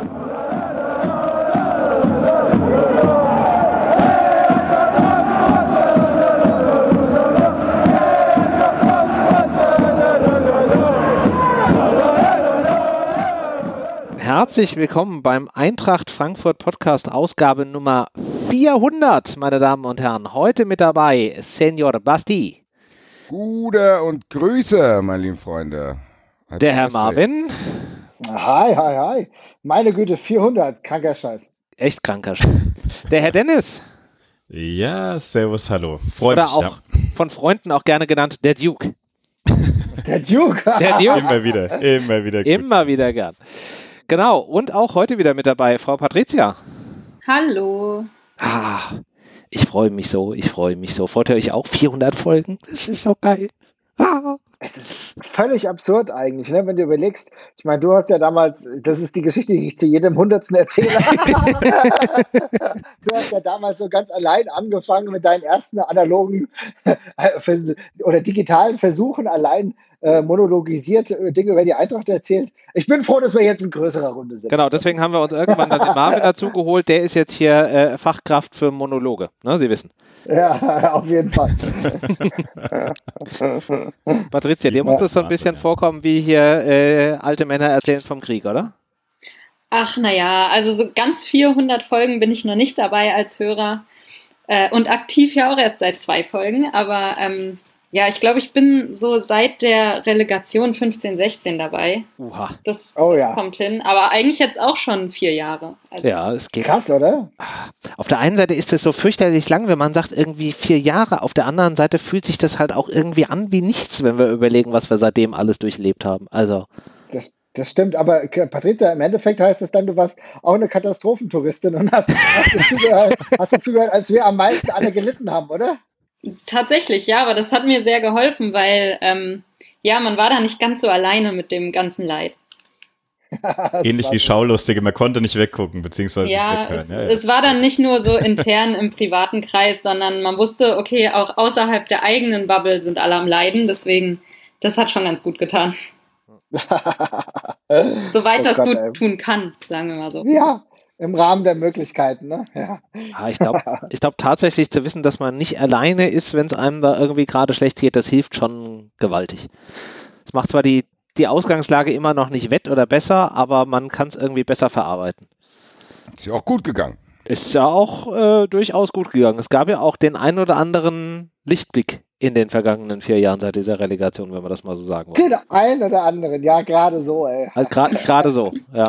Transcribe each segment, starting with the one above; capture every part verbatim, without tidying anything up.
Herzlich willkommen beim Eintracht Frankfurt Podcast Ausgabe Nummer vierhundert, meine Damen und Herren. Heute mit dabei Senior Basti. Gute und Grüße, meine lieben Freunde. Hat Der Herr Marvin. Hi, hi, hi. Meine Güte, vierhundert, kranker Scheiß. Echt kranker Scheiß. Der Herr Dennis. Ja, servus, hallo. Freut Oder mich, auch ja. von Freunden auch gerne genannt, der Duke. Der Duke. Der Duke. Immer wieder, immer wieder gut. Immer wieder gern. Genau, und auch heute wieder mit dabei, Frau Patricia. Hallo. Ah, ich freue mich so, ich freue mich so. Freut ihr euch auch? vierhundert Folgen? Das ist so geil. Ah. Es ist völlig absurd eigentlich, ne? Wenn du überlegst, ich meine, du hast ja damals, das ist die Geschichte, die ich zu jedem Hundertsten erzähle. Du hast ja damals so ganz allein angefangen mit deinen ersten analogen oder digitalen Versuchen, allein äh, monologisiert äh, Dinge über die Eintracht erzählt. Ich bin froh, dass wir jetzt in größerer Runde sind. Genau, deswegen haben wir uns irgendwann dann den Marvin dazu geholt. Der ist jetzt hier äh, Fachkraft für Monologe, ne? Sie wissen. Ja, auf jeden Fall. Patricia, dir muss das so ein bisschen vorkommen, wie hier äh, alte Männer erzählen vom Krieg, oder? Ach, naja, also so ganz vierhundert Folgen bin ich noch nicht dabei als Hörer äh, und aktiv ja auch erst seit zwei Folgen, aber ähm, ja, ich glaube, ich bin so seit der Relegation fünfzehn sechzehn dabei. Uha. Das, oh, das ja. kommt hin, aber eigentlich jetzt auch schon vier Jahre. Also ja, es geht. Krass, oder? Auf der einen Seite ist es so fürchterlich lang, wenn man sagt irgendwie vier Jahre. Auf der anderen Seite fühlt sich das halt auch irgendwie an wie nichts, wenn wir überlegen, was wir seitdem alles durchlebt haben. Also Das, das stimmt, aber Patricia, im Endeffekt heißt das dann, du warst auch eine Katastrophentouristin und hast, hast, du zugehört, hast du zugehört, als wir am meisten alle gelitten haben, oder? tatsächlich, ja, aber das hat mir sehr geholfen, weil ähm, ja, man war da nicht ganz so alleine mit dem ganzen Leid. Ähnlich wie Schaulustige, man konnte nicht weggucken, beziehungsweise ja, nicht weghören. es, Ja, ja. es war dann nicht nur so intern im privaten Kreis, sondern man wusste, okay, auch außerhalb der eigenen Bubble sind alle am Leiden, deswegen, das hat schon ganz gut getan. Soweit Oh das Gott, gut ey. tun kann, sagen wir mal so. Ja, im Rahmen der Möglichkeiten, ne? Ja. ah, ich glaube ich glaub tatsächlich zu wissen, dass man nicht alleine ist, wenn es einem da irgendwie gerade schlecht geht, das hilft schon gewaltig. Es macht zwar die, die Ausgangslage immer noch nicht wett oder besser, aber man kann es irgendwie besser verarbeiten. Ist ja auch gut gegangen. Ist ja auch äh, durchaus gut gegangen. Es gab ja auch den ein oder anderen Lichtblick in den vergangenen vier Jahren seit dieser Relegation, wenn wir das mal so sagen wollen. Den einen oder anderen, ja, gerade so, ey. Also gerade so, ja.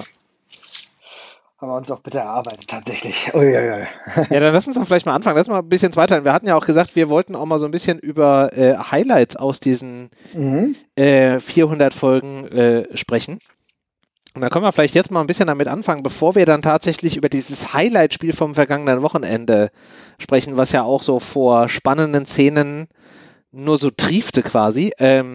Haben wir uns auch bitte erarbeitet, tatsächlich. Uiuiui. Ja, dann lass uns doch vielleicht mal anfangen. Lass mal ein bisschen zweiteilen. Wir hatten ja auch gesagt, wir wollten auch mal so ein bisschen über äh, Highlights aus diesen Mhm. äh, vierhundert Folgen äh, sprechen. Und dann können wir vielleicht jetzt mal ein bisschen damit anfangen, bevor wir dann tatsächlich über dieses Highlight-Spiel vom vergangenen Wochenende sprechen, was ja auch so vor spannenden Szenen nur so triefte quasi.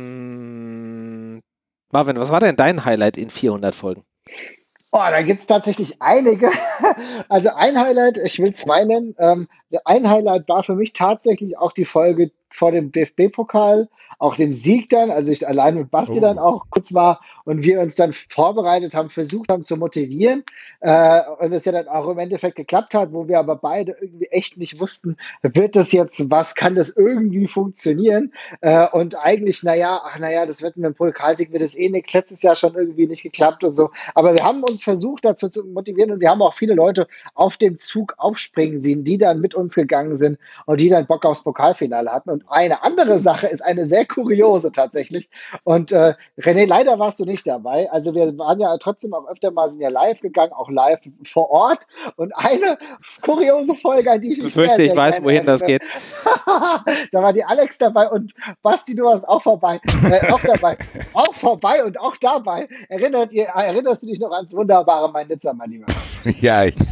Ähm, Marvin, was war denn dein Highlight in vierhundert Folgen? Oh, da gibt es tatsächlich einige. Also ein Highlight, ich will zwei nennen. Ähm, ein Highlight war für mich tatsächlich auch die Folge vor dem D F B-Pokal, auch den Sieg dann, also ich allein mit Basti Oh. dann auch kurz war und wir uns dann vorbereitet haben, versucht haben zu motivieren äh, und es ja dann auch im Endeffekt geklappt hat, wo wir aber beide irgendwie echt nicht wussten, wird das jetzt, was kann das irgendwie funktionieren äh, und eigentlich, naja, ach naja, das wird mit dem Pokalsieg wird das eh nichts, letztes Jahr schon irgendwie nicht geklappt und so, aber wir haben uns versucht dazu zu motivieren und wir haben auch viele Leute auf den Zug aufspringen sehen, die dann mit uns gegangen sind und die dann Bock aufs Pokalfinale hatten. Und eine andere Sache ist eine sehr kuriose tatsächlich. Und äh, René, leider warst du nicht dabei. Also wir waren ja trotzdem auch öfter mal sind ja live gegangen, auch live vor Ort. Und eine kuriose Folge, an die ich mich Ich fürchte, sehr, ich sehr weiß, gerne wohin das erinnere. geht. Da war die Alex dabei und Basti, du warst auch vorbei, äh, auch dabei, auch vorbei und auch dabei. Erinnert ihr, erinnerst du dich noch ans wunderbare Mein Nizza, mein Lieber? Ja. ich-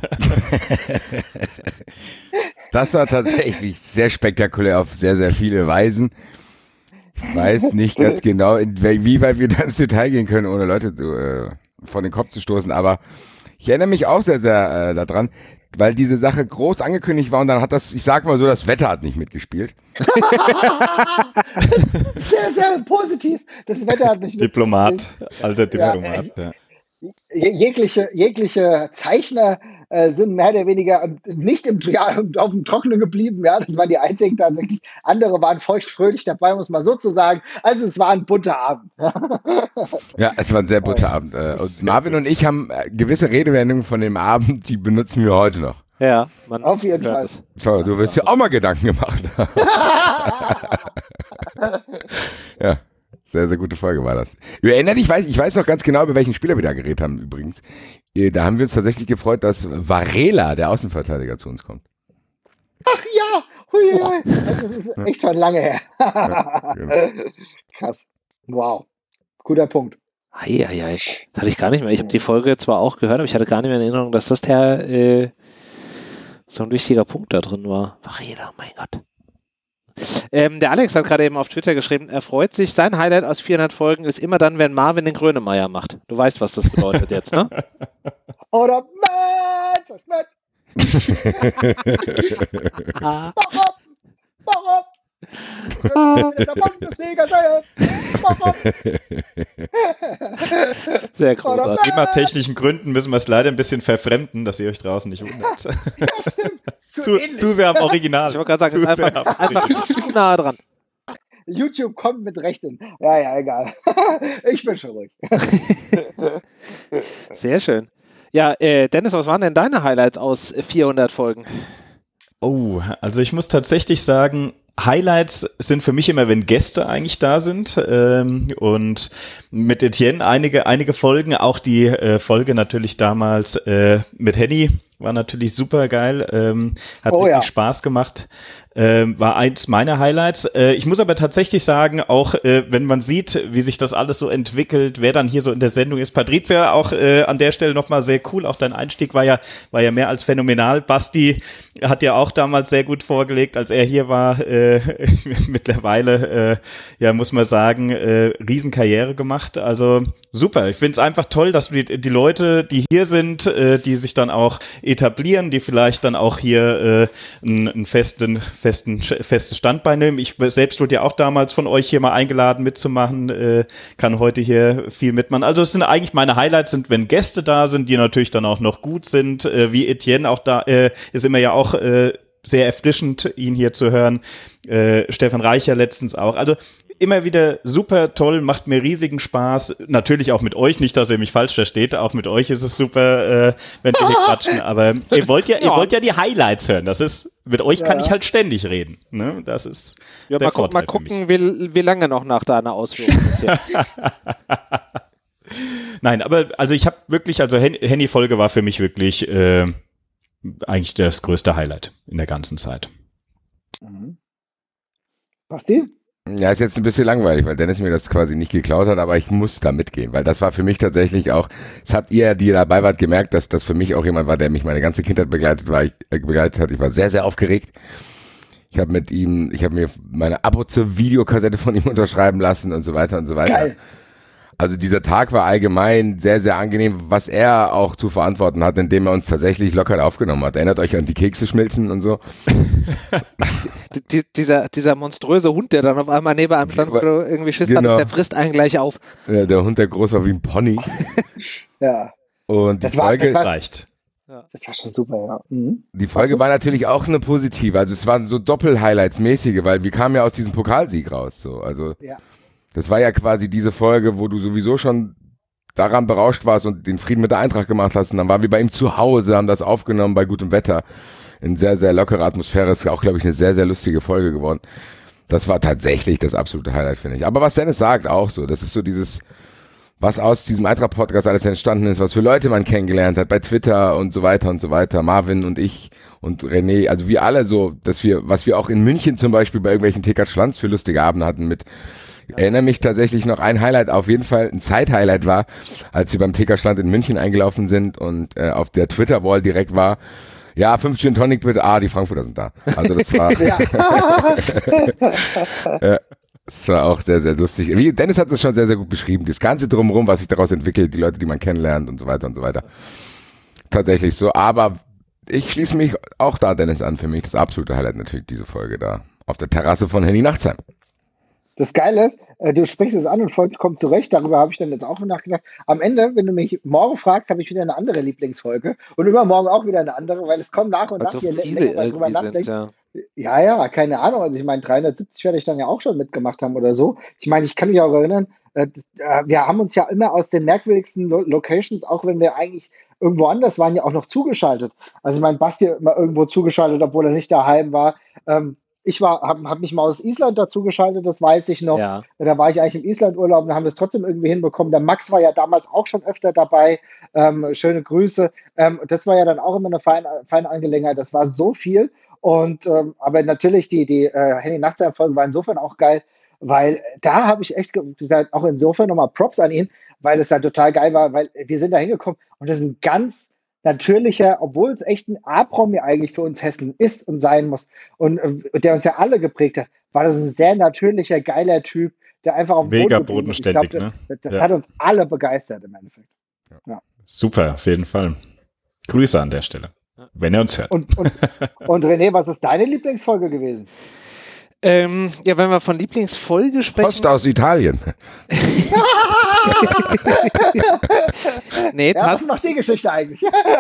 Das war tatsächlich sehr spektakulär auf sehr, sehr viele Weisen. Ich weiß nicht ganz genau, wie weit wir da ins Detail gehen können, ohne Leute zu, äh, vor den Kopf zu stoßen, aber ich erinnere mich auch sehr, sehr äh, daran, weil diese Sache groß angekündigt war und dann hat das, ich sag mal so, das Wetter hat nicht mitgespielt. Sehr, sehr positiv. Das Wetter hat nicht Diplomat, mitgespielt. alter Diplomat. Ja, Ja, jegliche, jegliche Zeichner äh, sind mehr oder weniger nicht im, ja, auf dem Trockenen geblieben. Ja, das waren die einzigen tatsächlich. Andere waren feuchtfröhlich dabei, muss man so zu sagen. Also es war ein bunter Abend. Ja, es war ein sehr bunter Abend. Und Marvin und ich haben gewisse Redewendungen von dem Abend, die benutzen wir heute noch. Ja, man auf jeden Fall. Es. So, du wirst ja auch mal Gedanken gemacht. Ja. Sehr, sehr gute Folge war das. Erinnert, ich weiß, ich weiß noch ganz genau, über welchen Spieler wir da geredet haben übrigens. Da haben wir uns tatsächlich gefreut, dass Varela, der Außenverteidiger, zu uns kommt. Ach ja, hui, hui. Das ist echt schon lange her. Ja, genau. Krass. Wow. Guter Punkt. Eieiei. Das hatte ich gar nicht mehr. Ich habe die Folge zwar auch gehört, aber ich hatte gar nicht mehr in Erinnerung, dass das der äh, so ein wichtiger Punkt da drin war. Varela, mein Gott. Ähm, der Alex hat gerade eben auf Twitter geschrieben, er freut sich, sein Highlight aus vierhundert Folgen ist immer dann, wenn Marvin den Grönemeyer macht. Du weißt, was das bedeutet jetzt, ne? Oder Matt, das Matt. Mach ab, mach ab. Der Bundesliga sein. Mach ab. Sehr großartig. Aus klimatechnischen Gründen müssen wir es leider ein bisschen verfremden, dass ihr euch draußen nicht wundert. Ja, stimmt. Zu, zu, zu sehr am Original. Ich wollte gerade sagen, es ist einfach, einfach zu nah dran. YouTube kommt mit Rechten. Ja, ja, egal. Ich bin schon ruhig. Sehr schön. Ja, äh, Dennis, was waren denn deine Highlights aus vierhundert Folgen? Oh, also ich muss tatsächlich sagen, Highlights sind für mich immer, wenn Gäste eigentlich da sind, ähm, und mit Etienne einige einige Folgen, auch die äh, Folge natürlich damals äh, mit Henny war natürlich super geil, ähm, hat oh, wirklich ja. Spaß gemacht, ähm, war eins meiner Highlights. Äh, ich muss aber tatsächlich sagen, auch äh, wenn man sieht, wie sich das alles so entwickelt, wer dann hier so in der Sendung ist, Patricia, auch äh, an der Stelle nochmal sehr cool, auch dein Einstieg war ja war ja mehr als phänomenal. Basti hat ja auch damals sehr gut vorgelegt, als er hier war, äh, mittlerweile, äh, ja muss man sagen, äh, Riesenkarriere gemacht, also super. Ich finde es einfach toll, dass die, die Leute, die hier sind, äh, die sich dann auch etablieren, die vielleicht dann auch hier äh, einen, einen festen, festen, festes Standbein nehmen. Ich selbst wurde ja auch damals von euch hier mal eingeladen mitzumachen, äh, kann heute hier viel mitmachen. Also es sind eigentlich meine Highlights, sind, wenn Gäste da sind, die natürlich dann auch noch gut sind, äh, wie Etienne auch da, äh, ist immer ja auch äh, sehr erfrischend, ihn hier zu hören. Äh, Stefan Reicher letztens auch. Also immer wieder super toll, macht mir riesigen Spaß. Natürlich auch mit euch, nicht, dass ihr mich falsch versteht. Auch mit euch ist es super, äh, wenn wir hier quatschen. Aber ihr wollt ja, ihr wollt ja die Highlights hören. Das ist, mit euch kann Ja. ich halt ständig reden. Ne? Das ist Ja, der mal, gu mal Vorteil für mich. gucken, wie, wie lange noch nach deiner Ausführung jetzt hier. Nein, aber also ich habe wirklich, also Hen- Henny-Folge war für mich wirklich äh, eigentlich das größte Highlight in der ganzen Zeit. Mhm. Basti? Ja, ist jetzt ein bisschen langweilig, weil Dennis mir das quasi nicht geklaut hat, aber ich muss da mitgehen, weil das war für mich tatsächlich auch, das habt ihr, die dabei wart, gemerkt, dass das für mich auch jemand war, der mich meine ganze Kindheit begleitet war, ich, äh, begleitet hat. Ich war sehr, sehr aufgeregt. Ich habe mit ihm, ich habe mir meine Abo zur Videokassette von ihm unterschreiben lassen und so weiter und so weiter. Geil. Also dieser Tag war allgemein sehr, sehr angenehm, was er auch zu verantworten hat, indem er uns tatsächlich locker aufgenommen hat. Erinnert euch an die Kekse schmilzen und so? Die, dieser, dieser monströse Hund, der dann auf einmal neben einem stand, wo du irgendwie Schiss Genau. hattest, der frisst einen gleich auf. Ja, der Hund, der groß war wie ein Pony. Ja, Und die Das war- Folge, das war- Reicht. das war schon super, ja. Mhm. die Folge war natürlich auch eine positive. Also es waren so Doppel-Highlights-mäßige, weil wir kamen ja aus diesem Pokalsieg raus. So. Also Ja. das war ja quasi diese Folge, wo du sowieso schon daran berauscht warst und den Frieden mit der Eintracht gemacht hast. Und dann waren wir bei ihm zu Hause, haben das aufgenommen bei gutem Wetter. In sehr, sehr lockerer Atmosphäre. Ist auch, glaube ich, eine sehr, sehr lustige Folge geworden. Das war tatsächlich das absolute Highlight, finde ich. Aber was Dennis sagt, auch so. Das ist so dieses, was aus diesem Eintracht-Podcast alles entstanden ist, was für Leute man kennengelernt hat, bei Twitter und so weiter und so weiter. Marvin und ich und René, also wir alle so, dass wir, was wir auch in München zum Beispiel bei irgendwelchen T K Schlanz für lustige Abende hatten mit, ich erinnere mich tatsächlich noch, ein Highlight, auf jeden Fall ein Zeit-Highlight war, als wir beim T K Schland in München eingelaufen sind und äh, auf der Twitter-Wall direkt war, ja, fünf Gin Tonic bitte, ah, die Frankfurter sind da. Also das war, Ja. ja, das war auch sehr, sehr lustig. Wie, Dennis hat das schon sehr, sehr gut beschrieben. Das Ganze drumherum, was sich daraus entwickelt, die Leute, die man kennenlernt und so weiter und so weiter. Tatsächlich so, aber ich schließe mich auch da, Dennis, an. Für mich das absolute Highlight natürlich diese Folge da. Auf der Terrasse von Henny Nachtsheim. Das Geile ist, äh, du sprichst es an und vollkommen zurecht, darüber habe ich dann jetzt auch nachgedacht. Am Ende, wenn du mich morgen fragst, habe ich wieder eine andere Lieblingsfolge und übermorgen auch wieder eine andere, weil es kommen nach und Weil nach, so je lä- viele länger man drüber irgendwie sind, nachdenkt. ja. Ja, ja, keine Ahnung. Also ich meine, dreihundertsiebzig werde ich dann ja auch schon mitgemacht haben oder so. Ich meine, ich kann mich auch erinnern, äh, äh, wir haben uns ja immer aus den merkwürdigsten Lo Locations, auch wenn wir eigentlich irgendwo anders waren, ja auch noch zugeschaltet. Also ich meine, Basti immer irgendwo zugeschaltet, obwohl er nicht daheim war. Ähm, ich war, habe hab mich mal aus Island dazu geschaltet, das weiß ich noch. Ja. Da war ich eigentlich im Island-Urlaub und haben wir es trotzdem irgendwie hinbekommen. Der Max war ja damals auch schon öfter dabei. Ähm, schöne Grüße. Ähm, das war ja dann auch immer eine feine, feine Angelegenheit. Das war so viel. Und ähm, aber natürlich, die, die äh, Henning-Nachtsheim-Folge war insofern auch geil, weil da habe ich echt gesagt, auch insofern nochmal Props an ihn, weil es dann total geil war, weil wir sind da hingekommen und das ist ein ganz natürlicher, obwohl es echt ein A-Promi eigentlich für uns Hessen ist und sein muss und äh, der uns ja alle geprägt hat, war das ein sehr natürlicher, geiler Typ, der einfach auf dem Mega Boden geblieben ist. Ich bodenständig, glaube, ne? das, das Ja. hat uns alle begeistert im Endeffekt. Super, auf jeden Fall. Grüße an der Stelle, wenn er uns hört. Und, und, und René, was ist deine Lieblingsfolge gewesen? Ähm, ja, wenn wir von Lieblingsfolge sprechen. Post aus Italien. Nee, Ja, tats was macht die Geschichte eigentlich?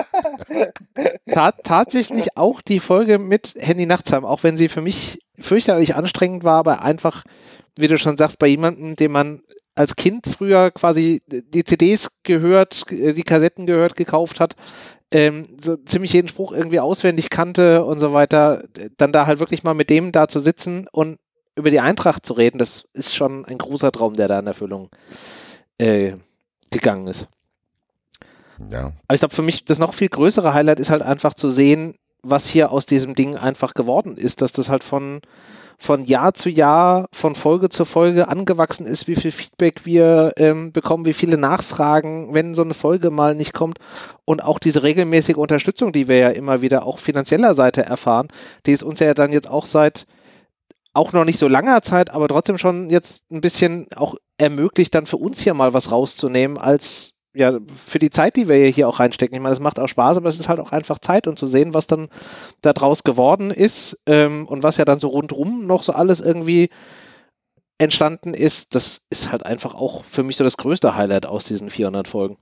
ta tatsächlich auch die Folge mit Henny Nachtsheim, auch wenn sie für mich fürchterlich anstrengend war, aber einfach, wie du schon sagst, bei jemandem, dem man als Kind früher quasi die C Ds gehört, die Kassetten gehört, gekauft hat, ähm, so ziemlich jeden Spruch irgendwie auswendig kannte und so weiter, dann da halt wirklich mal mit dem da zu sitzen und über die Eintracht zu reden, das ist schon ein großer Traum, der da in Erfüllung äh, gegangen ist. Ja. Aber ich glaube, für mich das noch viel größere Highlight ist halt einfach zu sehen, was hier aus diesem Ding einfach geworden ist, dass das halt von, von Jahr zu Jahr, von Folge zu Folge angewachsen ist, wie viel Feedback wir ähm, bekommen, wie viele Nachfragen, wenn so eine Folge mal nicht kommt und auch diese regelmäßige Unterstützung, die wir ja immer wieder auch finanzieller Seite erfahren, die ist uns ja dann jetzt auch seit auch noch nicht so langer Zeit, aber trotzdem schon jetzt ein bisschen auch ermöglicht, dann für uns hier mal was rauszunehmen, als ja, für die Zeit, die wir hier auch reinstecken. Ich meine, das macht auch Spaß, aber es ist halt auch einfach Zeit und zu sehen, was dann da draus geworden ist ähm, und was ja dann so rundrum noch so alles irgendwie entstanden ist, das ist halt einfach auch für mich so das größte Highlight aus diesen vierhundert Folgen.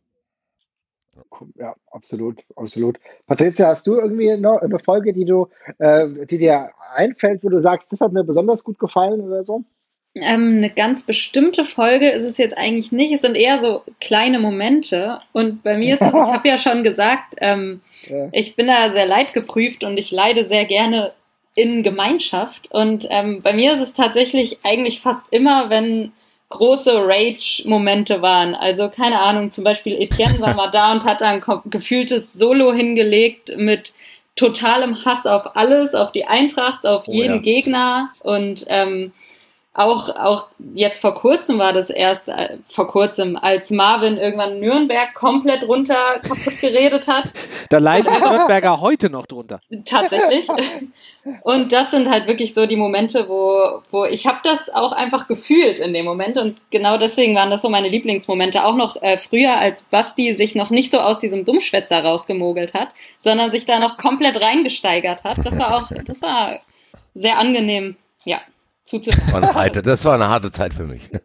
Ja, absolut, absolut. Patricia, hast du irgendwie noch eine Folge, die du, äh, die dir einfällt, wo du sagst, das hat mir besonders gut gefallen oder so? Ähm, eine ganz bestimmte Folge ist es jetzt eigentlich nicht. Es sind eher so kleine Momente. Und bei mir ist es, ich habe ja schon gesagt, ähm, Ja. ich bin da sehr leidgeprüft und ich leide sehr gerne in Gemeinschaft. Und ähm, bei mir ist es tatsächlich eigentlich fast immer, wenn große Rage-Momente waren. Also keine Ahnung, zum Beispiel Etienne war mal da und hat da ein ko- gefühltes Solo hingelegt mit totalem Hass auf alles, auf die Eintracht, auf Oh jeden ja. Gegner und ähm, auch, auch jetzt vor kurzem war das erst, äh, vor kurzem, als Marvin irgendwann Nürnberg komplett runter kaputt geredet hat. Da leiden die Nürnberger heute noch drunter. Tatsächlich. Und das sind halt wirklich so die Momente, wo, wo ich habe das auch einfach gefühlt in dem Moment und genau deswegen waren das so meine Lieblingsmomente. Auch noch äh, früher, als Basti sich noch nicht so aus diesem Dummschwätzer rausgemogelt hat, sondern sich da noch komplett reingesteigert hat. Das war auch, das war sehr angenehm, ja, zuzuhören. War eine harte, das war eine harte Zeit für mich.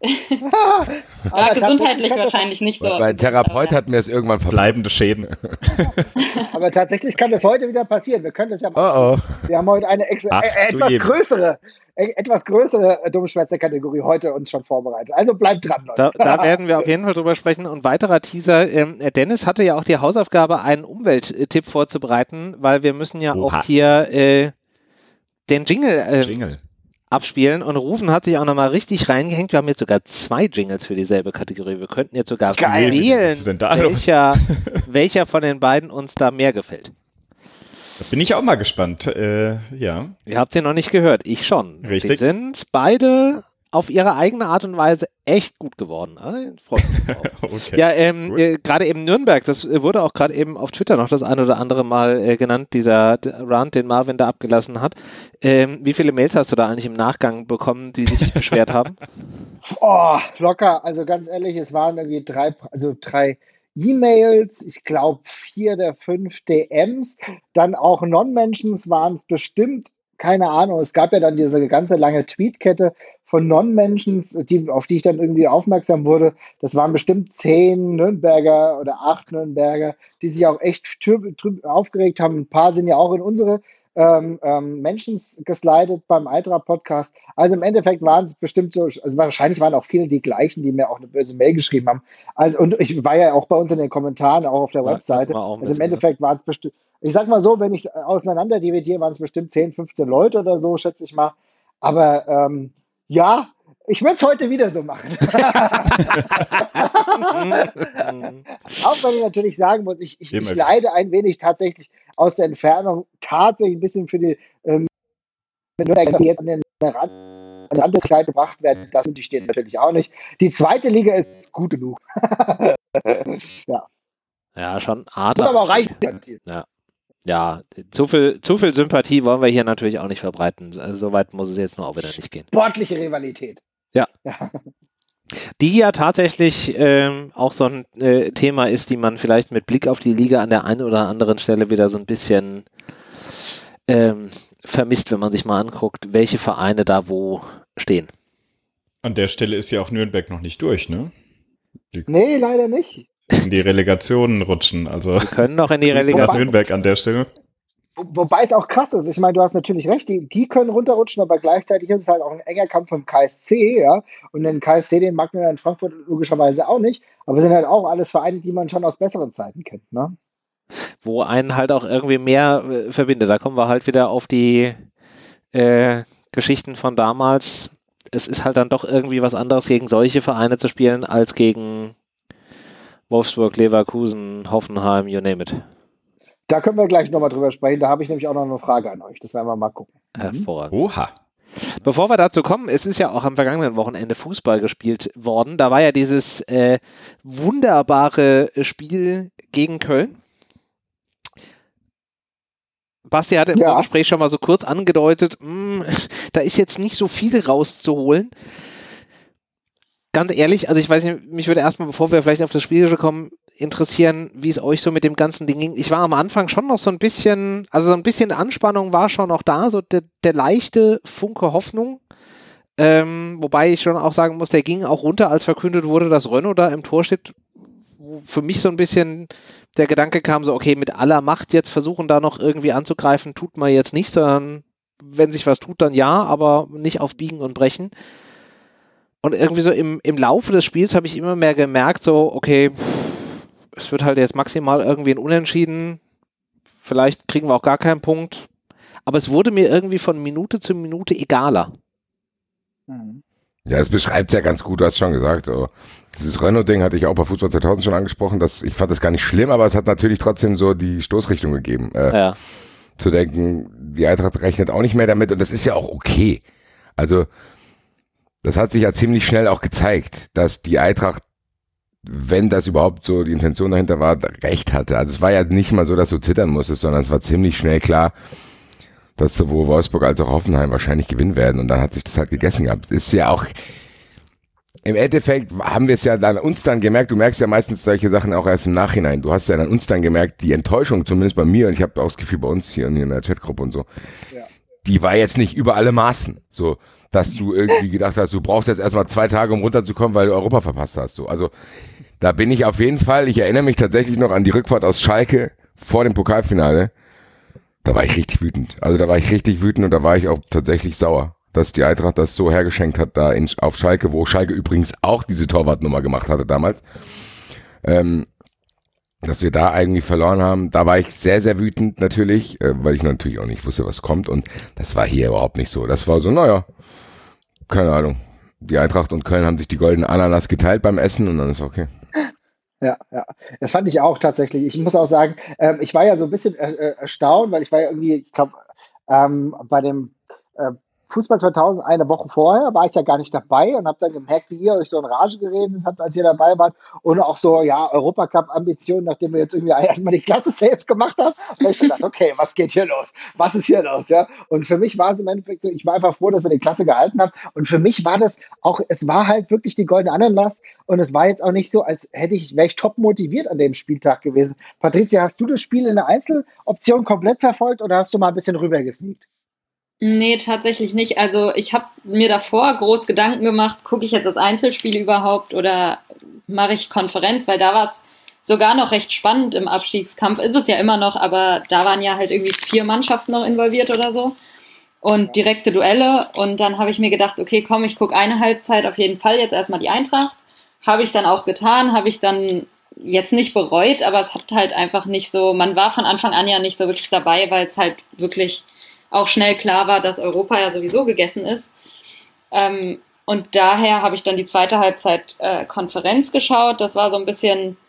Ja, gesundheitlich tatsächlich kann das- wahrscheinlich nicht so. Mein Therapeut hat mir es irgendwann verboten. Bleibende Schäden. Aber tatsächlich kann das heute wieder passieren. Wir können das ja machen. Oh oh. Wir haben heute eine ex Ach, äh, du etwas Jemine. größere, äh, etwas größere äh, Dummschwätzer-Kategorie heute uns schon vorbereitet. Also bleibt dran, Leute. Da, da werden wir auf jeden Fall drüber sprechen. Und weiterer Teaser, ähm, Dennis hatte ja auch die Hausaufgabe, einen Umwelttipp vorzubereiten, weil wir müssen ja Oha. auch hier äh, den Jingle, äh, Jingle. abspielen. Und Rufen hat sich auch nochmal richtig reingehängt. Wir haben jetzt sogar zwei Jingles für dieselbe Kategorie. Wir könnten jetzt sogar Geil. wählen, Was ist denn da los? welcher, welcher von den beiden uns da mehr gefällt. Da bin ich auch mal gespannt. Äh, ja. Ihr habt sie noch nicht gehört. Ich schon. Richtig. Die sind beide auf ihre eigene Art und Weise echt gut geworden. Äh, freut mich drauf. Okay. Ja, ähm, Gut. äh, gerade eben Nürnberg, das äh, wurde auch gerade eben auf Twitter noch das ein oder andere Mal äh, genannt, dieser d- Rant, den Marvin da abgelassen hat. Ähm, wie viele Mails hast du da eigentlich im Nachgang bekommen, die sich beschwert haben? Oh, locker. Also ganz ehrlich, es waren irgendwie drei, also drei E-Mails, ich glaube vier der fünf D Ms, dann auch Non-Mentions waren es bestimmt keine Ahnung, es gab ja dann diese ganze lange Tweetkette von Non-Menschen, die, auf die ich dann irgendwie aufmerksam wurde. Das waren bestimmt zehn Nürnberger oder acht Nürnberger, die sich auch echt trü- trü- aufgeregt haben. Ein paar sind ja auch in unsere ähm, ähm, Menschen geslidet beim Eintracht-Podcast. Also im Endeffekt waren es bestimmt so, also wahrscheinlich waren auch viele die gleichen, die mir auch eine böse Mail geschrieben haben. Also, und ich war ja auch bei uns in den Kommentaren, auch auf der Ja, Webseite. hatten wir auch ein Also im bisschen, Endeffekt waren es bestimmt, ich sag mal so, wenn ich es auseinander dividiere, waren es bestimmt zehn, fünfzehn Leute oder so, schätze ich mal. Aber ähm, ja, ich würde es heute wieder so machen. Auch wenn ich natürlich sagen muss, ich, ich, ich leide ein wenig tatsächlich aus der Entfernung, tatsächlich ein bisschen für die ähm, Nürnberger, die jetzt an den Rand, an den Rand der Zeit gebracht werden. Das die stehen natürlich auch nicht. Die zweite Liga ist gut genug. Ja. Ja, schon hart. Muss aber auch reichen. Ja. Ja, zu viel, zu viel Sympathie wollen wir hier natürlich auch nicht verbreiten. Also, so weit muss es jetzt nur auch wieder nicht gehen. Sportliche Rivalität. Ja. Ja. Die ja tatsächlich ähm, auch so ein äh, Thema ist, die man vielleicht mit Blick auf die Liga an der einen oder anderen Stelle wieder so ein bisschen ähm, vermisst, wenn man sich mal anguckt, welche Vereine da wo stehen. An der Stelle ist ja auch Nürnberg noch nicht durch, ne? Die Nee, leider nicht. in die Relegationen rutschen. Also Wir können noch in die Grüße nach Relegation. Nürnberg an der Stelle. Wo, wobei es auch krass ist. Ich meine, du hast natürlich recht, die, die können runterrutschen, aber gleichzeitig ist es halt auch ein enger Kampf vom K S C, ja. Und den K S C, den mag man ja in Frankfurt logischerweise auch nicht. Aber sind halt auch alles Vereine, die man schon aus besseren Zeiten kennt, ne? Wo einen halt auch irgendwie mehr äh, verbindet. Da kommen wir halt wieder auf die äh, Geschichten von damals. Es ist halt dann doch irgendwie was anderes, gegen solche Vereine zu spielen, als gegen Wolfsburg, Leverkusen, Hoffenheim, you name it. Da können wir gleich nochmal drüber sprechen. Da habe ich nämlich auch noch eine Frage an euch. Das werden wir mal gucken. Hervorragend. Oha. Bevor wir dazu kommen, es ist ja auch am vergangenen Wochenende Fußball gespielt worden. Da war ja dieses äh, wunderbare Spiel gegen Köln. Basti hatte im Ja. Vorgespräch schon mal so kurz angedeutet, mh, da ist jetzt nicht so viel rauszuholen. Ganz ehrlich, also ich weiß nicht, mich würde erstmal, bevor wir vielleicht auf das Spiel kommen, interessieren, wie es euch so mit dem ganzen Ding ging. Ich war am Anfang schon noch so ein bisschen, also so ein bisschen Anspannung war schon noch da, so der, der leichte Funke Hoffnung. Ähm, wobei ich schon auch sagen muss, der ging auch runter, als verkündet wurde, dass Renault da im Tor steht. Wo für mich so ein bisschen der Gedanke kam, so okay, mit aller Macht jetzt versuchen da noch irgendwie anzugreifen, tut man jetzt nicht, sondern wenn sich was tut, dann ja, aber nicht auf Biegen und Brechen. Und irgendwie so im, im Laufe des Spiels habe ich immer mehr gemerkt, so okay, pff, es wird halt jetzt maximal irgendwie ein Unentschieden, vielleicht kriegen wir auch gar keinen Punkt, aber es wurde mir irgendwie von Minute zu Minute egaler. Mhm. Ja, das beschreibt es ja ganz gut, du hast schon gesagt. So. Dieses Renault-Ding hatte ich auch bei Fußball zweitausend schon angesprochen. Das, ich fand das gar nicht schlimm, aber es hat natürlich trotzdem so die Stoßrichtung gegeben. Äh, Ja. Zu denken, die Eintracht rechnet auch nicht mehr damit und das ist ja auch okay. Also das hat sich ja ziemlich schnell auch gezeigt, dass die Eintracht, wenn das überhaupt so die Intention dahinter war, recht hatte. Also es war ja nicht mal so, dass du zittern musstest, sondern es war ziemlich schnell klar, dass sowohl Wolfsburg als auch Hoffenheim wahrscheinlich gewinnen werden. Und dann hat sich das halt gegessen gehabt. Ist ja auch, im Endeffekt haben wir es ja dann uns dann gemerkt, du merkst ja meistens solche Sachen auch erst im Nachhinein. Du hast ja dann uns dann gemerkt, die Enttäuschung, zumindest bei mir, und ich habe auch das Gefühl bei uns hier in der Chatgruppe und so, Ja. die war jetzt nicht über alle Maßen. So, dass du irgendwie gedacht hast, du brauchst jetzt erstmal zwei Tage, um runterzukommen, weil du Europa verpasst hast. So, also da bin ich auf jeden Fall, ich erinnere mich tatsächlich noch an die Rückfahrt aus Schalke vor dem Pokalfinale. Da war ich richtig wütend. Also da war ich richtig wütend und da war ich auch tatsächlich sauer, dass die Eintracht das so hergeschenkt hat da in, auf Schalke, wo Schalke übrigens auch diese Torwartnummer gemacht hatte damals. Ähm, dass wir da eigentlich verloren haben. Da war ich sehr, sehr wütend natürlich, äh, weil ich natürlich auch nicht wusste, was kommt. Und das war hier überhaupt nicht so. Das war so, naja, keine Ahnung. Die Eintracht und Köln haben sich die goldene Ananas geteilt beim Essen und dann ist okay. Ja, ja, das fand ich auch tatsächlich. Ich muss auch sagen, ähm, ich war ja so ein bisschen äh, äh, erstaunt, weil ich war ja irgendwie, ich glaube, ähm, bei dem äh, Fußball zweitausend, eine Woche vorher, war ich ja gar nicht dabei und habe dann gemerkt, wie ihr euch so in Rage geredet habt, als ihr dabei wart und auch so, ja, Europacup-Ambitionen, nachdem wir jetzt irgendwie erstmal die Klasse safe gemacht haben. Und ich gedacht, okay, was geht hier los? Was ist hier los? Ja, und für mich war es im Endeffekt so, ich war einfach froh, dass wir die Klasse gehalten haben und für mich war das auch, es war halt wirklich die goldene Ananas und es war jetzt auch nicht so, als hätte ich, wäre ich top motiviert an dem Spieltag gewesen. Patricia, hast du das Spiel in der Einzeloption komplett verfolgt oder hast du mal ein bisschen rübergesneakt? Nee, tatsächlich nicht. Also ich habe mir davor groß Gedanken gemacht, gucke ich jetzt das Einzelspiel überhaupt oder mache ich Konferenz, weil da war es sogar noch recht spannend im Abstiegskampf. Ist es ja immer noch, aber da waren ja halt irgendwie vier Mannschaften noch involviert oder so und direkte Duelle. Und dann habe ich mir gedacht, okay, komm, ich gucke eine Halbzeit auf jeden Fall jetzt erstmal die Eintracht. Habe ich dann auch getan, habe ich dann jetzt nicht bereut, aber es hat halt einfach nicht so, man war von Anfang an ja nicht so wirklich dabei, weil es halt wirklich auch schnell klar war, dass Europa ja sowieso gegessen ist. Ähm, und daher habe ich dann die zweite Halbzeit äh, Konferenz geschaut. Das war so ein bisschen,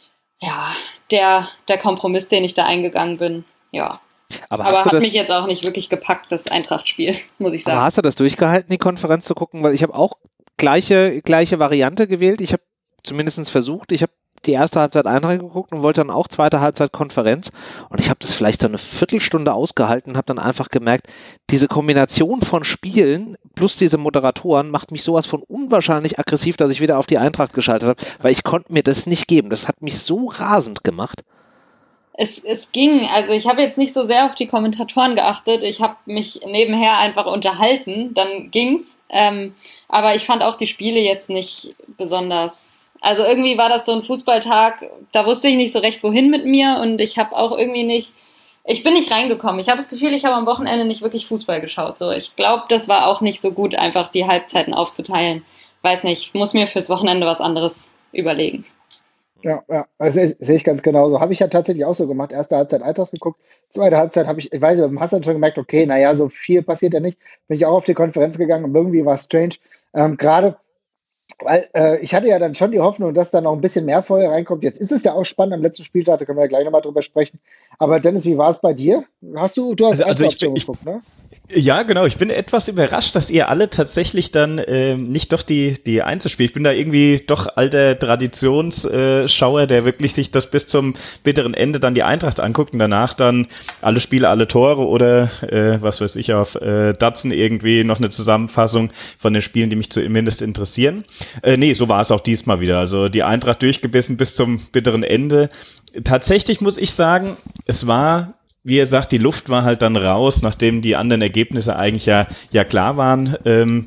ja, der, der Kompromiss, den ich da eingegangen bin. Ja. Aber, Aber hast du hat das, mich jetzt auch nicht wirklich gepackt, das Eintracht-Spiel, muss ich sagen. aber hast du das durchgehalten, die Konferenz zu gucken? Weil ich habe auch gleiche, gleiche Variante gewählt. Ich habe zumindest versucht, ich habe die erste Halbzeit Eintracht geguckt und wollte dann auch zweite Halbzeit Konferenz und ich habe das vielleicht so eine Viertelstunde ausgehalten und habe dann einfach gemerkt, diese Kombination von Spielen plus diese Moderatoren macht mich sowas von unwahrscheinlich aggressiv, dass ich wieder auf die Eintracht geschaltet habe, weil ich konnte mir das nicht geben. Das hat mich so rasend gemacht. Es, es ging, also ich habe jetzt nicht so sehr auf die Kommentatoren geachtet, ich habe mich nebenher einfach unterhalten, dann ging's, ähm, aber ich fand auch die Spiele jetzt nicht besonders, also irgendwie war das so ein Fußballtag, da wusste ich nicht so recht wohin mit mir und ich habe auch irgendwie nicht, ich bin nicht reingekommen, ich habe das Gefühl, ich habe am Wochenende nicht wirklich Fußball geschaut, so ich glaube, das war auch nicht so gut, einfach die Halbzeiten aufzuteilen, weiß nicht, muss mir fürs Wochenende was anderes überlegen. Ja, ja, also sehe seh ich ganz genauso. Habe ich ja tatsächlich auch so gemacht. Erste Halbzeit Eintracht geguckt, zweite Halbzeit habe ich, ich weiß nicht, beim Hassan schon gemerkt, okay, naja, so viel passiert ja nicht. Bin ich auch auf die Konferenz gegangen und irgendwie war es strange. Ähm, Gerade, weil äh, ich hatte ja dann schon die Hoffnung, dass da noch ein bisschen mehr Feuer reinkommt. Jetzt ist es ja auch spannend am letzten Spieltag, da können wir ja gleich nochmal drüber sprechen. Aber Dennis, wie war es bei dir? Hast du, du hast Also, also ich, Option ich, geguckt, ne? Ja, genau. Ich bin etwas überrascht, dass ihr alle tatsächlich dann äh, nicht doch die die Einzelspiele. Ich bin da irgendwie doch alter Traditionsschauer, äh, der wirklich sich das bis zum bitteren Ende dann die Eintracht anguckt und danach dann alle Spiele, alle Tore oder äh, was weiß ich auf äh, Datsen irgendwie noch eine Zusammenfassung von den Spielen, die mich zumindest interessieren. Äh, nee, so war es auch diesmal wieder. Also die Eintracht durchgebissen bis zum bitteren Ende. Tatsächlich muss ich sagen, es war, wie ihr sagt, die Luft war halt dann raus, nachdem die anderen Ergebnisse eigentlich ja, ja klar waren. Ähm,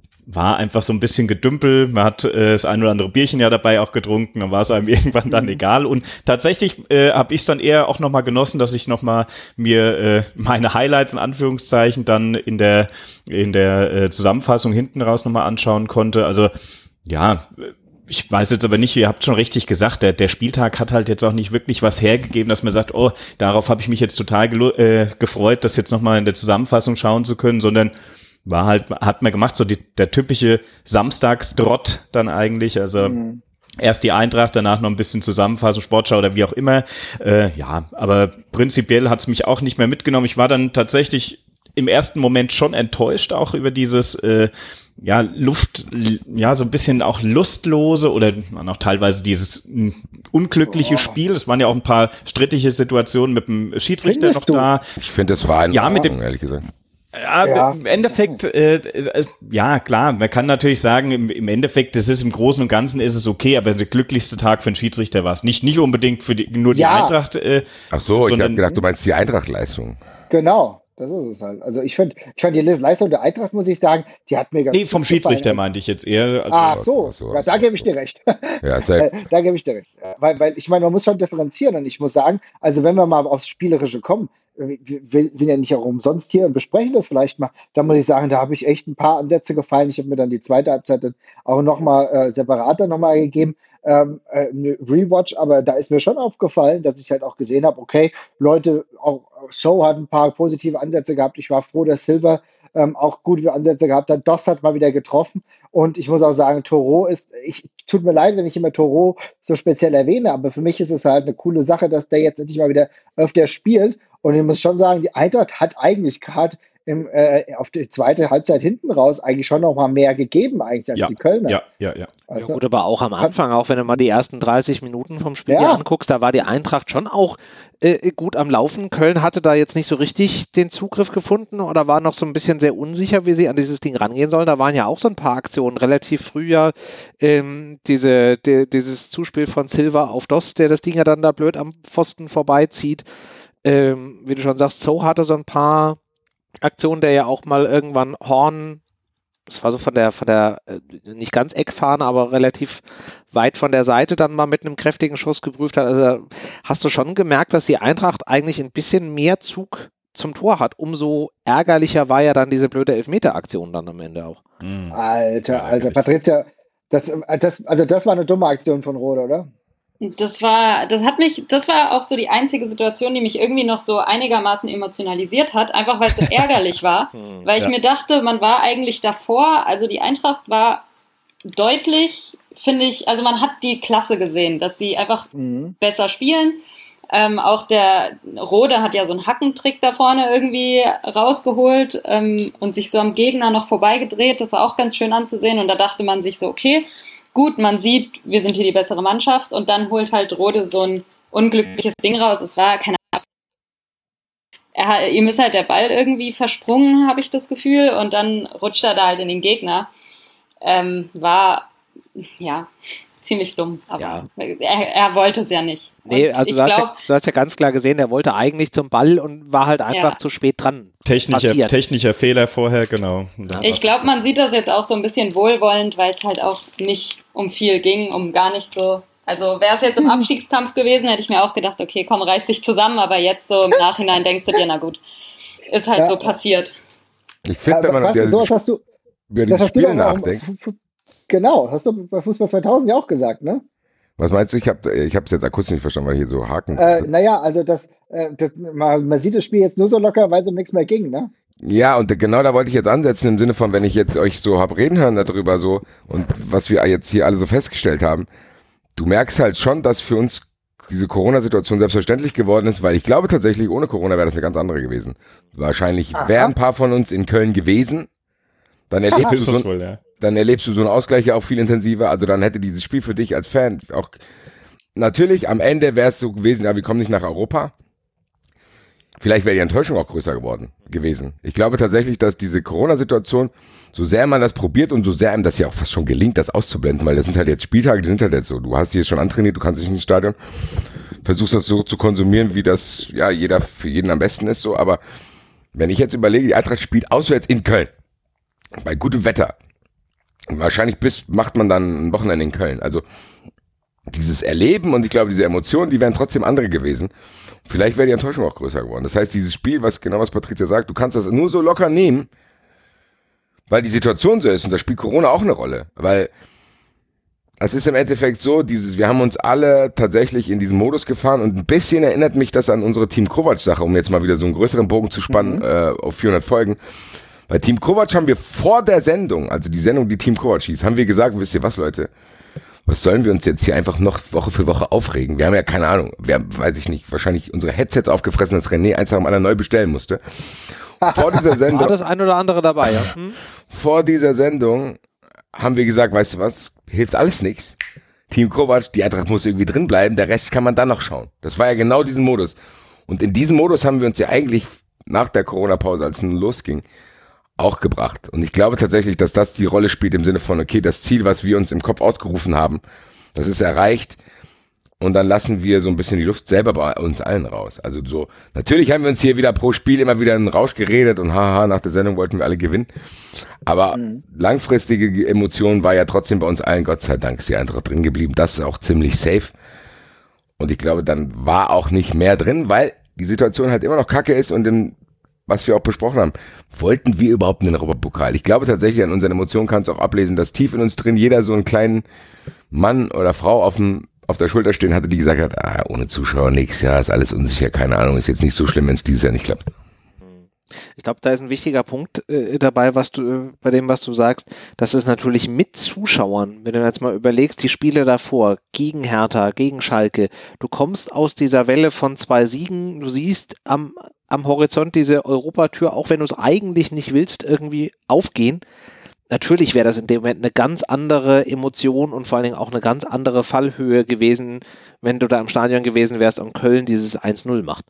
war einfach so ein bisschen Gedümpel. Man hat äh, das ein oder andere Bierchen ja dabei auch getrunken, dann war es einem irgendwann dann egal. Und tatsächlich äh, habe ich es dann eher auch nochmal genossen, dass ich nochmal mir äh, meine Highlights in Anführungszeichen dann in der, in der äh, Zusammenfassung hinten raus nochmal anschauen konnte. Also ja, ich weiß jetzt aber nicht, ihr habt schon richtig gesagt, der, der Spieltag hat halt jetzt auch nicht wirklich was hergegeben, dass man sagt, oh, darauf habe ich mich jetzt total gelo- äh, gefreut, das jetzt nochmal in der Zusammenfassung schauen zu können, sondern war halt, hat man gemacht, so die, der typische Samstagstrott dann eigentlich, also mhm. Erst die Eintracht, danach noch ein bisschen Zusammenfassung, Sportschau oder wie auch immer, äh, ja, aber prinzipiell hat es mich auch nicht mehr mitgenommen. Ich war dann tatsächlich im ersten Moment schon enttäuscht auch über dieses äh, ja, Luft, ja, so ein bisschen auch lustlose oder auch teilweise dieses m, unglückliche oh. Spiel. Es waren ja auch ein paar strittige Situationen mit dem Schiedsrichter Findest noch du? da. Ich finde, das war ein ja, mit Ordnung, dem, ehrlich gesagt. Ja, ja, im Endeffekt, äh, äh, ja, klar, man kann natürlich sagen, im, im Endeffekt, das ist im Großen und Ganzen ist es okay, aber der glücklichste Tag für einen Schiedsrichter war es nicht. Nicht unbedingt für die, nur die ja. Eintracht. Äh, Ach so, ich habe gedacht, du meinst die Eintracht-Leistung. Genau. Das ist es halt. Also ich finde, ich fand die Leistung der Eintracht, muss ich sagen, die hat mir ganz Nee, vom Schiedsrichter meinte ich jetzt eher. Also Ach so, so, ja, da gebe ich dir recht. Ja, sehr da gebe ich dir recht. Weil, weil ich meine, man muss schon differenzieren und ich muss sagen, also wenn wir mal aufs Spielerische kommen, wir sind ja nicht auch umsonst hier und besprechen das vielleicht mal, da muss ich sagen, da habe ich echt ein paar Ansätze gefallen. Ich habe mir dann die zweite Halbzeit dann auch nochmal äh, separat dann nochmal gegeben. Ähm, äh, Rewatch, aber da ist mir schon aufgefallen, dass ich halt auch gesehen habe, okay, Leute, auch Show hat ein paar positive Ansätze gehabt. Ich war froh, dass Silver ähm, auch gute Ansätze gehabt hat. Doss hat mal wieder getroffen und ich muss auch sagen, Toro ist, ich tut mir leid, wenn ich immer Toro so speziell erwähne, aber für mich ist es halt eine coole Sache, dass der jetzt endlich mal wieder öfter spielt und ich muss schon sagen, die Eintracht hat eigentlich gerade Im, äh, auf die zweite Halbzeit hinten raus eigentlich schon noch mal mehr gegeben eigentlich als ja, die Kölner. Ja, ja, ja. Also, ja gut, aber auch am Anfang, auch wenn du mal die ersten dreißig Minuten vom Spiel ja. anguckst, da war die Eintracht schon auch äh, gut am Laufen. Köln hatte da jetzt nicht so richtig den Zugriff gefunden oder war noch so ein bisschen sehr unsicher, wie sie an dieses Ding rangehen sollen. Da waren ja auch so ein paar Aktionen relativ früh ja ähm, diese, die, dieses Zuspiel von Silva auf Doss, der das Ding ja dann da blöd am Pfosten vorbeizieht. Ähm, wie du schon sagst, So hatte so ein paar Aktion, der ja auch mal irgendwann Horn, das war so von der, von der, äh, nicht ganz Eckfahne, aber relativ weit von der Seite dann mal mit einem kräftigen Schuss geprüft hat. Also hast du schon gemerkt, dass die Eintracht eigentlich ein bisschen mehr Zug zum Tor hat. Umso ärgerlicher war ja dann diese blöde Elfmeter-Aktion dann am Ende auch. Mhm. Alter, Alter, Patricia, das, das, also das war eine dumme Aktion von Rode, oder? Das war, das hat mich, das war auch so die einzige Situation, die mich irgendwie noch so einigermaßen emotionalisiert hat, einfach weil es so ärgerlich war, weil ich ja. mir dachte, man war eigentlich davor, also die Eintracht war deutlich, finde ich, also man hat die Klasse gesehen, dass sie einfach mhm. besser spielen. Ähm, auch der Rode hat ja so einen Hackentrick da vorne irgendwie rausgeholt ähm, und sich so am Gegner noch vorbeigedreht, das war auch ganz schön anzusehen und da dachte man sich so, okay, gut, man sieht, wir sind hier die bessere Mannschaft und dann holt halt Rode so ein unglückliches Ding raus. Es war keine Ahnung. Er hat, ihm ist halt der Ball irgendwie versprungen, habe ich das Gefühl, und dann rutscht er da halt in den Gegner. Ähm, war, ja, ziemlich dumm, aber ja. er, er wollte es ja nicht. Nee, also du hast, glaub, ja, du hast ja ganz klar gesehen, er wollte eigentlich zum Ball und war halt einfach ja. zu spät dran. Technischer, technischer Fehler vorher, genau. Ich glaube, man sieht das jetzt auch so ein bisschen wohlwollend, weil es halt auch nicht um viel ging, um gar nicht so. Also wäre es jetzt im Abstiegskampf gewesen, hätte ich mir auch gedacht, okay, komm, reiß dich zusammen, aber jetzt so im Nachhinein denkst du dir, na gut, ist halt ja. so passiert. Ich finde, wenn man was, über sowas hast du, über das Spiel nachdenkt. Genau, hast du bei Fußball zweitausend ja auch gesagt, ne? Was meinst du? Ich habe ich es jetzt akustisch nicht verstanden, weil hier so Haken. Äh, naja, also das, äh, das man, man sieht das Spiel jetzt nur so locker, weil es um nichts mehr ging, ne? Ja, und genau da wollte ich jetzt ansetzen, im Sinne von, wenn ich jetzt euch so hab reden hören darüber so und was wir jetzt hier alle so festgestellt haben, du merkst halt schon, dass für uns diese Corona-Situation selbstverständlich geworden ist, weil ich glaube tatsächlich, ohne Corona wäre das eine ganz andere gewesen. Wahrscheinlich Aha. wären ein paar von uns in Köln gewesen, dann erlebst, du so, wohl, ja. dann erlebst du so einen Ausgleich ja auch viel intensiver, also dann hätte dieses Spiel für dich als Fan auch, natürlich am Ende wäre es so gewesen, ja, wir kommen nicht nach Europa. Vielleicht wäre die Enttäuschung auch größer geworden, gewesen. Ich glaube tatsächlich, dass diese Corona-Situation, so sehr man das probiert und so sehr einem das ja auch fast schon gelingt, das auszublenden, weil das sind halt jetzt Spieltage, die sind halt jetzt so. Du hast die jetzt schon antrainiert, du kannst dich ins Stadion, versuchst das so zu konsumieren, wie das ja jeder für jeden am besten ist, so. Aber wenn ich jetzt überlege, die Eintracht spielt auswärts in Köln, bei gutem Wetter, wahrscheinlich bis macht man dann ein Wochenende in Köln. Also dieses Erleben und ich glaube, diese Emotionen, die wären trotzdem andere gewesen. Vielleicht wäre die Enttäuschung auch größer geworden. Das heißt, dieses Spiel, was genau was Patricia sagt, du kannst das nur so locker nehmen, weil die Situation so ist und da spielt Corona auch eine Rolle. Weil es ist im Endeffekt so, dieses, wir haben uns alle tatsächlich in diesen Modus gefahren und ein bisschen erinnert mich das an unsere Team Kovac-Sache, um jetzt mal wieder so einen größeren Bogen zu spannen, mhm. äh, auf vierhundert Folgen. Bei Team Kovac haben wir vor der Sendung, also die Sendung, die Team Kovac hieß, haben wir gesagt, wisst ihr was, Leute, was sollen wir uns jetzt hier einfach noch Woche für Woche aufregen? Wir haben ja keine Ahnung, wir haben, weiß ich nicht, wahrscheinlich unsere Headsets aufgefressen, dass René eins nach dem anderen neu bestellen musste. Vor dieser Sendung. War das ein oder andere dabei, ja? Hm? Vor dieser Sendung haben wir gesagt, weißt du was, hilft alles nichts. Team Kovac, die Eintracht muss irgendwie drin bleiben, der Rest kann man dann noch schauen. Das war ja genau diesen Modus. Und in diesem Modus haben wir uns ja eigentlich nach der Corona-Pause, als es nun losging, auch gebracht. Und ich glaube tatsächlich, dass das die Rolle spielt im Sinne von, okay, das Ziel, was wir uns im Kopf ausgerufen haben, das ist erreicht und dann lassen wir so ein bisschen die Luft selber bei uns allen raus. Also so, natürlich haben wir uns hier wieder pro Spiel immer wieder einen Rausch geredet und haha, nach der Sendung wollten wir alle gewinnen. Aber mhm. langfristige Emotion war ja trotzdem bei uns allen, Gott sei Dank, ist die Eintracht drin geblieben. Das ist auch ziemlich safe. Und ich glaube, dann war auch nicht mehr drin, weil die Situation halt immer noch kacke ist und in was wir auch besprochen haben, wollten wir überhaupt einen Europapokal? Ich glaube tatsächlich, an unseren Emotionen kannst du auch ablesen, dass tief in uns drin jeder so einen kleinen Mann oder Frau auf dem, auf der Schulter stehen hatte, die gesagt hat, ah, ohne Zuschauer nächstes Jahr ist alles unsicher, keine Ahnung, ist jetzt nicht so schlimm, wenn es dieses Jahr nicht klappt. Ich glaube, da ist ein wichtiger Punkt äh, dabei, was du, äh, bei dem, was du sagst, dass es natürlich mit Zuschauern, wenn du jetzt mal überlegst, die Spiele davor, gegen Hertha, gegen Schalke, du kommst aus dieser Welle von zwei Siegen, du siehst am, am Horizont diese Europatür, auch wenn du es eigentlich nicht willst, irgendwie aufgehen. Natürlich wäre das in dem Moment eine ganz andere Emotion und vor allen Dingen auch eine ganz andere Fallhöhe gewesen, wenn du da im Stadion gewesen wärst und Köln dieses eins null macht.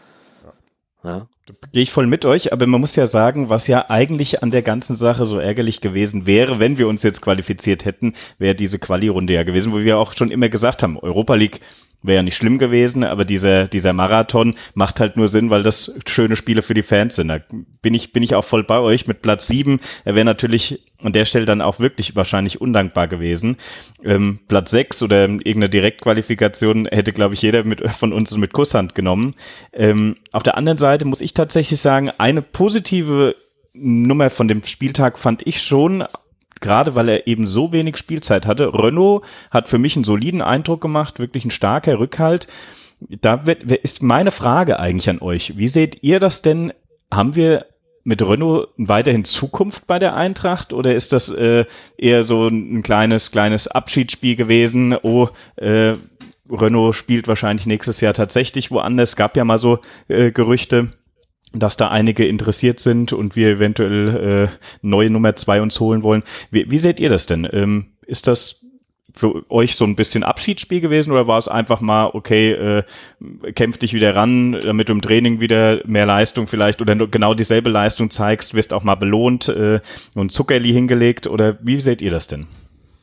Ja. Da gehe ich voll mit euch, aber man muss ja sagen, was ja eigentlich an der ganzen Sache so ärgerlich gewesen wäre, wenn wir uns jetzt qualifiziert hätten, wäre diese Quali-Runde ja gewesen, wo wir auch schon immer gesagt haben, Europa League wäre ja nicht schlimm gewesen, aber dieser, dieser Marathon macht halt nur Sinn, weil das schöne Spiele für die Fans sind. Da bin ich, bin ich auch voll bei euch mit Platz sieben. Er wäre natürlich an der Stelle dann auch wirklich wahrscheinlich undankbar gewesen. Ähm, Platz sechs oder irgendeine Direktqualifikation hätte, glaube ich, jeder mit, von uns mit Kusshand genommen. Ähm, auf der anderen Seite muss ich tatsächlich sagen, eine positive Nummer von dem Spieltag fand ich schon, gerade weil er eben so wenig Spielzeit hatte. Renault hat für mich einen soliden Eindruck gemacht, wirklich ein starker Rückhalt. Da wird, ist meine Frage eigentlich an euch. Wie seht ihr das denn? Haben wir mit Renault weiterhin Zukunft bei der Eintracht oder ist das äh, eher so ein kleines, kleines Abschiedsspiel gewesen? Oh, äh, Renault spielt wahrscheinlich nächstes Jahr tatsächlich woanders. Es gab ja mal so äh, Gerüchte, dass da einige interessiert sind und wir eventuell äh, neue Nummer zwei uns holen wollen. Wie, wie seht ihr das denn? Ähm, ist das für euch so ein bisschen Abschiedsspiel gewesen oder war es einfach mal, okay, äh, kämpf dich wieder ran, damit du im Training wieder mehr Leistung vielleicht oder genau dieselbe Leistung zeigst, wirst auch mal belohnt äh, und Zuckerli hingelegt oder wie seht ihr das denn?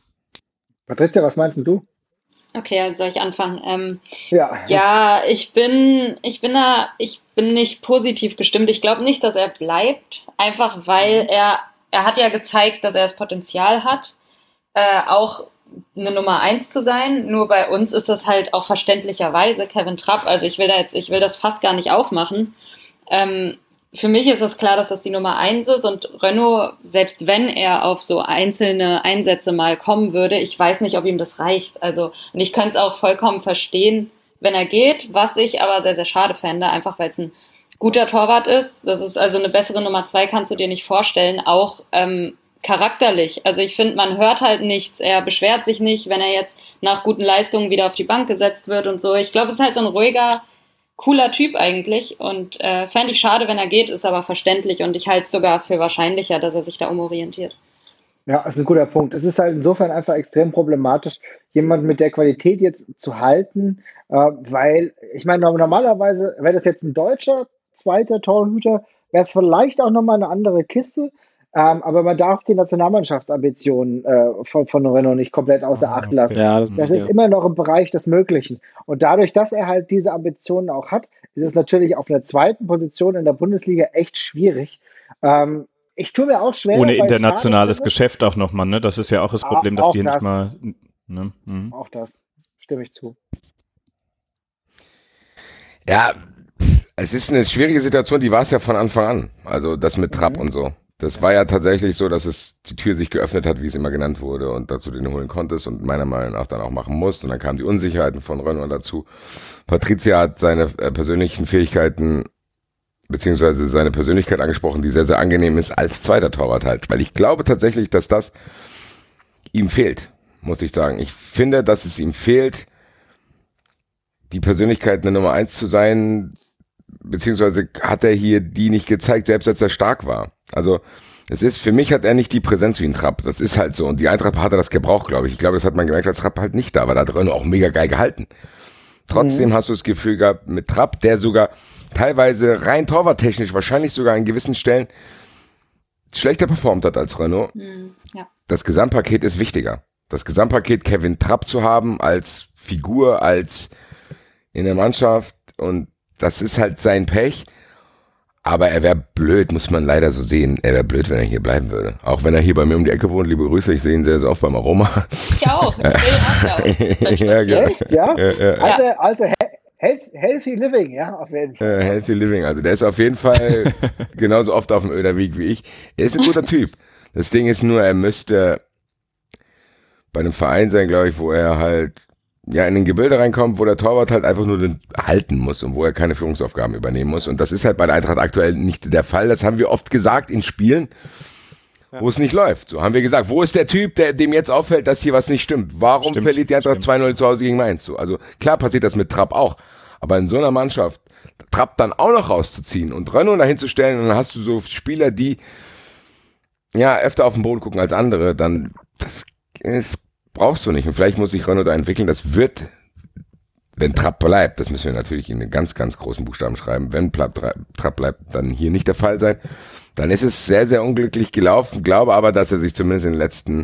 Patricia, was meinst du? Okay, also soll ich anfangen? Ähm, ja. ja, ich bin, ich bin da, ich bin nicht positiv gestimmt. Ich glaube nicht, dass er bleibt, einfach weil er, er hat ja gezeigt, dass er das Potenzial hat, äh, auch eine Nummer eins zu sein. Nur bei uns ist das halt auch verständlicherweise Kevin Trapp. Also ich will da jetzt, ich will das fast gar nicht aufmachen. Ähm, Für mich ist es klar, dass das die Nummer eins ist und Renault, selbst wenn er auf so einzelne Einsätze mal kommen würde, ich weiß nicht, ob ihm das reicht. Also, und ich könnte es auch vollkommen verstehen, wenn er geht, was ich aber sehr, sehr schade fände, einfach weil es ein guter Torwart ist. Das ist also eine bessere Nummer zwei, kannst du dir nicht vorstellen, auch ähm, charakterlich. Also ich finde, man hört halt nichts, er beschwert sich nicht, wenn er jetzt nach guten Leistungen wieder auf die Bank gesetzt wird und so. Ich glaube, es ist halt so ein ruhiger, cooler Typ eigentlich und äh, fände ich schade, wenn er geht, ist aber verständlich und ich halte es sogar für wahrscheinlicher, dass er sich da umorientiert. Ja, das ist ein guter Punkt. Es ist halt insofern einfach extrem problematisch, jemanden mit der Qualität jetzt zu halten, äh, weil, ich meine, normalerweise wäre das jetzt ein deutscher zweiter Torhüter, wäre es vielleicht auch nochmal eine andere Kiste, ähm, aber man darf die Nationalmannschaftsambitionen äh, von, von Renault nicht komplett außer Ah, Acht lassen. okay. Ja, das, Das ja. ist immer noch im Bereich des Möglichen. Und dadurch, dass er halt diese Ambitionen auch hat, ist es natürlich auf einer zweiten Position in der Bundesliga echt schwierig. Ähm, ich tue mir auch schwer. Ohne bei internationales Schade- Geschäft auch nochmal, ne? Das ist ja auch das Ah, Problem, dass auch die das. nicht mal. Ne? Mhm. Auch das stimme ich zu. Ja, es ist eine schwierige Situation, die war es ja von Anfang an. Also das mit Trapp Mhm. und so. Das war ja tatsächlich so, dass es die Tür sich geöffnet hat, wie es immer genannt wurde und dazu den holen konntest und meiner Meinung nach dann auch machen musst. Und dann kamen die Unsicherheiten von Renault dazu. Patricia hat seine äh, persönlichen Fähigkeiten beziehungsweise seine Persönlichkeit angesprochen, die sehr, sehr angenehm ist als zweiter Torwart halt. Weil ich glaube tatsächlich, dass das ihm fehlt, muss ich sagen. Ich finde, dass es ihm fehlt, die Persönlichkeit eine Nummer eins zu sein, beziehungsweise hat er hier die nicht gezeigt, selbst als er stark war. Also es ist, für mich hat er nicht die Präsenz wie ein Trapp. Das ist halt so. Und die Eintracht hat er das gebraucht, glaube ich. Ich glaube, das hat man gemerkt, als Trapp halt nicht da war. Da hat Renault auch mega geil gehalten. Trotzdem mhm. hast du das Gefühl gehabt, mit Trapp, der sogar teilweise rein torwarttechnisch wahrscheinlich sogar an gewissen Stellen schlechter performt hat als Renault. Mhm, ja. Das Gesamtpaket ist wichtiger. Das Gesamtpaket Kevin Trapp zu haben als Figur, als in der Mannschaft und das ist halt sein Pech. Aber er wäre blöd, muss man leider so sehen. Er wäre blöd, wenn er hier bleiben würde. Auch wenn er hier bei mir um die Ecke wohnt. Liebe Grüße, ich sehe ihn sehr, sehr oft beim Aroma. Ich auch. Ich auch. ja, genau. Echt, ja? Ja, ja. Also, also he Healthy Living, ja, auf jeden Fall. Äh, healthy Living, also der ist auf jeden Fall genauso oft auf dem Öderweg wie ich. Er ist ein guter Typ. Das Ding ist nur, er müsste bei einem Verein sein, glaube ich, wo er halt ja in ein Gebilde reinkommt, wo der Torwart halt einfach nur den halten muss und wo er keine Führungsaufgaben übernehmen muss. Und das ist halt bei der Eintracht aktuell nicht der Fall. Das haben wir oft gesagt in Spielen, wo es nicht läuft. So haben wir gesagt, wo ist der Typ, der dem jetzt auffällt, dass hier was nicht stimmt? Warum Stimmt, verliert die Eintracht stimmt. zwei null zu Hause gegen Mainz? So, also klar passiert das mit Trapp auch. Aber in so einer Mannschaft Trapp dann auch noch rauszuziehen und Renault dahin zu stellen und dann hast du so Spieler, die ja öfter auf den Boden gucken als andere, dann das ist brauchst du nicht. Und vielleicht muss sich Renault da entwickeln. Das wird, wenn Trapp bleibt, das müssen wir natürlich in den ganz, ganz großen Buchstaben schreiben, wenn Trapp bleibt, dann hier nicht der Fall sein. Dann ist es sehr, sehr unglücklich gelaufen. Glaube aber, dass er sich zumindest in den letzten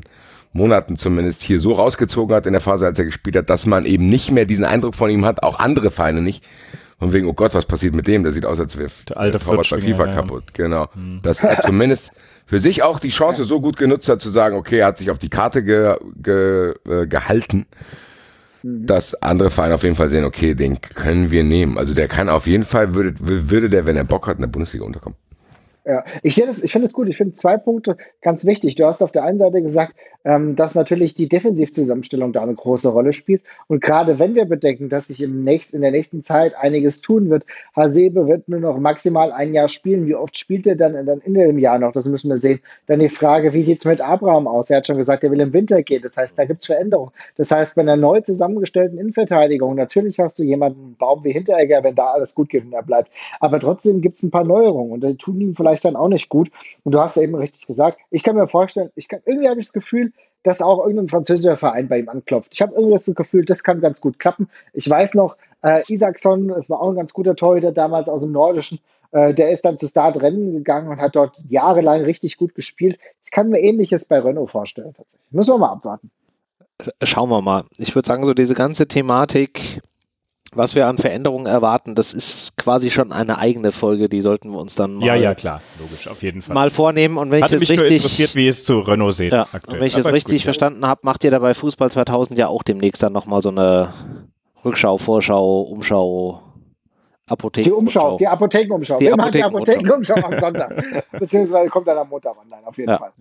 Monaten zumindest hier so rausgezogen hat in der Phase, als er gespielt hat, dass man eben nicht mehr diesen Eindruck von ihm hat, auch andere Vereine nicht. Von wegen, oh Gott, was passiert mit dem? Der sieht aus, als wäre der alte Torwart bei FIFA ja. kaputt. Genau. Hm. Dass er zumindest für sich auch die Chance so gut genutzt hat, zu sagen, okay, er hat sich auf die Karte ge, ge, äh, gehalten, mhm. dass andere Vereine auf jeden Fall sehen, okay, den können wir nehmen. Also der kann auf jeden Fall, würde, würde der, wenn er Bock hat, in der Bundesliga unterkommen. Ja, ich sehe das, ich finde es gut. Ich finde zwei Punkte ganz wichtig. Du hast auf der einen Seite gesagt, ähm, dass natürlich die Defensivzusammenstellung da eine große Rolle spielt. Und gerade wenn wir bedenken, dass sich im nächsten, in der nächsten Zeit einiges tun wird, Hasebe wird nur noch maximal ein Jahr spielen. Wie oft spielt er dann, dann in dem Jahr noch? Das müssen wir sehen. Dann die Frage, wie sieht es mit Abraham aus? Er hat schon gesagt, er will im Winter gehen. Das heißt, da gibt es Veränderungen. Das heißt, bei einer neu zusammengestellten Innenverteidigung, natürlich hast du jemanden, einen Baum wie Hinteregger, wenn da alles gut geht und er bleibt. Aber trotzdem gibt es ein paar Neuerungen und die tun ihm vielleicht dann auch nicht gut. Und du hast eben richtig gesagt, ich kann mir vorstellen, ich kann, irgendwie habe ich das Gefühl, dass auch irgendein französischer Verein bei ihm anklopft. Ich habe irgendwie das Gefühl, das kann ganz gut klappen. Ich weiß noch, äh, Isaksson, das war auch ein ganz guter Torhüter damals aus dem Nordischen, äh, der ist dann zu Start Rennen gegangen und hat dort jahrelang richtig gut gespielt. Ich kann mir Ähnliches bei Renault vorstellen tatsächlich. Müssen wir mal abwarten. Schauen wir mal. Ich würde sagen, so diese ganze Thematik, was wir an Veränderungen erwarten, das ist quasi schon eine eigene Folge, die sollten wir uns dann mal, ja, ja, klar, logisch, auf jeden Fall. mal vornehmen. Und wenn Hatte ich das mich richtig interessiert, wie es zu Renault seht. Ja, und wenn ich das richtig gut, verstanden ja. habe, macht ihr dabei Fußball zweitausend ja auch demnächst dann nochmal so eine Rückschau, Vorschau, Umschau, Apotheken. Die Umschau, die Apothekenumschau. Die Wir machen die Apothekenumschau am Sonntag. Beziehungsweise kommt dann am Montag online, auf jeden ja. Fall.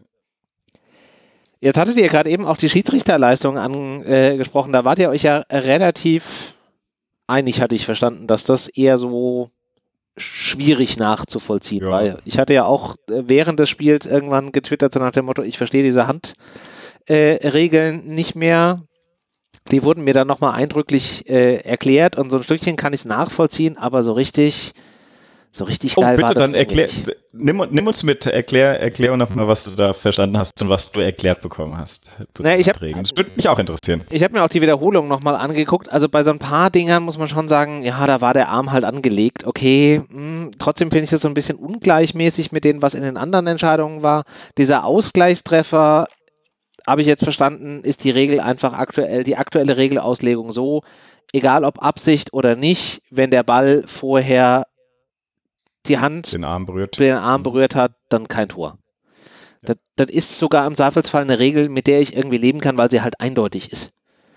Jetzt hattet ihr gerade eben auch die Schiedsrichterleistung angesprochen. Da wart ihr euch ja relativ einig, hatte ich verstanden, dass das eher so schwierig nachzuvollziehen ja. war. Ich hatte ja auch während des Spiels irgendwann getwittert, so nach dem Motto, ich verstehe diese Handregeln äh, nicht mehr. Die wurden mir dann nochmal eindrücklich äh, erklärt und so ein Stückchen kann ich es nachvollziehen, aber so richtig, so richtig oh, geil bitte, war das dann erklär, nicht. Nimm, nimm uns mit, erklär, erklär nochmal, was du da verstanden hast und was du erklärt bekommen hast. Na, ich hab, das würde mich auch interessieren. Ich habe mir auch die Wiederholung nochmal angeguckt, also bei so ein paar Dingern muss man schon sagen, ja, da war der Arm halt angelegt, okay, mh, trotzdem finde ich das so ein bisschen ungleichmäßig mit dem, was in den anderen Entscheidungen war. Dieser Ausgleichstreffer, habe ich jetzt verstanden, ist die Regel einfach aktuell, die aktuelle Regelauslegung so, egal ob Absicht oder nicht, wenn der Ball vorher die Hand den Arm berührt, den Arm berührt hat, dann kein Tor. Ja. Das, das ist sogar im Zweifelsfall eine Regel, mit der ich irgendwie leben kann, weil sie halt eindeutig ist.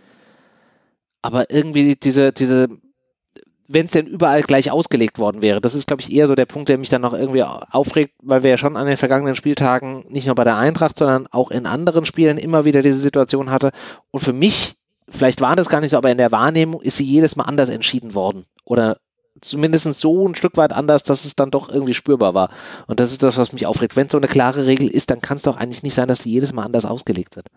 Aber irgendwie diese, diese, wenn es denn überall gleich ausgelegt worden wäre, das ist, glaube ich, eher so der Punkt, der mich dann noch irgendwie aufregt, weil wir ja schon an den vergangenen Spieltagen nicht nur bei der Eintracht, sondern auch in anderen Spielen immer wieder diese Situation hatte. Und für mich, vielleicht war das gar nicht so, aber in der Wahrnehmung ist sie jedes Mal anders entschieden worden. Oder zumindest so ein Stück weit anders, dass es dann doch irgendwie spürbar war. Und das ist das, was mich aufregt. Wenn es so eine klare Regel ist, dann kann es doch eigentlich nicht sein, dass die jedes Mal anders ausgelegt wird.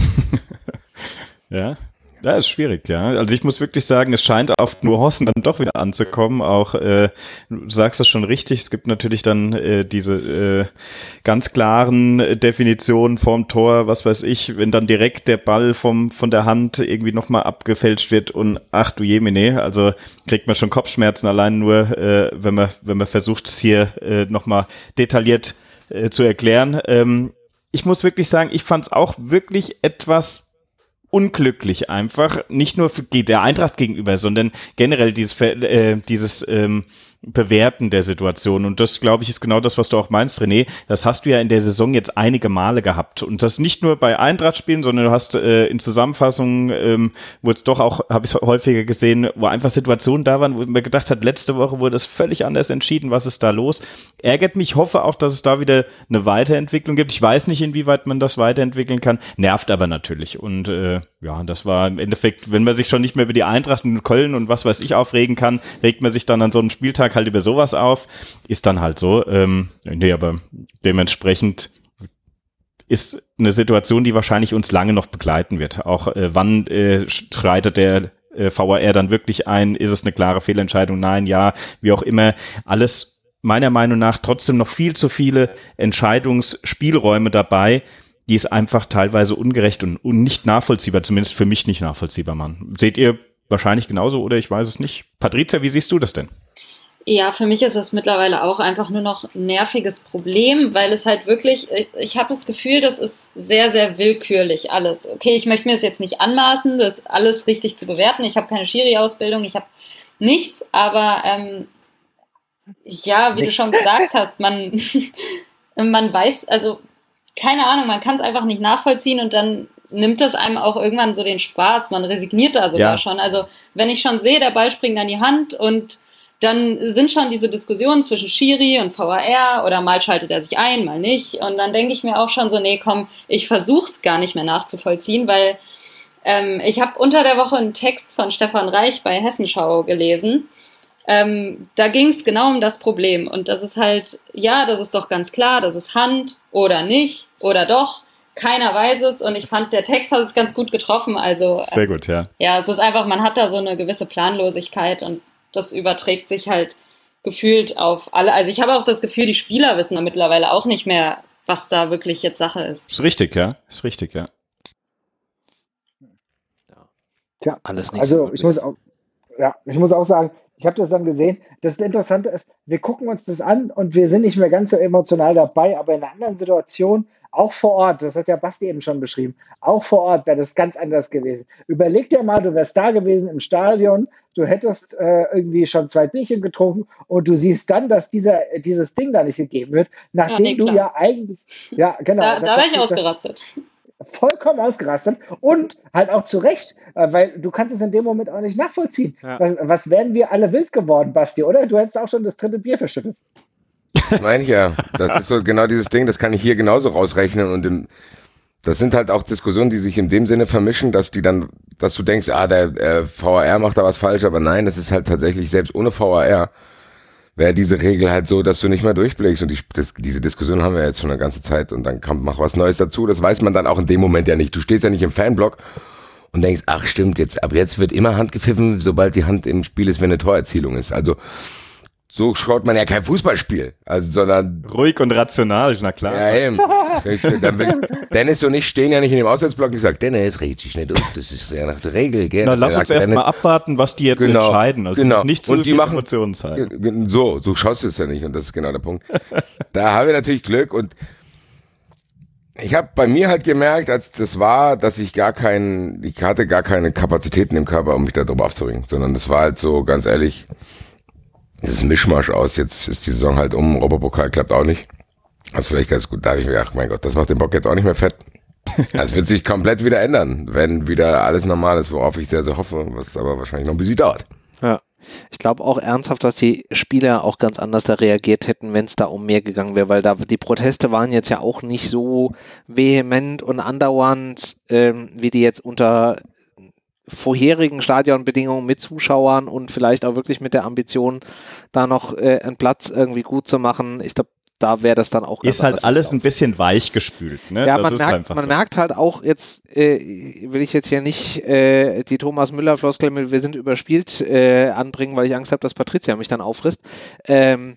Ja. Ja, ist schwierig, ja. Also ich muss wirklich sagen, es scheint auf Nuancen dann doch wieder anzukommen. Auch, äh, du sagst das schon richtig, es gibt natürlich dann äh, diese äh, ganz klaren Definitionen vorm Tor, was weiß ich, wenn dann direkt der Ball vom von der Hand irgendwie nochmal abgefälscht wird und ach du Jemine, also kriegt man schon Kopfschmerzen allein nur, äh, wenn man wenn man versucht, es hier äh, nochmal detailliert äh, zu erklären. Ähm, ich muss wirklich sagen, ich fand es auch wirklich etwas unglücklich einfach, nicht nur für der Eintracht gegenüber, sondern generell dieses, äh, dieses ähm, Bewerten der Situation. Und das, glaube ich, ist genau das, was du auch meinst, René. Das hast du ja in der Saison jetzt einige Male gehabt. Und das nicht nur bei Eintracht-Spielen, sondern du hast äh, in Zusammenfassungen, ähm, wo es doch auch, habe ich es häufiger gesehen, wo einfach Situationen da waren, wo man gedacht hat, letzte Woche wurde es völlig anders entschieden, was ist da los. Ärgert mich, hoffe auch, dass es da wieder eine Weiterentwicklung gibt. Ich weiß nicht, inwieweit man das weiterentwickeln kann. Nervt aber natürlich. Und äh, ja, das war im Endeffekt, wenn man sich schon nicht mehr über die Eintracht und Köln und was weiß ich aufregen kann, regt man sich dann an so einem Spieltag halt über sowas auf, ist dann halt so. Ähm, nee, aber dementsprechend ist eine Situation, die wahrscheinlich uns lange noch begleiten wird. Auch äh, wann äh, schreitet der äh, V A R dann wirklich ein? Ist es eine klare Fehlentscheidung? Nein, ja, wie auch immer. Alles meiner Meinung nach trotzdem noch viel zu viele Entscheidungsspielräume dabei, die ist einfach teilweise ungerecht und, und nicht nachvollziehbar, zumindest für mich nicht nachvollziehbar, Mann. Seht ihr wahrscheinlich genauso oder ich weiß es nicht. Patrizia, wie siehst du das denn? Ja, für mich ist das mittlerweile auch einfach nur noch ein nerviges Problem, weil es halt wirklich, ich, ich habe das Gefühl, das ist sehr, sehr willkürlich alles. Okay, ich möchte mir das jetzt nicht anmaßen, das alles richtig zu bewerten. Ich habe keine Schiri-Ausbildung, ich habe nichts, aber ähm, ja, wie Nichts. du schon gesagt hast, man, man weiß, also keine Ahnung, man kann es einfach nicht nachvollziehen und dann nimmt das einem auch irgendwann so den Spaß. Man resigniert da sogar Ja. schon. Also wenn ich schon sehe, der Ball springt an die Hand und dann sind schon diese Diskussionen zwischen Schiri und V A R oder mal schaltet er sich ein, mal nicht. Und dann denke ich mir auch schon so, nee, komm, ich versuch's gar nicht mehr nachzuvollziehen, weil ähm, ich habe unter der Woche einen Text von Stefan Reich bei Hessenschau gelesen. Ähm, da ging es genau um das Problem. Und das ist halt, ja, das ist doch ganz klar, das ist Hand oder nicht oder doch. Keiner weiß es. Und ich fand, der Text hat es ganz gut getroffen. Also Sehr gut, ja. ja, es ist einfach, man hat da so eine gewisse Planlosigkeit und das überträgt sich halt gefühlt auf alle. Also ich habe auch das Gefühl, die Spieler wissen da mittlerweile auch nicht mehr, was da wirklich jetzt Sache ist. Ist richtig, ja. Ist richtig, ja. Tja, Alles nicht also so ich wirklich. muss auch, ja, ich muss auch sagen, ich habe das dann gesehen. Das Interessante ist, wir gucken uns das an und wir sind nicht mehr ganz so emotional dabei, aber in einer anderen Situation, auch vor Ort, das hat ja Basti eben schon beschrieben, auch vor Ort wäre das ganz anders gewesen. Überleg dir mal, du wärst da gewesen im Stadion, du hättest äh, irgendwie schon zwei Bierchen getrunken und du siehst dann, dass dieser, dieses Ding da nicht gegeben wird, nachdem nee, du klar. ja eigentlich, ja genau. Da, da wäre ich das- das- ausgerastet. vollkommen ausgerastet und halt auch zu Recht, äh, weil du kannst es in dem Moment auch nicht nachvollziehen. Ja. Was, was wären wir alle wild geworden, Basti, oder? Du hättest auch schon das dritte Bier verschüttet. Meine ich ja. Das ist so genau dieses Ding, das kann ich hier genauso rausrechnen und im, das sind halt auch Diskussionen, die sich in dem Sinne vermischen, dass die dann, dass du denkst, ah, der äh, V A R macht da was falsch, aber nein, das ist halt tatsächlich, selbst ohne V A R wäre diese Regel halt so, dass du nicht mehr durchblickst und die, das, diese Diskussion haben wir jetzt schon eine ganze Zeit und dann kommt, mach was Neues dazu, das weiß man dann auch in dem Moment ja nicht. Du stehst ja nicht im Fanblock und denkst, ach stimmt, jetzt ab jetzt wird immer Hand gepfiffen, sobald die Hand im Spiel ist, wenn eine Torerzielung ist. Also so schaut man ja kein Fußballspiel, also sondern Ruhig und rational, na klar. ja eben. Dann will, Dennis und ich stehen ja nicht in dem Auswärtsblock und ich sage, Dennis, red dich nicht auf, das ist ja nach der Regel. Gell? Na, lass uns Sagt erst Dennis, mal abwarten, was die jetzt Genau, entscheiden. Also genau. nicht zu Und die viel machen- Emotionen zeigen. So, so schaust du es ja nicht und das ist genau der Punkt. Da haben wir natürlich Glück und ich habe bei mir halt gemerkt, als das war, dass ich gar keinen, ich hatte gar keine Kapazitäten im Körper, um mich darüber aufzuregen, sondern das war halt so, ganz ehrlich, dieses Mischmasch aus, jetzt ist die Saison halt um, Europapokal klappt auch nicht. Das ist vielleicht ganz gut, da habe ich mir gedacht, mein Gott, das macht den Bock jetzt auch nicht mehr fett. Das wird sich komplett wieder ändern, wenn wieder alles normal ist, worauf ich sehr, sehr hoffe, was aber wahrscheinlich noch ein bisschen dauert. Ja. Ich glaube auch ernsthaft, dass die Spieler auch ganz anders da reagiert hätten, wenn es da um mehr gegangen wäre, weil da die Proteste waren jetzt ja auch nicht so vehement und andauernd, ähm, wie die jetzt unter vorherigen Stadionbedingungen mit Zuschauern und vielleicht auch wirklich mit der Ambition, da noch äh, einen Platz irgendwie gut zu machen. Ich glaube, da wäre das dann auch ganz Ist halt anders alles gelaufen. ein bisschen weich gespült. Ne? Ja, das man, ist merkt, einfach man so. merkt halt auch jetzt, äh, will ich jetzt hier nicht äh, die Thomas Müller-Floskel mit wir sind überspielt äh, anbringen, weil ich Angst habe, dass Patricia mich dann auffrisst. Ähm,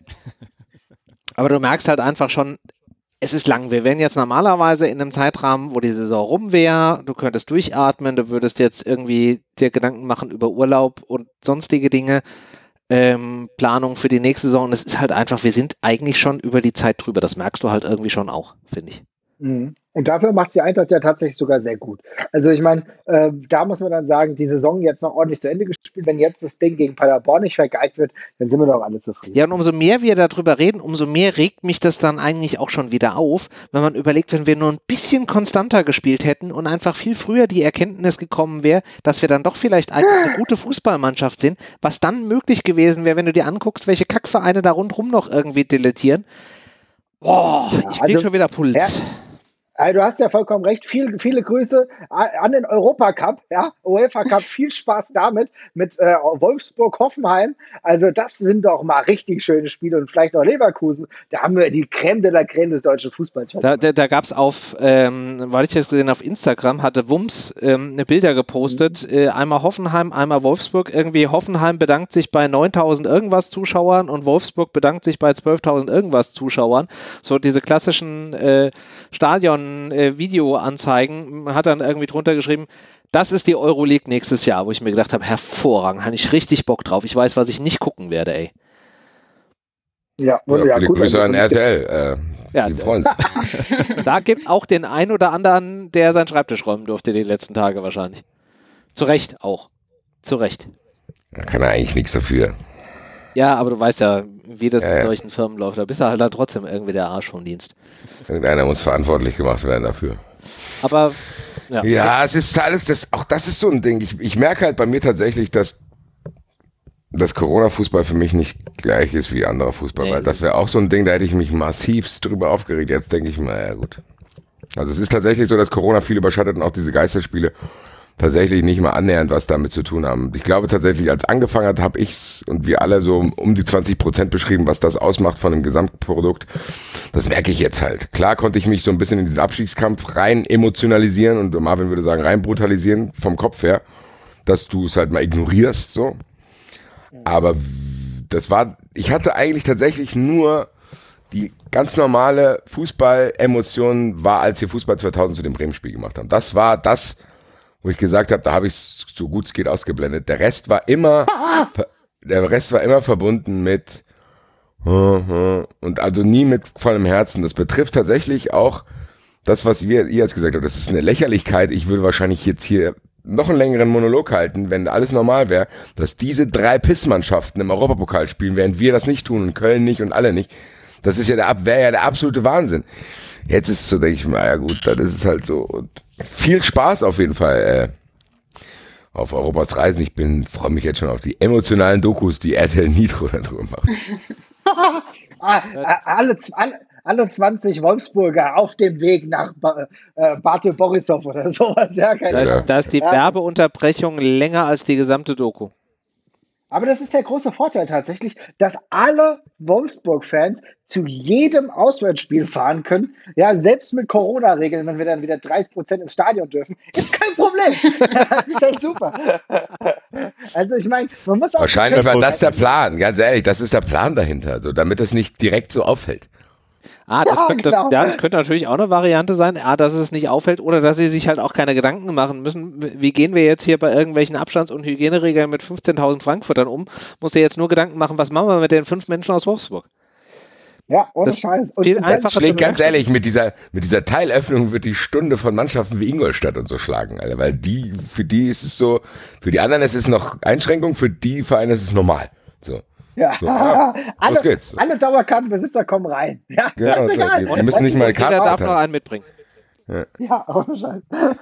aber du merkst halt einfach schon, es ist lang. Wir wären jetzt normalerweise in einem Zeitrahmen, wo die Saison rum wäre, du könntest durchatmen, du würdest jetzt irgendwie dir Gedanken machen über Urlaub und sonstige Dinge. Ähm, Planung für die nächste Saison. Und es ist halt einfach, wir sind eigentlich schon über die Zeit drüber. Das merkst du halt irgendwie schon auch, finde ich. Mhm. Und dafür macht die Eintracht ja tatsächlich sogar sehr gut. Also ich meine, äh, da muss man dann sagen, die Saison jetzt noch ordentlich zu Ende gespielt. Wenn jetzt das Ding gegen Paderborn nicht vergeigt wird, dann sind wir doch alle zufrieden. Ja, und umso mehr wir darüber reden, umso mehr regt mich das dann eigentlich auch schon wieder auf, wenn man überlegt, wenn wir nur ein bisschen konstanter gespielt hätten und einfach viel früher die Erkenntnis gekommen wäre, dass wir dann doch vielleicht eigentlich eine gute Fußballmannschaft sind, was dann möglich gewesen wäre, wenn du dir anguckst, welche Kackvereine da rundherum noch irgendwie dilettieren. Boah, Ja, ich krieg also- schon wieder Puls. Ja. Also du hast ja vollkommen recht. Viel, viele Grüße an den Europacup, ja, UEFA Cup. Viel Spaß damit mit äh, Wolfsburg, Hoffenheim. Also das sind doch mal richtig schöne Spiele und vielleicht noch Leverkusen. Da haben wir die Creme de la Creme des deutschen Fußballs. Da, da, da gab es auf, ähm, weil ich jetzt gesehen auf Instagram, hatte Wums ähm, eine Bilder gepostet, äh, einmal Hoffenheim, einmal Wolfsburg. Irgendwie Hoffenheim bedankt sich bei neuntausend irgendwas Zuschauern und Wolfsburg bedankt sich bei zwölftausend irgendwas Zuschauern. So diese klassischen äh, Stadion-Video-Anzeigen. Man hat dann irgendwie drunter geschrieben, das ist die Euroleague nächstes Jahr, wo ich mir gedacht habe, hervorragend, habe ich richtig Bock drauf. Ich weiß, was ich nicht gucken werde, ey. Ja, Ja, ja, viele gut, Grüße also- an R T L. Äh, Ja, die freuen sich. da gibt auch den einen oder anderen, der seinen Schreibtisch räumen durfte die letzten Tage wahrscheinlich. Zu Recht auch. Zu Recht. Da kann er eigentlich nichts dafür. Ja, aber du weißt ja, wie das Ja, in ja. solchen Firmen läuft. Da bist du halt dann trotzdem irgendwie der Arsch vom Dienst. Irgendeiner muss verantwortlich gemacht werden dafür. Aber, ja. Ja, es ist alles, das, auch das ist so ein Ding. Ich, ich merke halt bei mir tatsächlich, dass dass Corona-Fußball für mich nicht gleich ist wie anderer Fußball, Nee, weil das wäre auch so ein Ding, da hätte ich mich massivst drüber aufgeregt. Jetzt denke ich mir, ja gut. Also es ist tatsächlich so, dass Corona viel überschattet und auch diese Geisterspiele tatsächlich nicht mal annähernd was damit zu tun haben. Ich glaube tatsächlich, als angefangen hat, habe ich und wir alle so um die zwanzig Prozent beschrieben, was das ausmacht von dem Gesamtprodukt. Das merke ich jetzt halt. Klar konnte ich mich so ein bisschen in diesen Abstiegskampf rein emotionalisieren und Marvin würde sagen rein brutalisieren vom Kopf her, dass du es halt mal ignorierst, so. Aber das war, ich hatte eigentlich tatsächlich nur die ganz normale Fußball-Emotion war, als wir Fußball zweitausend zu dem Bremen-Spiel gemacht haben. Das war das, wo ich gesagt habe, da habe ich es so gut es geht ausgeblendet. Der Rest war immer, der Rest war immer verbunden mit und also nie mit vollem Herzen. Das betrifft tatsächlich auch das, was wir, ihr jetzt gesagt habt. Das ist eine Lächerlichkeit. Ich würde wahrscheinlich jetzt hier noch einen längeren Monolog halten, wenn alles normal wäre, dass diese drei Pissmannschaften im Europapokal spielen, während wir das nicht tun und Köln nicht und alle nicht. Das ist ja der, wäre ja der absolute Wahnsinn. Jetzt ist es so, denke ich mal, ja gut, dann ist es halt so. Und viel Spaß auf jeden Fall äh, auf Europas Reisen. Ich bin, freue mich jetzt schon auf die emotionalen Dokus, die R T L Nitro darüber macht. alle, alle, alle zwanzig Wolfsburger auf dem Weg nach ba äh, Bartel Borisov oder sowas. Ja, keine Da ist, Ja. da ist die Ja. Werbeunterbrechung länger als die gesamte Doku. Aber das ist der große Vorteil tatsächlich, dass alle Wolfsburg-Fans zu jedem Auswärtsspiel fahren können. Ja, selbst mit Corona-Regeln, wenn wir dann wieder dreißig Prozent ins Stadion dürfen, ist kein Problem. Das ist echt super. Also ich meine, man muss auch... Wahrscheinlich war das der Plan, ganz ehrlich, das ist der Plan dahinter, so, damit es nicht direkt so auffällt. Ah, das, Ja, könnte, das, genau. das könnte natürlich auch eine Variante sein, ah, dass es nicht auffällt oder dass sie sich halt auch keine Gedanken machen müssen. Wie gehen wir jetzt hier bei irgendwelchen Abstands- und Hygieneregeln mit fünfzehntausend Frankfurtern um? Musst du jetzt nur Gedanken machen, was machen wir mit den fünf Menschen aus Wolfsburg? Ja, ohne Das Scheiß. Und viel und einfacher das- Schlägt ganz ehrlich, mit dieser, mit dieser Teilöffnung wird die Stunde von Mannschaften wie Ingolstadt und so schlagen, Alter, weil die, für die ist es so, für die anderen ist es noch Einschränkung, für die Vereine ist es normal. So. Ja, So, ja, alle, los geht's. alle Dauerkartenbesitzer kommen rein. Ja, Genau, ist so. egal. Die- die müssen nicht mal eine Karte Jeder darf noch haben. einen mitbringen. Ja, ohne Scheiß.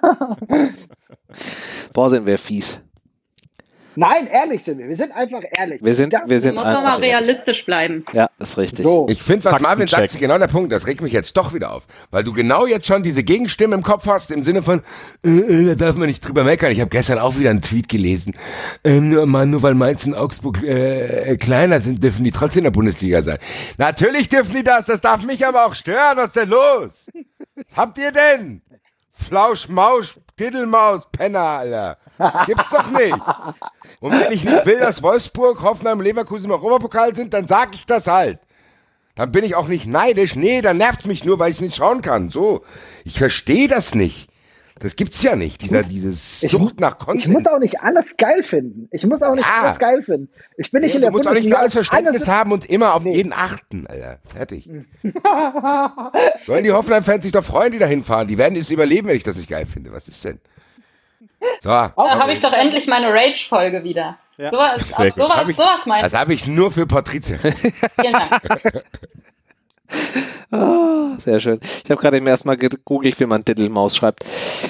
Boah, sind wir fies. Nein, ehrlich sind wir. Wir sind einfach ehrlich. Wir sind, Da- wir sind Muss man mal einfach- realistisch bleiben. Ja, ist richtig. So. Ich finde, was Marvin sagt, ist Faktencheck. genau der Punkt. Das regt mich jetzt doch wieder auf. Weil du genau jetzt schon diese Gegenstimmen im Kopf hast, im Sinne von, äh, äh, da darf man nicht drüber meckern. Ich habe gestern auch wieder einen Tweet gelesen. Äh, nur, Mann, nur weil Mainz und Augsburg äh, kleiner sind, dürfen die trotzdem in der Bundesliga sein. Natürlich dürfen die das. Das darf mich aber auch stören. Was ist denn los? Was habt ihr denn? Flausch, Mausch, Tittelmaus, Penner, Alter. Gibt's doch nicht. Und wenn ich nicht will, dass Wolfsburg, Hoffenheim, Leverkusen im Europapokal sind, dann sag ich das halt. Dann bin ich auch nicht neidisch. Nee, dann nervt's mich nur, weil ich nicht schauen kann. So, ich verstehe das nicht. Das gibt's ja nicht, dieser, diese Ich Sucht nach Ich Content. muss auch nicht alles geil finden. Ich muss auch nicht Ja. alles geil finden. Ich bin nicht Nee, in der du musst auch nicht für Bundesliga. alles Verständnis Alles- haben und immer auf Nee. jeden achten, Alter. Fertig. Sollen die Hoffenheim-Fans sich doch freuen, die da hinfahren. Die werden es überleben, wenn ich das nicht geil finde. Was ist denn? So, Da habe ich doch endlich meine Rage-Folge wieder. Ja. So, auf gut. sowas, Hab ich- sowas meine das habe ich nur für Patricia. ich. Vielen Dank. Ah, sehr schön. Ich habe gerade eben erstmal gegoogelt, wie man Tittelmaus schreibt.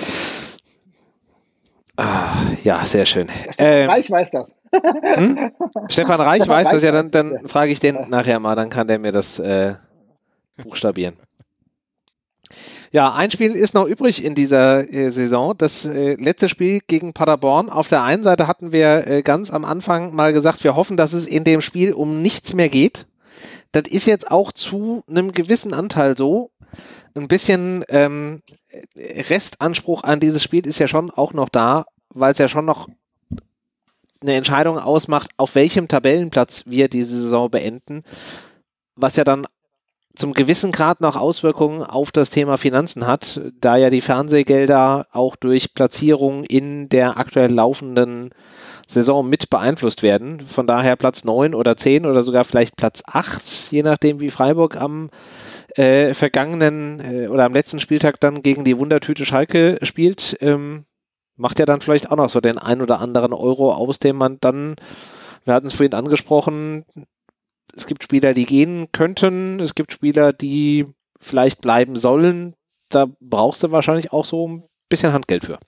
Ah, ja, sehr schön. Ähm, Reich weiß das. Stefan Reich weiß Reich das ja, weiß dann, das, dann frage ich den nachher mal, dann kann der mir das äh, buchstabieren. Ja, ein Spiel ist noch übrig in dieser äh, Saison. Das äh, letzte Spiel gegen Paderborn. Auf der einen Seite hatten wir äh, ganz am Anfang mal gesagt, wir hoffen, dass es in dem Spiel um nichts mehr geht. Das ist jetzt auch zu einem gewissen Anteil so. Ein bisschen ähm, Restanspruch an dieses Spiel ist ja schon auch noch da, weil es ja schon noch eine Entscheidung ausmacht, auf welchem Tabellenplatz wir diese Saison beenden, was ja dann zum gewissen Grad noch Auswirkungen auf das Thema Finanzen hat, da ja die Fernsehgelder auch durch Platzierungen in der aktuell laufenden Saison mit beeinflusst werden. Von daher Platz neun oder zehn oder sogar vielleicht Platz acht, je nachdem wie Freiburg am äh, vergangenen äh, oder am letzten Spieltag dann gegen die Wundertüte Schalke spielt, ähm, macht ja dann vielleicht auch noch so den ein oder anderen Euro aus, den man dann, wir hatten es vorhin angesprochen, es gibt Spieler, die gehen könnten, es gibt Spieler, die vielleicht bleiben sollen. Da brauchst du wahrscheinlich auch so ein bisschen Handgeld für.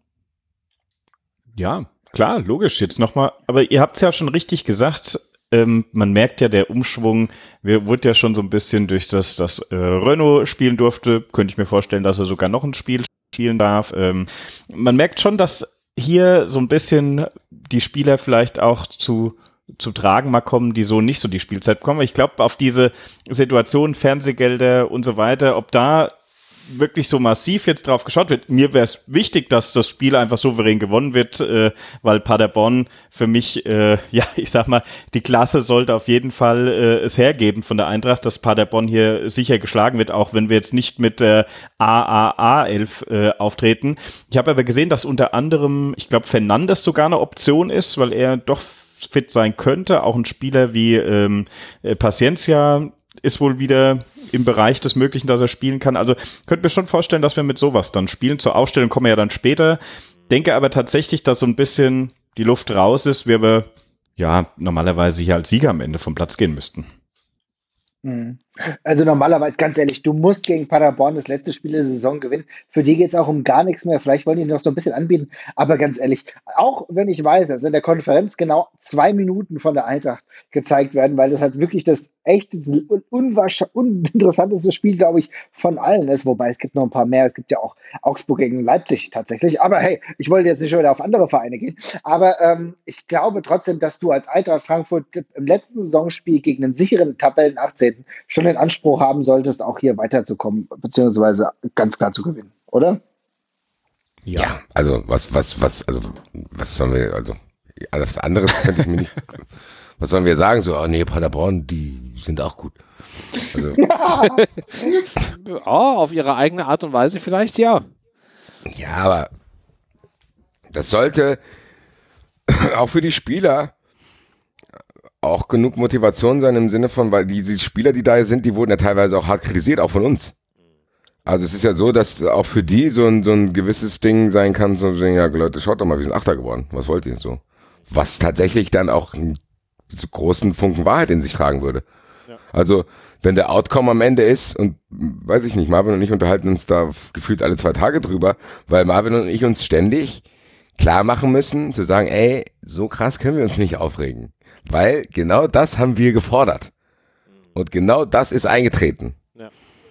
Ja, klar, logisch. Jetzt nochmal, aber ihr habt es ja schon richtig gesagt, ähm, man merkt ja, der Umschwung, wir wurde ja schon so ein bisschen durch das, dass äh, Renault spielen durfte, könnte ich mir vorstellen, dass er sogar noch ein Spiel spielen darf. Ähm, man merkt schon, dass hier so ein bisschen die Spieler vielleicht auch zu zu tragen mal kommen, die so nicht so die Spielzeit bekommen. Ich glaube, auf diese Situation, Fernsehgelder und so weiter, ob da wirklich so massiv jetzt drauf geschaut wird. Mir wäre es wichtig, dass das Spiel einfach souverän gewonnen wird, äh, weil Paderborn für mich, äh, ja, ich sag mal, die Klasse sollte auf jeden Fall äh, es hergeben von der Eintracht, dass Paderborn hier sicher geschlagen wird, auch wenn wir jetzt nicht mit äh, A A A elf äh, auftreten. Ich habe aber gesehen, dass unter anderem, ich glaube, Fernandes sogar eine Option ist, weil er doch fit sein könnte. Auch ein Spieler wie ähm, Paciencia ist wohl wieder im Bereich des Möglichen, dass er spielen kann. Also könnte mir schon vorstellen, dass wir mit sowas dann spielen. Zur Aufstellung kommen wir ja dann später. Denke aber tatsächlich, dass so ein bisschen die Luft raus ist, wir aber ja normalerweise hier als Sieger am Ende vom Platz gehen müssten. Also normalerweise, ganz ehrlich, du musst gegen Paderborn das letzte Spiel der Saison gewinnen. Für die geht es auch um gar nichts mehr. Vielleicht wollen die noch so ein bisschen anbieten. Aber ganz ehrlich, auch wenn ich weiß, dass in der Konferenz genau zwei Minuten von der Eintracht gezeigt werden, weil das halt wirklich das echt uninteressanteste Spiel, glaube ich, von allen ist. Wobei es gibt noch ein paar mehr. Es gibt ja auch Augsburg gegen Leipzig tatsächlich. Aber hey, ich wollte jetzt nicht schon wieder auf andere Vereine gehen. Aber ähm, ich glaube trotzdem, dass du als Eintracht Frankfurt im letzten Saisonspiel gegen einen sicheren Tabellen achtzehnten schon den Anspruch haben solltest, auch hier weiterzukommen, beziehungsweise ganz klar zu gewinnen, oder? Ja, ja also was, was, was, also was sollen wir, also alles anderes könnte ich mir nicht, was sollen wir sagen? So, oh nee, Paderborn, die sind auch gut. Also, ja, auf ihre eigene Art und Weise vielleicht, ja. Ja, aber das sollte auch für die Spieler auch genug Motivation sein im Sinne von, weil diese Spieler, die da sind, die wurden ja teilweise auch hart kritisiert, auch von uns. Also es ist ja so, dass auch für die so ein, so ein gewisses Ding sein kann, so sagen, ja Leute, schaut doch mal, wir sind Achter geworden, was wollt ihr so? Was tatsächlich dann auch einen so großen Funken Wahrheit in sich tragen würde. Ja. Also wenn der Outcome am Ende ist, und weiß ich nicht, Marvin und ich unterhalten uns da gefühlt alle zwei Tage drüber, weil Marvin und ich uns ständig klar machen müssen, zu sagen, ey, so krass können wir uns nicht aufregen. Weil genau das haben wir gefordert. Und genau das ist eingetreten. Ja.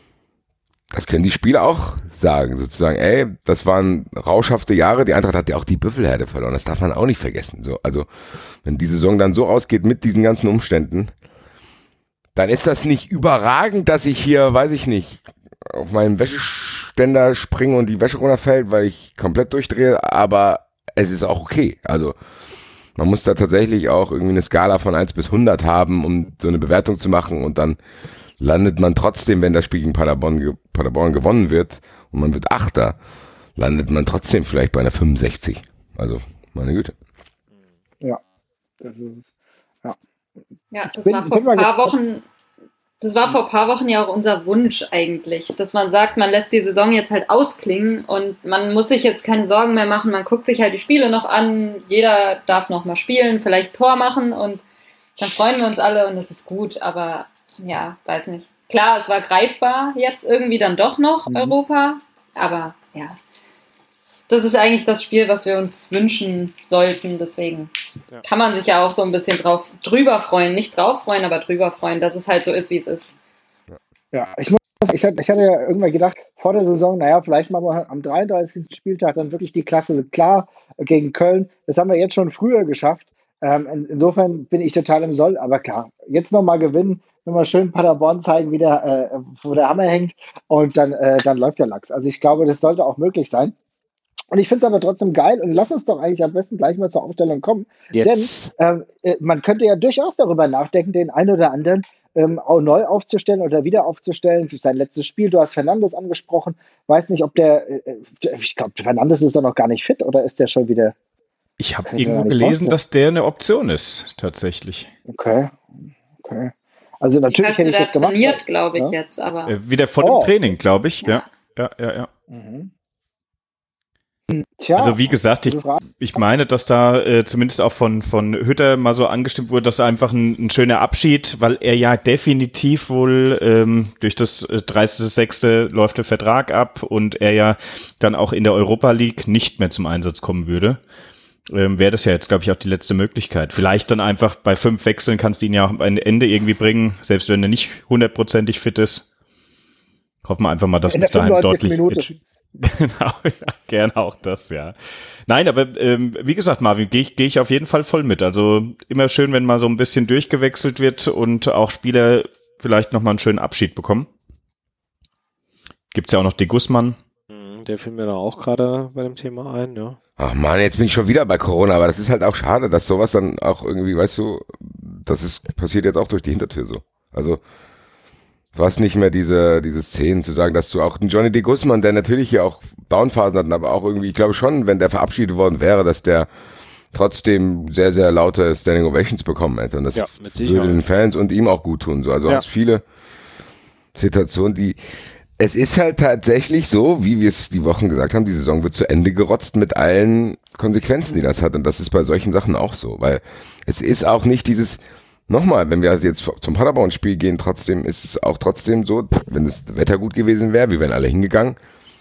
Das können die Spieler auch sagen, sozusagen, ey, das waren rauschhafte Jahre, die Eintracht hat ja auch die Büffelherde verloren, das darf man auch nicht vergessen. So, also, wenn die Saison dann so ausgeht mit diesen ganzen Umständen, dann ist das nicht überragend, dass ich hier, weiß ich nicht, auf meinen Wäscheständer springe und die Wäsche runterfällt, weil ich komplett durchdrehe, aber es ist auch okay. Also, man muss da tatsächlich auch irgendwie eine Skala von eins bis hundert haben, um so eine Bewertung zu machen, und dann landet man trotzdem, wenn das Spiel gegen Paderborn, Paderborn gewonnen wird und man wird Achter, landet man trotzdem vielleicht bei einer fünfundsechzig. Also, meine Güte. Ja, das ist, ja. Ja, das bin, war vor ein paar Wochen, das war vor ein paar Wochen ja auch unser Wunsch eigentlich, dass man sagt, man lässt die Saison jetzt halt ausklingen und man muss sich jetzt keine Sorgen mehr machen, man guckt sich halt die Spiele noch an, jeder darf noch mal spielen, vielleicht Tor machen und dann freuen wir uns alle und das ist gut, aber ja, weiß nicht. Klar, es war greifbar jetzt irgendwie dann doch noch mhm. Europa, aber ja, das ist eigentlich das Spiel, was wir uns wünschen sollten, deswegen ja. kann man sich ja auch so ein bisschen drauf, drüber freuen, nicht drauf freuen, aber drüber freuen, dass es halt so ist, wie es ist. Ja, ich muss, ich hatte, ich hatte ja irgendwann gedacht, vor der Saison, naja, vielleicht machen wir am dreiunddreißigsten Spieltag dann wirklich die Klasse klar gegen Köln. Das haben wir jetzt schon früher geschafft. Ähm, in, insofern bin ich total im Soll, aber klar, jetzt nochmal gewinnen, nochmal schön Paderborn zeigen, wie der, äh, wo der Hammer hängt und dann, äh, dann läuft der Lachs. Also ich glaube, das sollte auch möglich sein. Und ich finde es aber trotzdem geil und lass uns doch eigentlich am besten gleich mal zur Aufstellung kommen. Yes. Denn ähm, man könnte ja durchaus darüber nachdenken, den einen oder anderen ähm, auch neu aufzustellen oder wieder aufzustellen für sein letztes Spiel. Du hast Fernandes angesprochen. Weiß nicht, ob der, äh, ich glaube, Fernandes ist doch noch gar nicht fit oder ist der schon wieder? Ich habe irgendwo gelesen, dass der eine Option ist, tatsächlich. Okay, okay. Also natürlich heißt, hätte ich der das gemacht. trainiert, glaube ich, ja? jetzt, aber. Äh, wieder voll Oh. im Training, glaube ich. Ja. Ja, ja, ja. ja. Mhm. Tja, Also wie gesagt, ich, gute Frage. ich meine, dass da äh, zumindest auch von, von Hütter mal so angestimmt wurde, dass einfach ein, ein schöner Abschied, weil er ja definitiv wohl ähm, durch das äh, dreißigsten sechsten läuft der Vertrag ab und er ja dann auch in der Europa League nicht mehr zum Einsatz kommen würde. Ähm, wäre das ja jetzt, glaube ich, auch die letzte Möglichkeit. Vielleicht dann einfach bei fünf Wechseln kannst du ihn ja auch ein Ende irgendwie bringen, selbst wenn er nicht hundertprozentig fit ist. Hoffen wir einfach mal, dass In bis der dahin fünfundneunzigsten deutlich... Minute. Genau, ja, gerne auch das, ja. Nein, aber ähm, wie gesagt, Marvin, gehe ich, geh ich auf jeden Fall voll mit. Also immer schön, wenn mal so ein bisschen durchgewechselt wird und auch Spieler vielleicht nochmal einen schönen Abschied bekommen. Gibt's ja auch noch die Guzman. Der fiel mir da auch gerade bei dem Thema ein, ja. Ach man, jetzt bin ich schon wieder bei Corona, aber das ist halt auch schade, dass sowas dann auch irgendwie, weißt du, das ist passiert jetzt auch durch die Hintertür so. Also du hast nicht mehr diese diese Szenen zu sagen, dass du auch einen Johnny de Guzman, der natürlich hier auch Downphasen hat, aber auch irgendwie, ich glaube schon, wenn der verabschiedet worden wäre, dass der trotzdem sehr, sehr laute Standing Ovations bekommen hätte. Und das Ja, mit Sicherheit. würde den Fans und ihm auch gut tun. So. Also Ja. hast viele Situationen, die es ist halt tatsächlich so, wie wir es die Wochen gesagt haben, die Saison wird zu Ende gerotzt mit allen Konsequenzen, die das hat. Und das ist bei solchen Sachen auch so, weil es ist auch nicht dieses, nochmal, wenn wir also jetzt zum Paderborn-Spiel gehen, trotzdem ist es auch trotzdem so, wenn das Wetter gut gewesen wäre, wir wären alle hingegangen,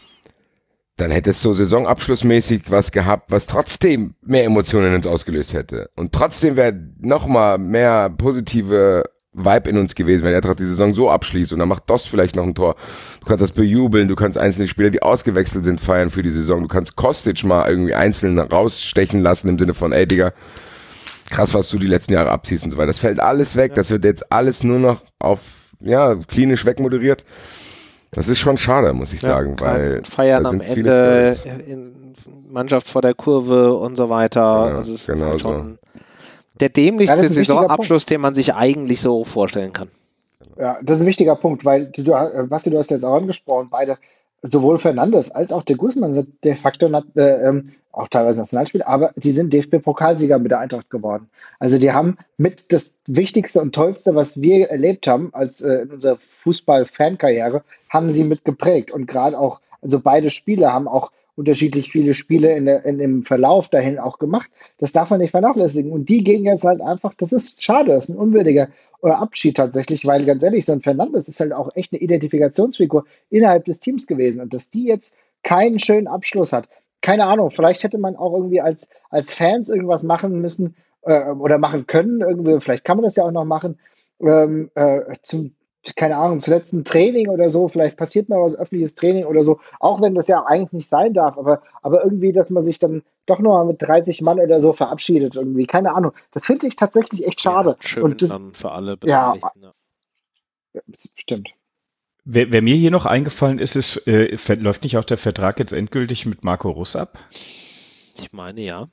dann hätte es so saisonabschlussmäßig was gehabt, was trotzdem mehr Emotionen in uns ausgelöst hätte. Und trotzdem wäre nochmal mehr positive Vibe in uns gewesen, wenn Eintracht die Saison so abschließt und dann macht Dost vielleicht noch ein Tor. Du kannst das bejubeln, du kannst einzelne Spieler, die ausgewechselt sind, feiern für die Saison. Du kannst Kostic mal irgendwie einzeln rausstechen lassen im Sinne von, ey Digga, krass, was du die letzten Jahre abziehst und so weiter. Das fällt alles weg, das wird jetzt alles nur noch auf, ja, klinisch wegmoderiert. Das ist schon schade, muss ich Ja, sagen, weil Feiern da am sind viele Ende, Fans. in Mannschaft vor der Kurve und so weiter. Ja, also es genau ist halt so. schon der dämlichste Ja, das ist ein wichtiger Saisonabschluss, den man sich eigentlich so vorstellen kann. Ja, das ist ein wichtiger Punkt, weil du, du, äh, Basti, du hast jetzt auch angesprochen, beide, sowohl Fernandes als auch der Guzman sind de facto nat- äh, ähm, auch teilweise Nationalspieler, aber die sind D F B-Pokalsieger mit der Eintracht geworden. Also die haben mit das Wichtigste und Tollste, was wir erlebt haben als äh, in unserer Fußball-Fankarriere, haben sie mit geprägt. Und gerade auch, also beide Spiele haben auch unterschiedlich viele Spiele in, der, in dem Verlauf dahin auch gemacht. Das darf man nicht vernachlässigen. Und die gehen jetzt halt einfach, das ist schade, das ist ein unwürdiger äh, Abschied tatsächlich, weil ganz ehrlich, so ein Fernandes ist halt auch echt eine Identifikationsfigur innerhalb des Teams gewesen. Und dass die jetzt keinen schönen Abschluss hat, keine Ahnung, vielleicht hätte man auch irgendwie als, als Fans irgendwas machen müssen äh, oder machen können, irgendwie, vielleicht kann man das ja auch noch machen, ähm, äh, zum keine Ahnung, zum letzten Training oder so, vielleicht passiert mal was, öffentliches Training oder so, auch wenn das ja eigentlich nicht sein darf, aber, aber irgendwie, dass man sich dann doch noch mal mit dreißig Mann oder so verabschiedet irgendwie, keine Ahnung. Das finde ich tatsächlich echt schade. Ja, schön und das, dann für alle Ja. Beteiligten. Ja. ja, stimmt. Wer, wer mir hier noch eingefallen ist, ist äh, ver- läuft nicht auch der Vertrag jetzt endgültig mit Marco Russ ab? Ich meine, ja.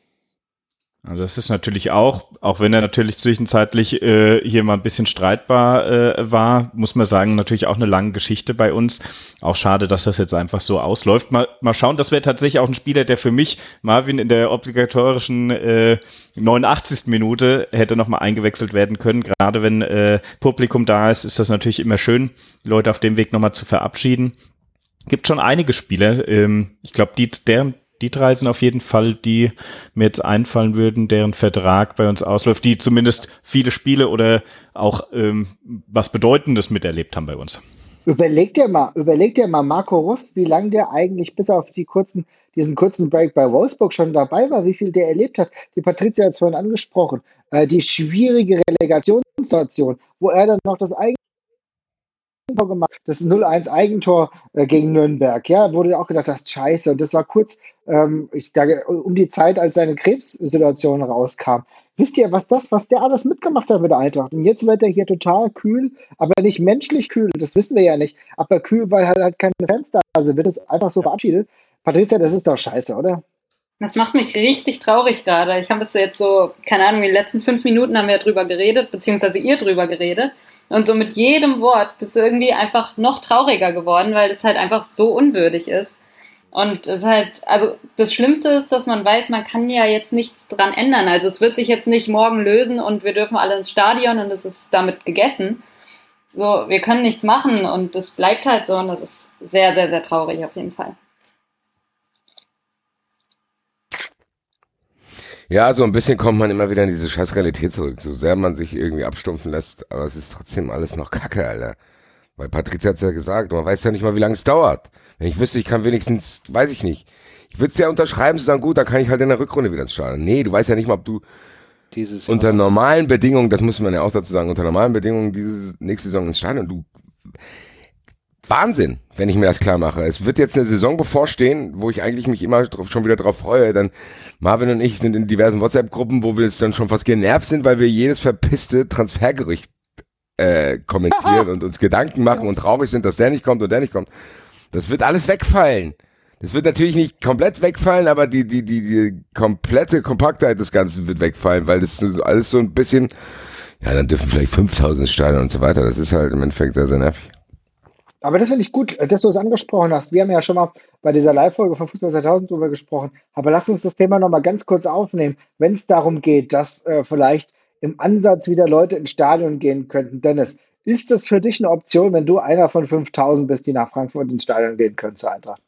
Also das ist natürlich auch, auch wenn er natürlich zwischenzeitlich äh, hier mal ein bisschen streitbar äh, war, muss man sagen, natürlich auch eine lange Geschichte bei uns. Auch schade, dass das jetzt einfach so ausläuft. Mal, mal schauen, das wäre tatsächlich auch ein Spieler, der für mich, Marvin, in der obligatorischen äh, neunundachtzigsten Minute hätte nochmal eingewechselt werden können. Gerade wenn äh, Publikum da ist, ist das natürlich immer schön, die Leute auf dem Weg nochmal zu verabschieden. Gibt schon einige Spieler. Ähm, ich glaube, die, der Die drei sind auf jeden Fall, die mir jetzt einfallen würden, deren Vertrag bei uns ausläuft, die zumindest viele Spiele oder auch ähm, was Bedeutendes miterlebt haben bei uns. Überleg dir mal, überleg dir mal Marco Russ, wie lange der eigentlich bis auf die kurzen, diesen kurzen Break bei Wolfsburg schon dabei war, wie viel der erlebt hat. Die Patricia hat es vorhin angesprochen. Äh, die schwierige Relegationssituation, wo er dann noch das eigene Tor gemacht, das null eins Eigentor äh, gegen Nürnberg, ja, wo du auch gedacht hast, scheiße, und das war kurz ähm, ich sage, um die Zeit, als seine Krebssituation rauskam. Wisst ihr, was das, was der alles mitgemacht hat mit der Eintracht? Und jetzt wird er hier total kühl, aber nicht menschlich kühl, das wissen wir ja nicht, aber kühl, weil halt, halt keine Fans da sind, wird es einfach so verabschiedet. Patricia, das ist doch scheiße, oder? Das macht mich richtig traurig gerade. Ich habe es jetzt so, keine Ahnung, in den letzten fünf Minuten haben wir drüber geredet, beziehungsweise ihr drüber geredet. Und so mit jedem Wort bist du irgendwie einfach noch trauriger geworden, weil das halt einfach so unwürdig ist. Und es ist halt, also das Schlimmste ist, dass man weiß, man kann ja jetzt nichts dran ändern. Also es wird sich jetzt nicht morgen lösen und wir dürfen alle ins Stadion und es ist damit gegessen. So, wir können nichts machen und das bleibt halt so und das ist sehr, sehr, sehr traurig auf jeden Fall. Ja, so ein bisschen kommt man immer wieder in diese scheiß Realität zurück, so sehr man sich irgendwie abstumpfen lässt, aber es ist trotzdem alles noch Kacke, Alter. Weil Patricia hat's ja gesagt, man weiß ja nicht mal, wie lange es dauert. Wenn ich wüsste, ich kann wenigstens, weiß ich nicht. Ich würde es ja unterschreiben, zu sagen, gut, dann kann ich halt in der Rückrunde wieder ins Stadion. Nee, du weißt ja nicht mal, ob du Dieses unter normalen Bedingungen, das muss man ja auch dazu sagen, unter normalen Bedingungen diese nächste Saison ins Stadion. Du, Wahnsinn, wenn ich mir das klar mache. Es wird jetzt eine Saison bevorstehen, wo ich eigentlich mich immer drauf, schon wieder drauf freue. Dann Marvin und ich sind in diversen WhatsApp-Gruppen, wo wir jetzt dann schon fast genervt sind, weil wir jedes verpisste Transfergerücht äh, kommentieren und uns Gedanken machen und traurig sind, dass der nicht kommt und der nicht kommt. Das wird alles wegfallen. Das wird natürlich nicht komplett wegfallen, aber die, die, die, die komplette Kompaktheit des Ganzen wird wegfallen, weil das alles so ein bisschen, ja, dann dürfen vielleicht fünftausend ins Stadion und so weiter. Das ist halt im Endeffekt sehr, sehr nervig. Aber das finde ich gut, dass du es angesprochen hast. Wir haben ja schon mal bei dieser Live-Folge von Fußball zweitausend drüber gesprochen. Aber lass uns das Thema nochmal ganz kurz aufnehmen, wenn es darum geht, dass äh, vielleicht im Ansatz wieder Leute ins Stadion gehen könnten. Dennis, ist das für dich eine Option, wenn du einer von fünftausend bist, die nach Frankfurt ins Stadion gehen können zur Eintracht?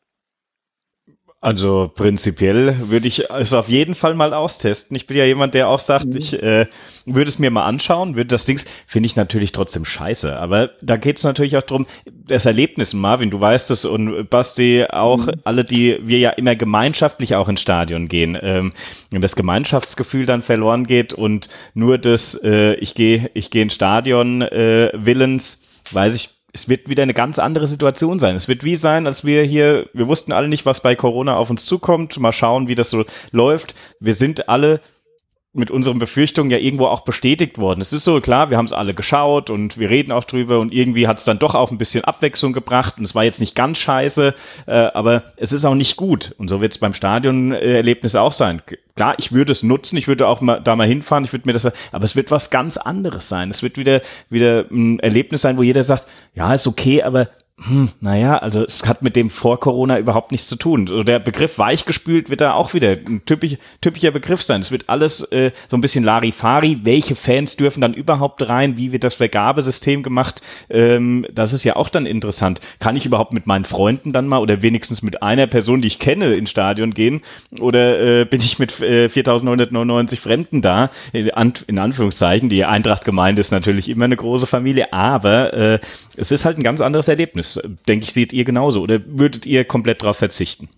Also prinzipiell würde ich es auf jeden Fall mal austesten. Ich bin ja jemand, der auch sagt, mhm. ich äh, würde es mir mal anschauen, würde das Dings, finde ich natürlich trotzdem scheiße. Aber da geht es natürlich auch drum, das Erlebnis, Marvin, du weißt es und Basti auch, mhm. alle, die wir ja immer gemeinschaftlich auch ins Stadion gehen, ähm, und das Gemeinschaftsgefühl dann verloren geht und nur das, äh, ich gehe ich gehe ins Stadion äh, Willens, weiß ich, es wird wieder eine ganz andere Situation sein. Es wird wie sein, als wir hier, wir wussten alle nicht, was bei Corona auf uns zukommt. Mal schauen, wie das so läuft. Wir sind alle mit unseren Befürchtungen ja irgendwo auch bestätigt worden. Es ist so, klar, wir haben es alle geschaut und wir reden auch drüber und irgendwie hat es dann doch auch ein bisschen Abwechslung gebracht und es war jetzt nicht ganz scheiße, äh, aber es ist auch nicht gut. Und so wird es beim Stadionerlebnis auch sein. Klar, ich würde es nutzen, ich würde auch mal da mal hinfahren, ich würde mir das, aber es wird was ganz anderes sein. Es wird wieder, wieder ein Erlebnis sein, wo jeder sagt, ja, ist okay, aber Hm, naja, also es hat mit dem vor Corona überhaupt nichts zu tun. So der Begriff weichgespült wird da auch wieder ein typisch, typischer Begriff sein. Es wird alles äh, so ein bisschen Larifari. Welche Fans dürfen dann überhaupt rein? Wie wird das Vergabesystem gemacht? Ähm, das ist ja auch dann interessant. Kann ich überhaupt mit meinen Freunden dann mal oder wenigstens mit einer Person, die ich kenne, ins Stadion gehen? Oder äh, bin ich mit äh, viertausendneunhundertneunundneunzig Fremden da? In, An- in Anführungszeichen. Die Eintracht-Gemeinde ist natürlich immer eine große Familie, aber äh, es ist halt ein ganz anderes Erlebnis. Denke ich, seht ihr genauso. Oder würdet ihr komplett darauf verzichten?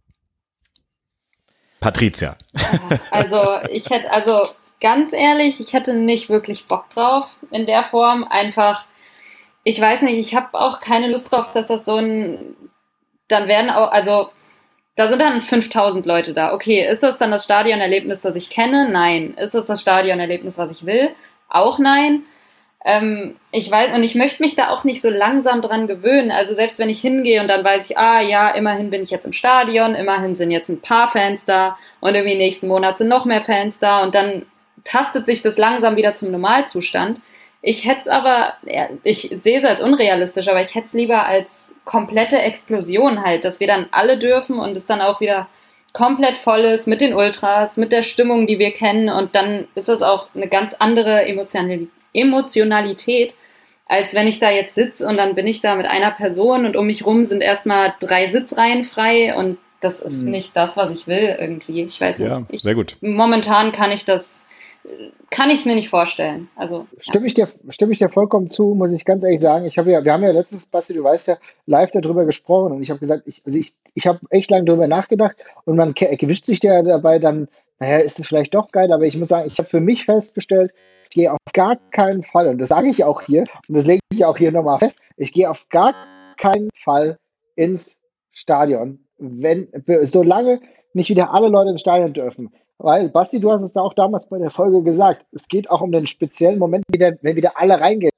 Patricia. Also, ich hätte, also ganz ehrlich, ich hätte nicht wirklich Bock drauf in der Form. Einfach, ich weiß nicht, ich habe auch keine Lust drauf, dass das so ein, dann werden auch, also, da sind dann fünftausend Leute da. Okay, ist das dann das Stadionerlebnis, das ich kenne? Nein. Ist das das Stadionerlebnis, was ich will? Auch nein. Ähm, ich weiß, und ich möchte mich da auch nicht so langsam dran gewöhnen. Also selbst wenn ich hingehe und dann weiß ich, ah ja, immerhin bin ich jetzt im Stadion, immerhin sind jetzt ein paar Fans da und irgendwie nächsten Monat sind noch mehr Fans da und dann tastet sich das langsam wieder zum Normalzustand. Ich hätte es aber, ich sehe es als unrealistisch, aber ich hätte es lieber als komplette Explosion halt, dass wir dann alle dürfen und es dann auch wieder komplett voll ist mit den Ultras, mit der Stimmung, die wir kennen und dann ist das auch eine ganz andere Emotionalität. Emotionalität, als wenn ich da jetzt sitze und dann bin ich da mit einer Person und um mich rum sind erstmal drei Sitzreihen frei und das ist mhm. nicht das, was ich will irgendwie. Ich weiß nicht. Ja, ich, sehr gut. Momentan kann ich das, kann ich es mir nicht vorstellen. Also, stimme, ja. ich dir, stimme ich dir vollkommen zu, muss ich ganz ehrlich sagen. Ich habe ja, wir haben ja letztens, Basti, du weißt ja, live darüber gesprochen und ich habe gesagt, ich, also ich, ich habe echt lange darüber nachgedacht und man erwischt sich ja dabei dann, naja, ist es vielleicht doch geil, aber ich muss sagen, ich habe für mich festgestellt, ich gehe auf gar keinen Fall, und das sage ich auch hier, und das lege ich auch hier nochmal fest, ich gehe auf gar keinen Fall ins Stadion, wenn, solange nicht wieder alle Leute ins Stadion dürfen. Weil, Basti, du hast es da auch damals bei der Folge gesagt, es geht auch um den speziellen Moment, wenn wieder alle reingehen.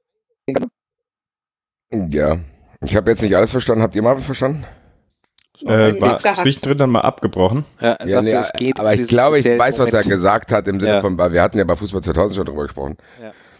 Ja, ich habe jetzt nicht alles verstanden. Habt ihr mal verstanden? Äh, war zwischendrin dann mal abgebrochen. Ja, er ja, sagte, nee, es geht aber um ich glaube, ich weiß, was Moment. er gesagt hat, im Sinne Ja. von, wir hatten ja bei Fußball zweitausend schon drüber gesprochen. Ja.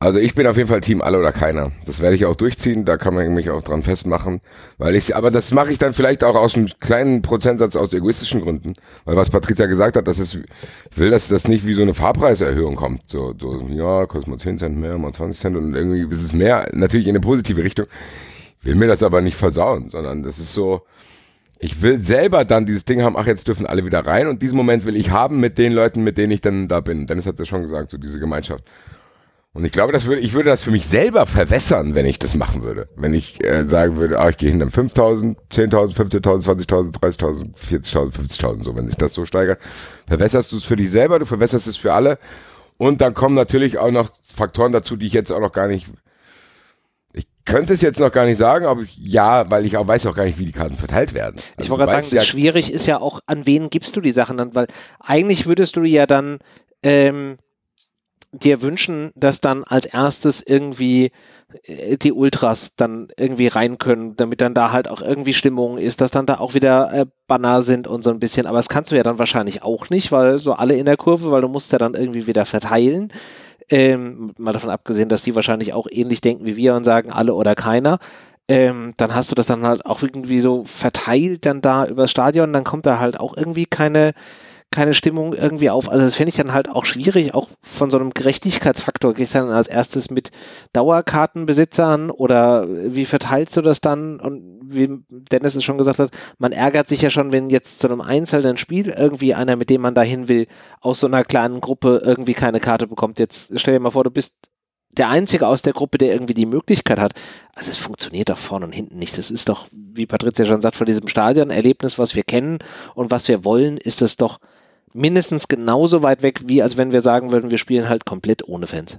Also ich bin auf jeden Fall Team alle oder keiner. Das werde ich auch durchziehen, da kann man mich auch dran festmachen. Weil ich, aber das mache ich dann vielleicht auch aus einem kleinen Prozentsatz aus egoistischen Gründen. Weil was Patricia gesagt hat, das ist, ich will, dass das nicht wie so eine Fahrpreiserhöhung kommt. So, so ja, kostet mal zehn Cent mehr, mal zwanzig Cent und irgendwie ist es mehr, natürlich in eine positive Richtung. Ich will mir das aber nicht versauen, sondern das ist so, ich will selber dann dieses Ding haben, ach, jetzt dürfen alle wieder rein und diesen Moment will ich haben mit den Leuten, mit denen ich dann da bin. Dennis hat ja schon gesagt, so diese Gemeinschaft. Und ich glaube, das würde, ich würde das für mich selber verwässern, wenn ich das machen würde. Wenn ich äh, sagen würde, ah, ich gehe hinter fünftausend, zehntausend, fünfzehntausend, zwanzigtausend, dreißigtausend, vierzigtausend, fünfzigtausend, so, wenn sich das so steigert, verwässerst du es für dich selber, du verwässerst es für alle. Und dann kommen natürlich auch noch Faktoren dazu, die ich jetzt auch noch gar nicht, ich könnte es jetzt noch gar nicht sagen, aber ich, ja, weil ich auch weiß auch gar nicht, wie die Karten verteilt werden. Also ich wollte gerade sagen, ja, schwierig ist ja auch, an wen gibst du die Sachen dann, weil eigentlich würdest du ja dann, ähm, dir wünschen, dass dann als erstes irgendwie die Ultras dann irgendwie rein können, damit dann da halt auch irgendwie Stimmung ist, dass dann da auch wieder äh, Banner sind und so ein bisschen, aber das kannst du ja dann wahrscheinlich auch nicht, weil so alle in der Kurve, weil du musst ja dann irgendwie wieder verteilen, ähm, mal davon abgesehen, dass die wahrscheinlich auch ähnlich denken wie wir und sagen, alle oder keiner, ähm, dann hast du das dann halt auch irgendwie so verteilt dann da übers Stadion, dann kommt da halt auch irgendwie keine keine Stimmung irgendwie auf. Also das finde ich dann halt auch schwierig, auch von so einem Gerechtigkeitsfaktor. Gehst du dann als erstes mit Dauerkartenbesitzern oder wie verteilst du das dann? Und wie Dennis es schon gesagt hat, man ärgert sich ja schon, wenn jetzt zu einem einzelnen Spiel irgendwie einer, mit dem man dahin will, aus so einer kleinen Gruppe irgendwie keine Karte bekommt. Jetzt stell dir mal vor, du bist der Einzige aus der Gruppe, der irgendwie die Möglichkeit hat. Also es funktioniert doch vorne und hinten nicht. Das ist doch, wie Patricia schon sagt, von diesem Stadionerlebnis, was wir kennen und was wir wollen, ist es doch mindestens genauso weit weg, wie als wenn wir sagen würden, wir spielen halt komplett ohne Fans.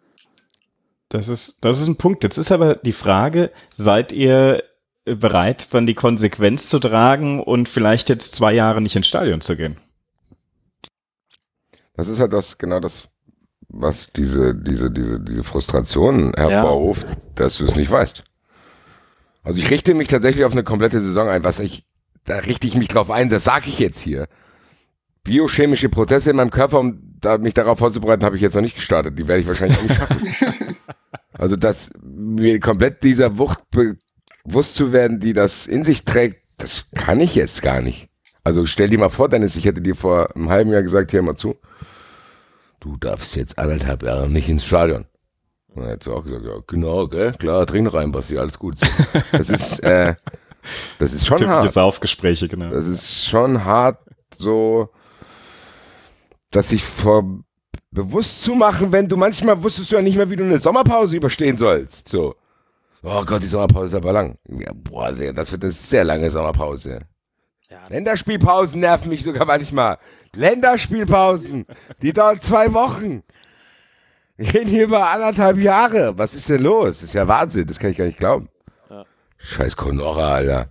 Das ist, das ist ein Punkt. Jetzt ist aber die Frage, seid ihr bereit, dann die Konsequenz zu tragen und vielleicht jetzt zwei Jahre nicht ins Stadion zu gehen? Das ist halt das, genau das, was diese, diese, diese, diese Frustration hervorruft, ja, dass du es nicht weißt. Also ich richte mich tatsächlich auf eine komplette Saison ein, was ich, da richte ich mich drauf ein, das sage ich jetzt hier. Biochemische Prozesse in meinem Körper, um da, mich darauf vorzubereiten, habe ich jetzt noch nicht gestartet. Die werde ich wahrscheinlich auch nicht schaffen. Also, dass mir komplett dieser Wucht bewusst zu werden, die das in sich trägt, das kann ich jetzt gar nicht. Also, stell dir mal vor, Dennis, ich hätte dir vor einem halben Jahr gesagt, hier mal zu, du darfst jetzt anderthalb Jahre nicht ins Stadion. Und dann hättest du auch gesagt, ja, genau, gell, klar, trink rein, Basti, alles gut. So. Das ist, äh, das ist schon Typische hart. Saufgespräche, genau. Das ist schon hart, so, dass sich vor bewusst zu machen, wenn du manchmal wusstest du ja nicht mehr, wie du eine Sommerpause überstehen sollst. So, oh Gott, die Sommerpause ist aber lang. Ja, boah, das wird eine sehr lange Sommerpause. Ja. Länderspielpausen nerven mich sogar manchmal. Länderspielpausen, die dauern zwei Wochen. Wir gehen hier über anderthalb Jahre. Was ist denn los? Das ist ja Wahnsinn, das kann ich gar nicht glauben. Ja. Scheiß Conora, Alter.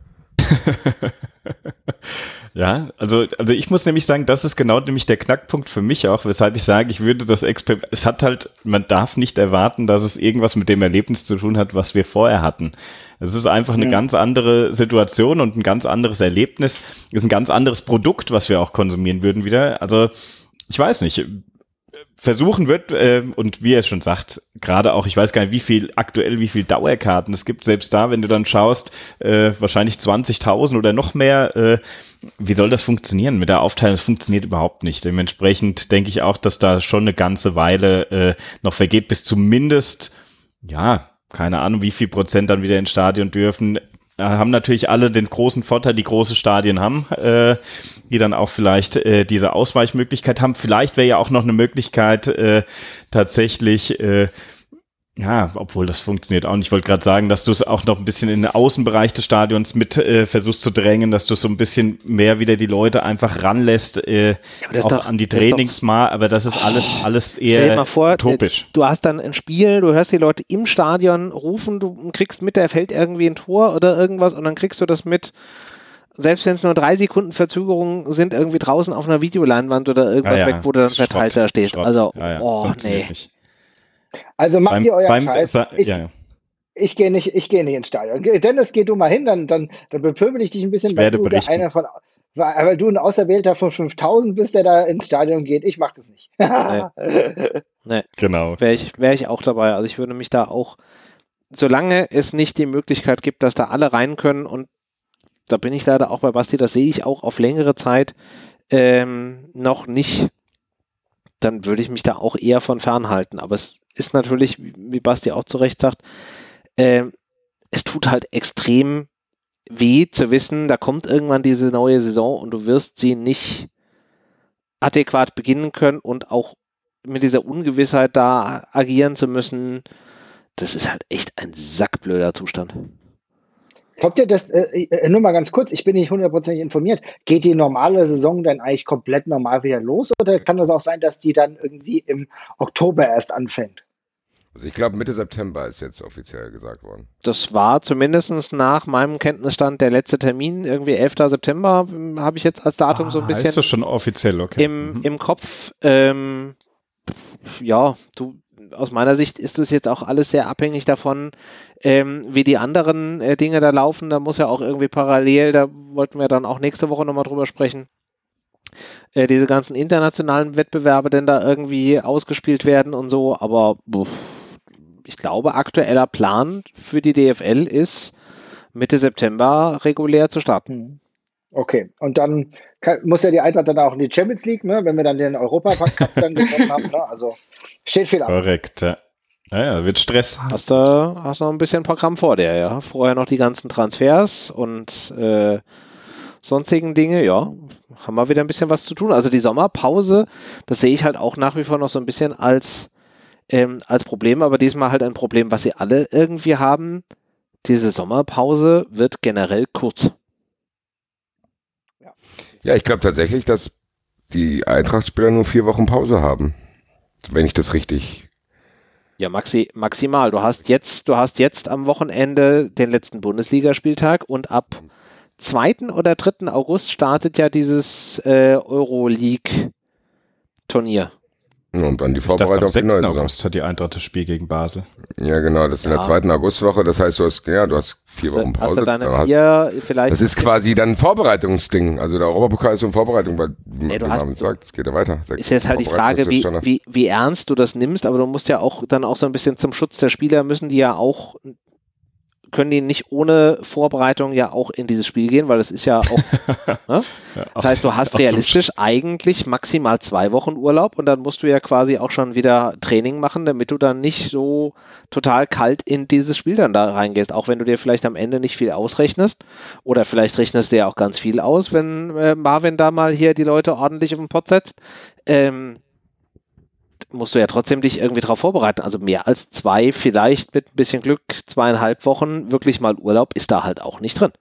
Ja, also, also ich muss nämlich sagen, das ist genau nämlich der Knackpunkt für mich auch, weshalb ich sage, ich würde das Experiment, es hat halt, man darf nicht erwarten, dass es irgendwas mit dem Erlebnis zu tun hat, was wir vorher hatten. Es ist einfach eine ja. ganz andere Situation und ein ganz anderes Erlebnis, es ist ein ganz anderes Produkt, was wir auch konsumieren würden wieder. Also, ich weiß nicht, versuchen wird, äh, und wie er schon sagt, gerade auch, ich weiß gar nicht, wie viel aktuell, wie viel Dauerkarten es gibt, selbst da, wenn du dann schaust, äh, wahrscheinlich zwanzigtausend oder noch mehr, äh, wie soll das funktionieren mit der Aufteilung? Das funktioniert überhaupt nicht. Dementsprechend denke ich auch, dass da schon eine ganze Weile äh, noch vergeht, bis zumindest, ja, keine Ahnung, wie viel Prozent dann wieder ins Stadion dürfen. Haben natürlich alle den großen Vorteil, die große Stadien haben, äh, die dann auch vielleicht äh, diese Ausweichmöglichkeit haben. Vielleicht wäre ja auch noch eine Möglichkeit, äh, tatsächlich, äh, ja, obwohl das funktioniert auch nicht. Ich wollte gerade sagen, dass du es auch noch ein bisschen in den Außenbereich des Stadions mit äh, versuchst zu drängen, dass du so ein bisschen mehr wieder die Leute einfach ranlässt, äh, ja, auch doch, an die Trainings mal, aber das ist alles, alles eher stell dir mal vor, utopisch. Du hast dann ein Spiel, du hörst die Leute im Stadion rufen, du kriegst mit, da fällt irgendwie ein Tor oder irgendwas und dann kriegst du das mit, selbst wenn es nur drei Sekunden Verzögerung sind, irgendwie draußen auf einer Videoleinwand oder irgendwas ja, ja. weg, wo du dann Schrott, verteilt da stehst. Schrott. Also, ja, ja. oh, nee. Nicht. Also macht beim, ihr euren beim, Scheiß. Sa- Ich, ja. ich gehe nicht, ich gehe nicht ins Stadion. Dennis, geh du mal hin, dann, dann, dann bepöbel ich dich ein bisschen, Ich weil werde du der berichten. einer von, weil, weil du ein Auserwählter von fünftausend bist, der da ins Stadion geht. Ich mach das nicht. Nee. Nee. Genau. Wäre ich, wär ich auch dabei. Also ich würde mich da auch, solange es nicht die Möglichkeit gibt, dass da alle rein können, und da bin ich leider auch bei Basti, das sehe ich auch auf längere Zeit ähm, noch nicht, dann würde ich mich da auch eher von fernhalten. Aber es ist natürlich, wie Basti auch zu Recht sagt, ähm, es tut halt extrem weh zu wissen, da kommt irgendwann diese neue Saison und du wirst sie nicht adäquat beginnen können und auch mit dieser Ungewissheit da agieren zu müssen. Das ist halt echt ein sackblöder Zustand. Kommt dir das, äh, nur mal ganz kurz, ich bin nicht hundertprozentig informiert, geht die normale Saison dann eigentlich komplett normal wieder los oder kann das auch sein, dass die dann irgendwie im Oktober erst anfängt? Also ich glaube, Mitte September ist jetzt offiziell gesagt worden. Das war zumindest nach meinem Kenntnisstand der letzte Termin, irgendwie elfter September, habe ich jetzt als Datum ah, so ein bisschen ist das schon offiziell, okay. im, Mhm. im Kopf. Ähm, ja, du, aus meiner Sicht ist das jetzt auch alles sehr abhängig davon, ähm, wie die anderen äh, Dinge da laufen. Da muss ja auch irgendwie parallel, da wollten wir dann auch nächste Woche nochmal drüber sprechen, äh, diese ganzen internationalen Wettbewerbe denn da irgendwie ausgespielt werden und so, aber buff, ich glaube, aktueller Plan für die D F L ist, Mitte September regulär zu starten. Okay, und dann kann, muss ja die Eintracht dann auch in die Champions League, ne, wenn wir dann den Europacup dann gewonnen haben. Ne? Also steht viel an. Korrekt, ja. Naja, wird Stress. Hast du hast noch ein bisschen Programm vor dir, ja. Vorher noch die ganzen Transfers und äh, sonstigen Dinge, ja. Haben wir wieder ein bisschen was zu tun. Also die Sommerpause, das sehe ich halt auch nach wie vor noch so ein bisschen als Ähm, als Problem, aber diesmal halt ein Problem, was sie alle irgendwie haben. Diese Sommerpause wird generell kurz. Ja, ich glaube tatsächlich, dass die Eintracht-Spieler nur vier Wochen Pause haben. Wenn ich das richtig... Ja, maxi, maximal. Du hast jetzt, du hast jetzt am Wochenende den letzten Bundesligaspieltag und ab zweiten oder dritten August startet ja dieses äh, Euroleague-Turnier. Und dann die Ich dachte, Vorbereitung am auf die neue sechsten Saison. August hat die Eintracht das Spiel gegen Basel. Ja, genau, das ist in Ja. der zweiten Augustwoche. Das heißt, du hast, ja, du hast vier Hast du, Wochen hast Pause. du deine Dann hast- vier, vielleicht. Das ist quasi dann ein Vorbereitungsding. Also der Europapokal ist so eine Vorbereitung, weil, wie Nee, du man hast- sagt, es geht ja weiter. Ist jetzt halt die Frage, wie, wie, wie ernst du das nimmst, aber du musst ja auch dann auch so ein bisschen zum Schutz der Spieler, müssen die ja auch, können die nicht ohne Vorbereitung ja auch in dieses Spiel gehen, weil das ist ja auch, ne? Ja, Das heißt, du hast auch zum realistisch eigentlich maximal zwei Wochen Urlaub und dann musst du ja quasi auch schon wieder Training machen, damit du dann nicht so total kalt in dieses Spiel dann da reingehst, auch wenn du dir vielleicht am Ende nicht viel ausrechnest oder vielleicht rechnest du ja auch ganz viel aus, wenn äh, Marvin da mal hier die Leute ordentlich auf den Pott setzt. Ähm, musst du ja trotzdem dich irgendwie darauf vorbereiten. Also mehr als zwei, vielleicht mit ein bisschen Glück, zweieinhalb Wochen wirklich mal Urlaub ist da halt auch nicht drin.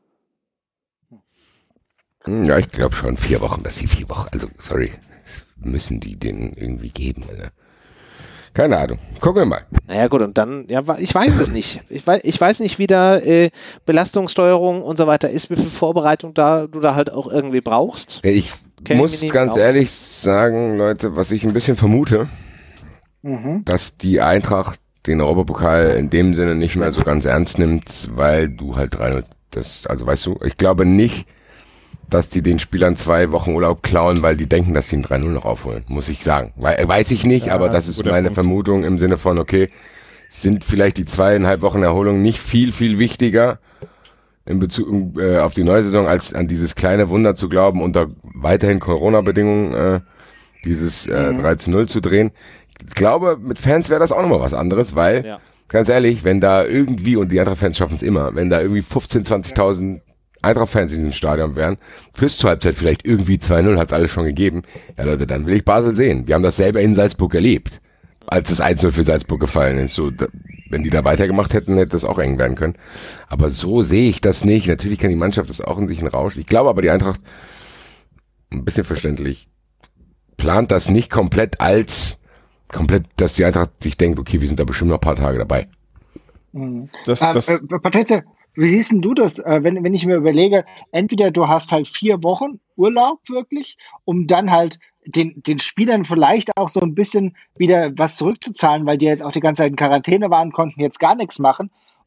Ja, ich glaube schon vier Wochen, dass sie vier Wochen, also sorry, müssen die denen irgendwie geben, Alter. Keine Ahnung. Gucken wir mal. Naja gut, und dann, ja, ich weiß es nicht. Ich weiß, ich weiß nicht, wie da äh, Belastungssteuerung und so weiter ist, wie viel Vorbereitung da du da halt auch irgendwie brauchst. Ich Kenn muss mich nicht ganz aus. ehrlich sagen, Leute, was ich ein bisschen vermute, Mhm. dass die Eintracht den Europapokal in dem Sinne nicht mehr so ganz ernst nimmt, weil du halt drei, das, also weißt du, ich glaube nicht, dass die den Spielern zwei Wochen Urlaub klauen, weil die denken, dass sie ein drei null noch aufholen, muss ich sagen. Weil, weiß ich nicht, Ja, aber das ist guter meine Punkt. Vermutung im Sinne von, okay, sind vielleicht die zweieinhalb Wochen Erholung nicht viel, viel wichtiger in Bezug äh, auf die neue Saison, als an dieses kleine Wunder zu glauben, unter weiterhin Corona-Bedingungen äh, dieses äh, Mhm. drei zu null zu drehen. Ich glaube, mit Fans wäre das auch nochmal was anderes, weil, Ja. ganz ehrlich, wenn da irgendwie, und die Eintracht-Fans schaffen es immer, wenn da irgendwie fünfzehntausend, zwanzigtausend Eintracht-Fans in diesem Stadion wären, fürs zur Halbzeit vielleicht irgendwie zwei null, hat es alles schon gegeben. Ja Leute, dann will ich Basel sehen. Wir haben das selber in Salzburg erlebt, als das eins null für Salzburg gefallen ist. So, da, wenn die da weitergemacht hätten, hätte das auch eng werden können. Aber so sehe ich das nicht. Natürlich kann die Mannschaft das auch in sich einen Rausch. Ich glaube aber, die Eintracht, ein bisschen verständlich, plant das nicht komplett als, komplett, dass die Eintracht sich denkt, okay, wir sind da bestimmt noch ein paar Tage dabei. Mhm. Das, Äh, das, äh, Patricia, wie siehst denn du das, äh, wenn, wenn ich mir überlege, entweder du hast halt vier Wochen Urlaub wirklich, um dann halt den, den Spielern vielleicht auch so ein bisschen wieder was zurückzuzahlen, weil die jetzt auch die ganze Zeit in Quarantäne waren, konnten jetzt gar nichts machen.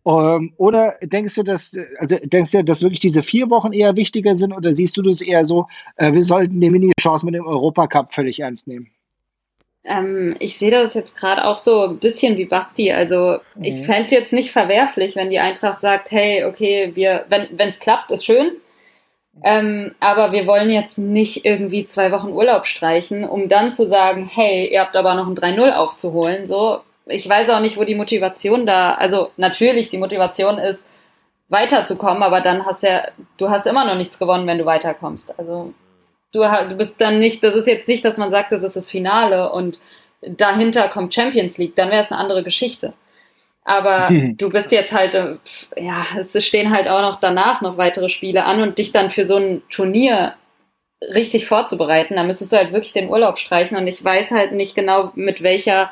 Um, oder denkst du, dass, also denkst du, dass wirklich diese vier Wochen eher wichtiger sind oder siehst du das eher so, äh, wir sollten die Mini-Chance mit dem Europacup völlig ernst nehmen? Ähm, ich sehe das jetzt gerade auch so ein bisschen wie Basti. Also mhm. ich fände es jetzt nicht verwerflich, wenn die Eintracht sagt, hey, okay, wir, wenn es klappt, ist schön. Ähm, aber wir wollen jetzt nicht irgendwie zwei Wochen Urlaub streichen, um dann zu sagen, hey, ihr habt aber noch ein drei null aufzuholen, so. Ich weiß auch nicht, wo die Motivation da, also natürlich, die Motivation ist, weiterzukommen, aber dann hast ja, du hast immer noch nichts gewonnen, wenn du weiterkommst. Also du, du bist dann nicht, das ist jetzt nicht, dass man sagt, das ist das Finale und dahinter kommt Champions League, dann wäre es eine andere Geschichte. Aber hm. du bist jetzt halt, ja, es stehen halt auch noch danach noch weitere Spiele an und dich dann für so ein Turnier richtig vorzubereiten, da müsstest du halt wirklich den Urlaub streichen und ich weiß halt nicht genau, mit welcher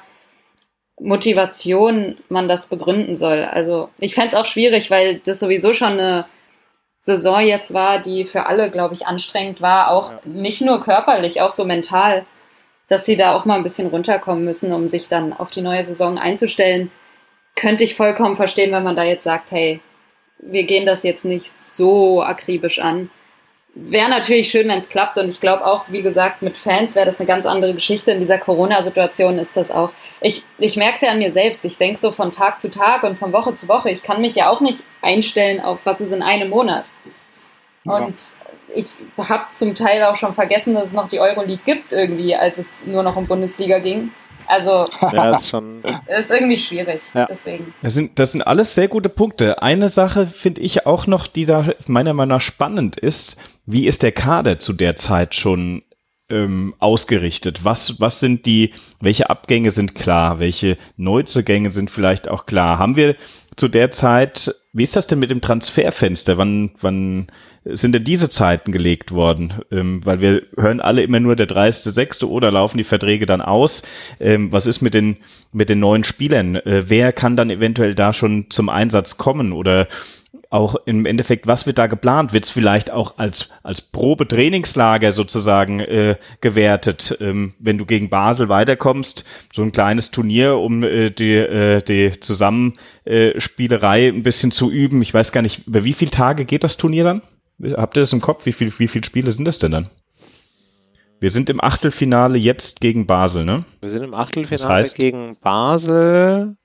Motivation man das begründen soll. Also ich fände es auch schwierig, weil das sowieso schon eine Saison jetzt war, die für alle, glaube ich, anstrengend war, auch ja. nicht nur körperlich, auch so mental, dass sie da auch mal ein bisschen runterkommen müssen, um sich dann auf die neue Saison einzustellen. Könnte ich vollkommen verstehen, wenn man da jetzt sagt, hey, wir gehen das jetzt nicht so akribisch an. Wäre natürlich schön, wenn es klappt und ich glaube auch, wie gesagt, mit Fans wäre das eine ganz andere Geschichte. In dieser Corona-Situation ist das auch, ich, ich merke es ja an mir selbst, ich denke so von Tag zu Tag und von Woche zu Woche, ich kann mich ja auch nicht einstellen auf, was ist in einem Monat. Ja. Und ich habe zum Teil auch schon vergessen, dass es noch die Euroleague gibt irgendwie, als es nur noch um Bundesliga ging. Also, ja, das ist, schon ist irgendwie schwierig, ja. deswegen. Das sind, das sind alles sehr gute Punkte. Eine Sache finde ich auch noch, die da meiner Meinung nach spannend ist, wie ist der Kader zu der Zeit schon ähm, ausgerichtet? Was, was sind die, welche Abgänge sind klar? Welche Neuzugänge sind vielleicht auch klar? Haben wir zu der Zeit, wie ist das denn mit dem Transferfenster? Wann, wann sind denn diese Zeiten gelegt worden? Ähm, weil wir hören alle immer nur der dreißigste sechste oder laufen die Verträge dann aus? Ähm, was ist mit den, mit den neuen Spielern? Äh, wer kann dann eventuell da schon zum Einsatz kommen? Oder auch im Endeffekt, was wird da geplant? Wird es vielleicht auch als, als Probetrainingslager sozusagen äh, gewertet, ähm, wenn du gegen Basel weiterkommst? So ein kleines Turnier, um äh, die, äh, die Zusammenspielerei ein bisschen zu üben. Ich weiß gar nicht, über wie viele Tage geht das Turnier dann? Habt ihr das im Kopf? Wie viel, wie viele Spiele sind das denn dann? Wir sind im Achtelfinale jetzt gegen Basel, ne? Wir sind im Achtelfinale das heißt, gegen Basel.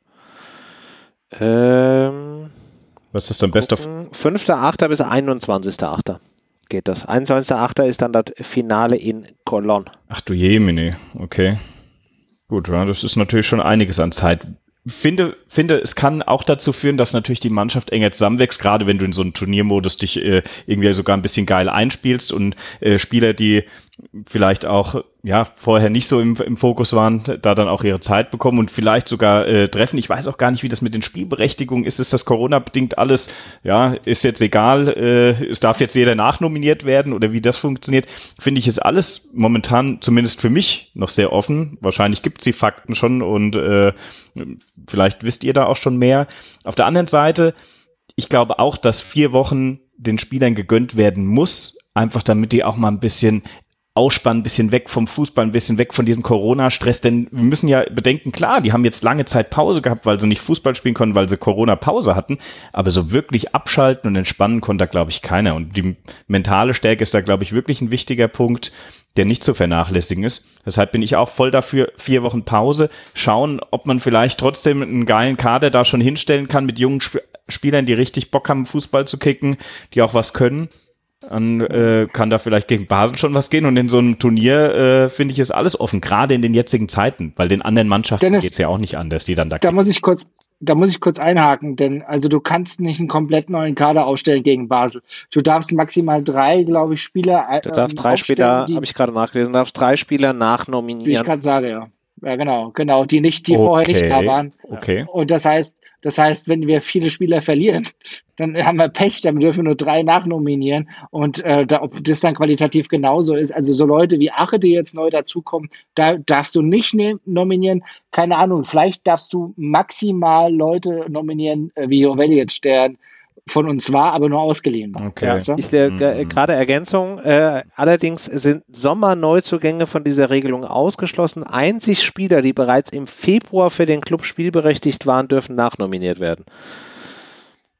Ähm, was ist dann best of? fünfter achter bis einundzwanzigster achter geht das. einundzwanzigster achter ist dann das Finale in Cologne. Ach du Jemine, okay. Gut, ja, das ist natürlich schon einiges an Zeit. Finde, finde, es kann auch dazu führen, dass natürlich die Mannschaft enger zusammenwächst, gerade wenn du in so einem Turniermodus dich äh, irgendwie sogar ein bisschen geil einspielst und äh, Spieler, die vielleicht auch ja vorher nicht so im, im Fokus waren, da dann auch ihre Zeit bekommen und vielleicht sogar äh, treffen. Ich weiß auch gar nicht, wie das mit den Spielberechtigungen ist. Ist das Corona-bedingt alles? Ja, ist jetzt egal. Äh, es darf jetzt jeder nachnominiert werden oder wie das funktioniert. Finde ich, ist alles momentan zumindest für mich noch sehr offen. Wahrscheinlich gibt es die Fakten schon und äh, vielleicht wisst ihr da auch schon mehr. Auf der anderen Seite, ich glaube auch, dass vier Wochen den Spielern gegönnt werden muss, einfach damit die auch mal ein bisschen ausspannen, ein bisschen weg vom Fußball, ein bisschen weg von diesem Corona-Stress, denn wir müssen ja bedenken, klar, die haben jetzt lange Zeit Pause gehabt, weil sie nicht Fußball spielen konnten, weil sie Corona-Pause hatten, aber so wirklich abschalten und entspannen konnte da, glaube ich, keiner und die mentale Stärke ist da, glaube ich, wirklich ein wichtiger Punkt, der nicht zu vernachlässigen ist. Deshalb bin ich auch voll dafür, vier Wochen Pause, schauen, ob man vielleicht trotzdem einen geilen Kader da schon hinstellen kann mit jungen Sp- Spielern, die richtig Bock haben, Fußball zu kicken, die auch was können. Dann äh, kann da vielleicht gegen Basel schon was gehen und in so einem Turnier, äh, finde ich, ist alles offen, gerade in den jetzigen Zeiten, weil den anderen Mannschaften geht es ja auch nicht anders, die dann da Da muss ich kurz, da muss ich kurz einhaken, denn also du kannst nicht einen komplett neuen Kader aufstellen gegen Basel. Du darfst maximal drei, glaube ich, Spieler äh, Du darfst drei Spieler, habe ich gerade nachgelesen, du darfst drei Spieler nachnominieren. Wie ich gerade sage, ja. Ja, genau, genau, die nicht, die okay. vorher nicht da waren. Okay. Und das heißt, das heißt, wenn wir viele Spieler verlieren, dann haben wir Pech, dann dürfen wir nur drei nachnominieren. Und äh, da, ob das dann qualitativ genauso ist, also so Leute wie Ache, die jetzt neu dazukommen, da darfst du nicht ne- nominieren. Keine Ahnung, vielleicht darfst du maximal Leute nominieren, äh, wie Jovelli jetzt Stern von uns war, aber nur ausgeliehen war. Okay. Ja, Weißt du? ist der, g- gerade Ergänzung, äh, allerdings sind Sommerneuzugänge von dieser Regelung ausgeschlossen. Einzig Spieler, die bereits im Februar für den Club spielberechtigt waren, dürfen nachnominiert werden.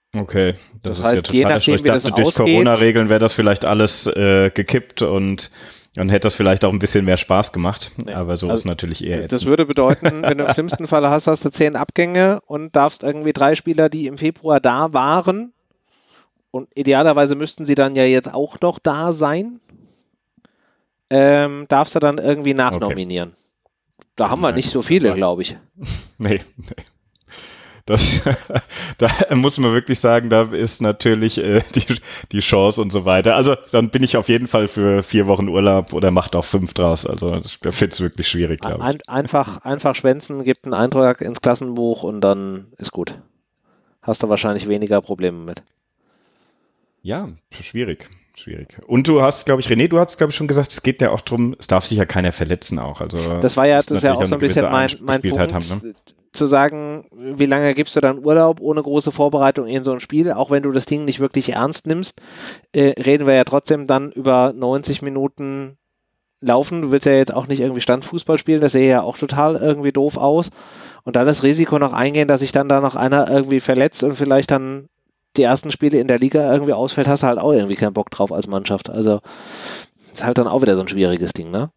Okay, das, Das ist heißt, ja je total nachdem, ich wie das dachte, durch ausgeht- Corona-Regeln wäre das vielleicht alles äh, gekippt und dann hätte das vielleicht auch ein bisschen mehr Spaß gemacht. Nee. Aber so Also, ist natürlich eher Das jetzt. würde bedeuten, wenn du im schlimmsten Fall hast, hast du zehn Abgänge und darfst irgendwie drei Spieler, die im Februar da waren, und idealerweise müssten sie dann ja jetzt auch noch da sein, ähm, darfst du dann irgendwie nachnominieren. Da haben wir Ja, nicht so gut, viele, aber- glaube ich. Nee, nee. Das, da muss man wirklich sagen, da ist natürlich äh, die, die Chance und so weiter. Also dann bin ich auf jeden Fall für vier Wochen Urlaub oder macht auch fünf draus. Also ich finde es wirklich schwierig, glaube ich. Ein, einfach, einfach schwänzen, gibt einen Eintrag ins Klassenbuch und dann ist gut. Hast du wahrscheinlich weniger Probleme mit. Ja, schwierig, schwierig. Und du hast, glaube ich, René, du hast, glaube ich, schon gesagt, es geht ja auch darum, es darf sich ja keiner verletzen auch. Also Das war ja, das ist ja auch natürlich so ein bisschen eine mein, gewisse mein Punkt, Eingespieltheit haben, ne? zu sagen, wie lange gibst du dann Urlaub ohne große Vorbereitung in so ein Spiel, auch wenn du das Ding nicht wirklich ernst nimmst, äh, reden wir ja trotzdem dann über neunzig Minuten laufen. Du willst ja jetzt auch nicht irgendwie Standfußball spielen, das sähe ja auch total irgendwie doof aus. Und dann das Risiko noch eingehen, dass sich dann da noch einer irgendwie verletzt und vielleicht dann die ersten Spiele in der Liga irgendwie ausfällt, hast du halt auch irgendwie keinen Bock drauf als Mannschaft. Also ist halt dann auch wieder so ein schwieriges Ding, ne?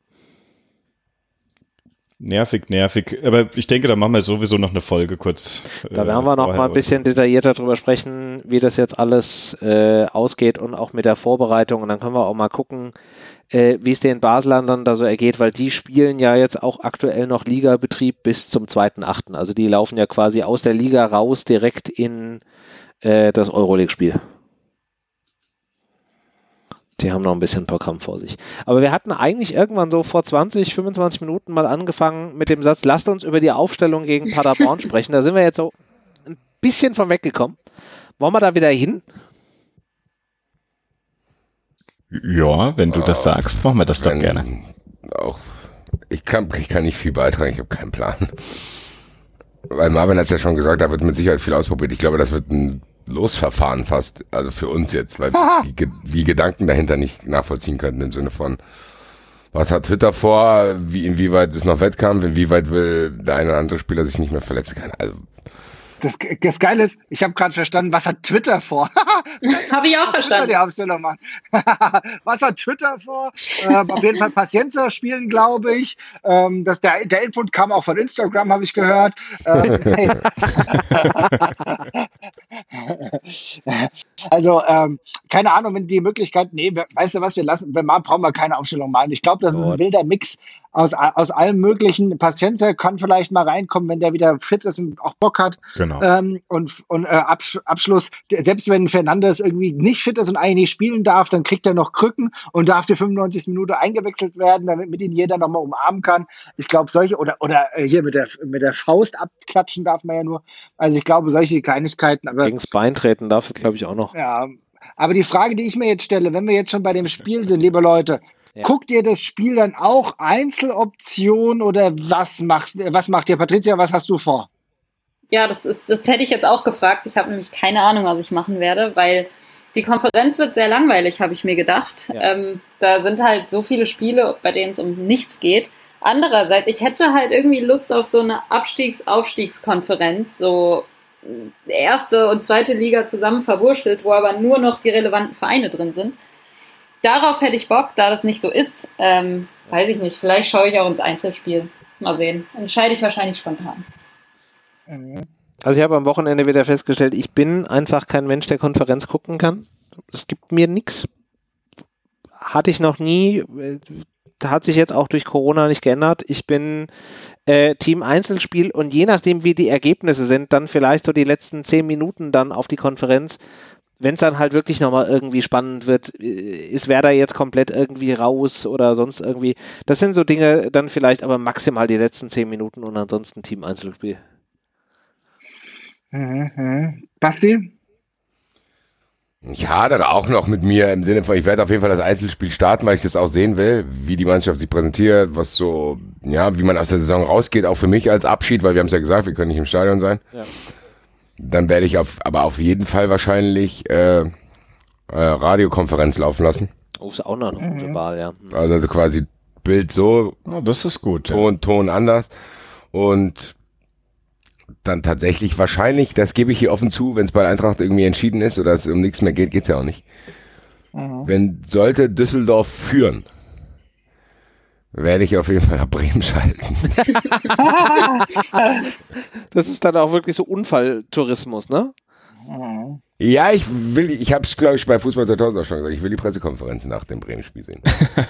Nervig, nervig. Aber ich denke, da machen wir sowieso noch eine Folge kurz. Da werden wir noch mal ein bisschen detaillierter drüber sprechen, wie das jetzt alles äh, ausgeht und auch mit der Vorbereitung. Und dann können wir auch mal gucken, äh, wie es den Baslern dann da so ergeht, weil die spielen ja jetzt auch aktuell noch Ligabetrieb bis zum zweiten achten Also die laufen ja quasi aus der Liga raus direkt in äh, das Euroleague-Spiel. Die haben noch ein bisschen Programm vor sich. Aber wir hatten eigentlich irgendwann so vor zwanzig, fünfundzwanzig Minuten mal angefangen mit dem Satz, lasst uns über die Aufstellung gegen Paderborn sprechen. Da sind wir jetzt so ein bisschen von weggekommen. Wollen wir da wieder hin? Ja, wenn du Oh, das sagst, machen wir das doch Wenn gerne. Auch, ich, kann, ich kann nicht viel beitragen, ich habe keinen Plan. Weil Marvin hat es ja schon gesagt, da wird mit Sicherheit viel ausprobiert. Ich glaube, das wird ein Losverfahren fast, also für uns jetzt, weil wir die, die Gedanken dahinter nicht nachvollziehen könnten im Sinne von, was hat Twitter vor, wie, inwieweit ist noch Wettkampf, inwieweit will der eine oder andere Spieler sich nicht mehr verletzen kann. Also, Das, das Geile ist, ich habe gerade verstanden, was hat Twitter vor? Habe ich auch Twitter verstanden. die Aufstellung machen. Was hat Twitter vor? Ähm, auf jeden Fall Paciencia spielen, glaube ich. Ähm, das, der, der Input kam auch von Instagram, habe ich gehört. Ähm, also, ähm, keine Ahnung, wenn die Möglichkeit, nee, we- weißt du was, wir lassen, bei Mar brauchen wir keine Aufstellung machen. Ich glaube, das ist ein wilder Mix aus, aus allem Möglichen. Paciencia kann vielleicht mal reinkommen, wenn der wieder fit ist und auch Bock hat. Genau. Ähm, und und äh, Absch Abschluss, der- selbst wenn Fernandes irgendwie nicht fit ist und eigentlich nicht spielen darf, dann kriegt er noch Krücken und darf die fünfundneunzigste Minute eingewechselt werden, damit mit ihn jeder nochmal umarmen kann. Ich glaube, solche, oder oder äh, hier mit der mit der Faust abklatschen darf man ja nur. Also ich glaube, solche Kleinigkeiten, aber Gegens Bein treten darfst du, glaube ich, auch noch. ja. Aber die Frage, die ich mir jetzt stelle, wenn wir jetzt schon bei dem Spiel sind, liebe Leute, Ja. guckt ihr das Spiel dann auch Einzeloption oder was machst was macht ihr? Patricia, was hast du vor? Ja, das ist, das hätte ich jetzt auch gefragt. Ich habe nämlich keine Ahnung, was ich machen werde, weil die Konferenz wird sehr langweilig, habe ich mir gedacht. Ja. Ähm, da sind halt so viele Spiele, bei denen es um nichts geht. Andererseits, ich hätte halt irgendwie Lust auf so eine Abstiegs-Aufstiegskonferenz, so erste und zweite Liga zusammen verwurstelt, wo aber nur noch die relevanten Vereine drin sind. Darauf hätte ich Bock, da das nicht so ist. Ähm, weiß ich nicht, vielleicht schaue ich auch ins Einzelspiel. Mal sehen. Entscheide ich wahrscheinlich spontan. Also ich habe am Wochenende wieder festgestellt, ich bin einfach kein Mensch, der Konferenz gucken kann. Es gibt mir nichts. Hatte ich noch nie. äh, Hat sich jetzt auch durch Corona nicht geändert. Ich bin äh, Team Einzelspiel und je nachdem, wie die Ergebnisse sind, dann vielleicht so die letzten zehn Minuten dann auf die Konferenz. Wenn es dann halt wirklich nochmal irgendwie spannend wird, äh, ist Werder jetzt komplett irgendwie raus oder sonst irgendwie. Das sind so Dinge, dann vielleicht aber maximal die letzten zehn Minuten und ansonsten Team Einzelspiel. Mhm. Basti? ich hadere auch noch mit mir im Sinne von, ich werde auf jeden Fall das Einzelspiel starten, weil ich das auch sehen will, wie die Mannschaft sich präsentiert, was so, ja, wie man aus der Saison rausgeht, auch für mich als Abschied, weil wir haben es ja gesagt, wir können nicht im Stadion sein. Ja. Dann werde ich auf, aber auf jeden Fall wahrscheinlich äh, äh, Radiokonferenz laufen lassen. Oh, ist auch noch eine gute Wahl, ja. Also quasi Bild so, Oh, das ist gut. Ja. Ton, Ton anders. Und dann tatsächlich wahrscheinlich, das gebe ich hier offen zu, wenn es bei der Eintracht irgendwie entschieden ist oder es um nichts mehr geht, geht's ja auch nicht. Mhm. Wenn sollte Düsseldorf führen, werde ich auf jeden Fall nach Bremen schalten. Das ist dann auch wirklich so Unfalltourismus, ne? Ja, ich will, ich habe es, glaube ich, bei Fußball zweitausend auch schon gesagt, ich will die Pressekonferenz nach dem Bremen-Spiel sehen.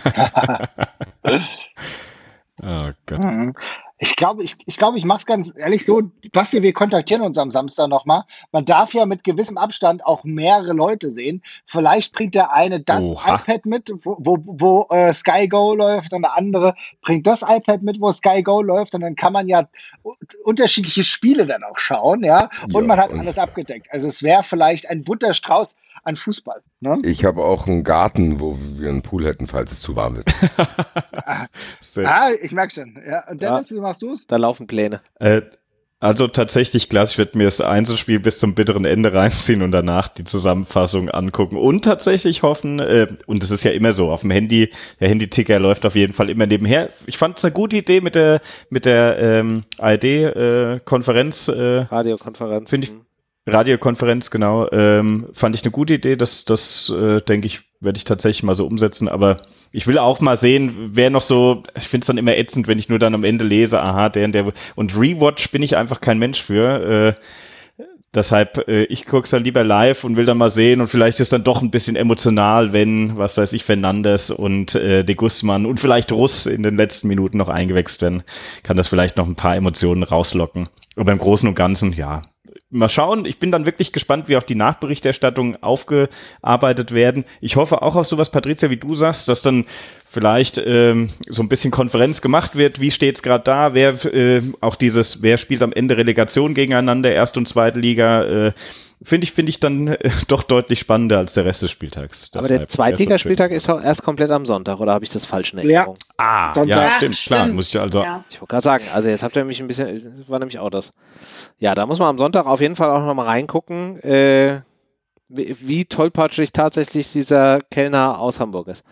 Oh Gott. Ich glaube, ich, ich, glaube, ich mache es ganz ehrlich so, Basti, wir kontaktieren uns am Samstag nochmal. Man darf ja mit gewissem Abstand auch mehrere Leute sehen. Vielleicht bringt der eine das Oha. iPad mit, wo, wo, wo äh, Sky Go läuft, und der andere bringt das iPad mit, wo Sky Go läuft, und dann kann man ja unterschiedliche Spiele dann auch schauen, ja, und ja, man hat und alles abgedeckt. Also es wäre vielleicht ein bunter Strauß an Fußball. Ne? Ich habe auch einen Garten, wo wir einen Pool hätten, falls es zu warm wird. ah, ah, ich merke schon. Ja. Und Dennis, ja, wie machst du es? Da laufen Pläne. Äh, also tatsächlich, klar, ich werde mir das Einzelspiel bis zum bitteren Ende reinziehen und danach die Zusammenfassung angucken und tatsächlich hoffen, äh, und es ist ja immer so, auf dem Handy, der Handy-Ticker läuft auf jeden Fall immer nebenher. Ich fand es eine gute Idee mit der mit der ähm, A R D-Konferenz. Äh, Radiokonferenz. Finde ich. Radiokonferenz, genau, ähm, fand ich eine gute Idee, das, das äh, denke ich, werde ich tatsächlich mal so umsetzen, aber ich will auch mal sehen, wer noch so, ich finde es dann immer ätzend, wenn ich nur dann am Ende lese, aha, der und der, und Rewatch bin ich einfach kein Mensch für, äh, deshalb, äh, ich gucke es dann lieber live und will dann mal sehen, und vielleicht ist dann doch ein bisschen emotional, wenn, was weiß ich, Fernandes und äh, de Guzman und vielleicht Russ in den letzten Minuten noch eingewechselt werden, kann das vielleicht noch ein paar Emotionen rauslocken, aber im Großen und Ganzen, ja, mal schauen, ich bin dann wirklich gespannt, wie auch die Nachberichterstattungen aufgearbeitet werden. Ich hoffe auch auf sowas, Patrizia, wie du sagst, dass dann vielleicht ähm, so ein bisschen Konferenz gemacht wird. Wie steht's gerade da? Wer äh, auch dieses, wer spielt am Ende Relegation gegeneinander, Erst- und Zweite Liga? Äh, finde ich, finde ich dann äh, doch deutlich spannender als der Rest des Spieltags. Aber der Zweitligaspieltag ist doch erst komplett am Sonntag, oder habe ich das falsch in Erinnerung? Ja. Ah, Sonntag. ja, stimmt, Ach, klar. stimmt. Muss ich also. Ja. Ich wollte gerade sagen, also jetzt habt ihr mich ein bisschen, war nämlich auch das. Ja, da muss man am Sonntag auf jeden Fall auch nochmal reingucken, äh, wie, wie tollpatschig tatsächlich dieser Kellner aus Hamburg ist.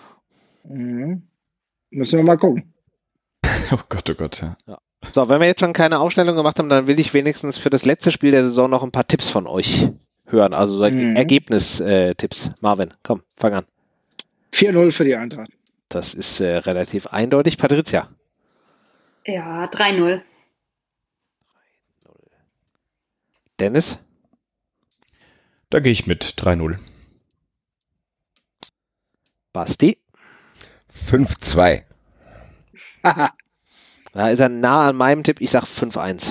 Mhm. Müssen wir mal gucken. Oh Gott, oh Gott, ja. Ja. So, wenn wir jetzt schon keine Aufstellung gemacht haben, dann will ich wenigstens für das letzte Spiel der Saison noch ein paar Tipps von euch hören. Also so Mhm. Ergebnis-Tipps. Marvin, komm, fang an. vier null für die Eintracht. Das ist äh, relativ eindeutig. Patrizia. Ja, drei null. Dennis. Da gehe ich mit drei null. Basti. fünf zwei. Da ist er nah an meinem Tipp. Ich sag fünf eins.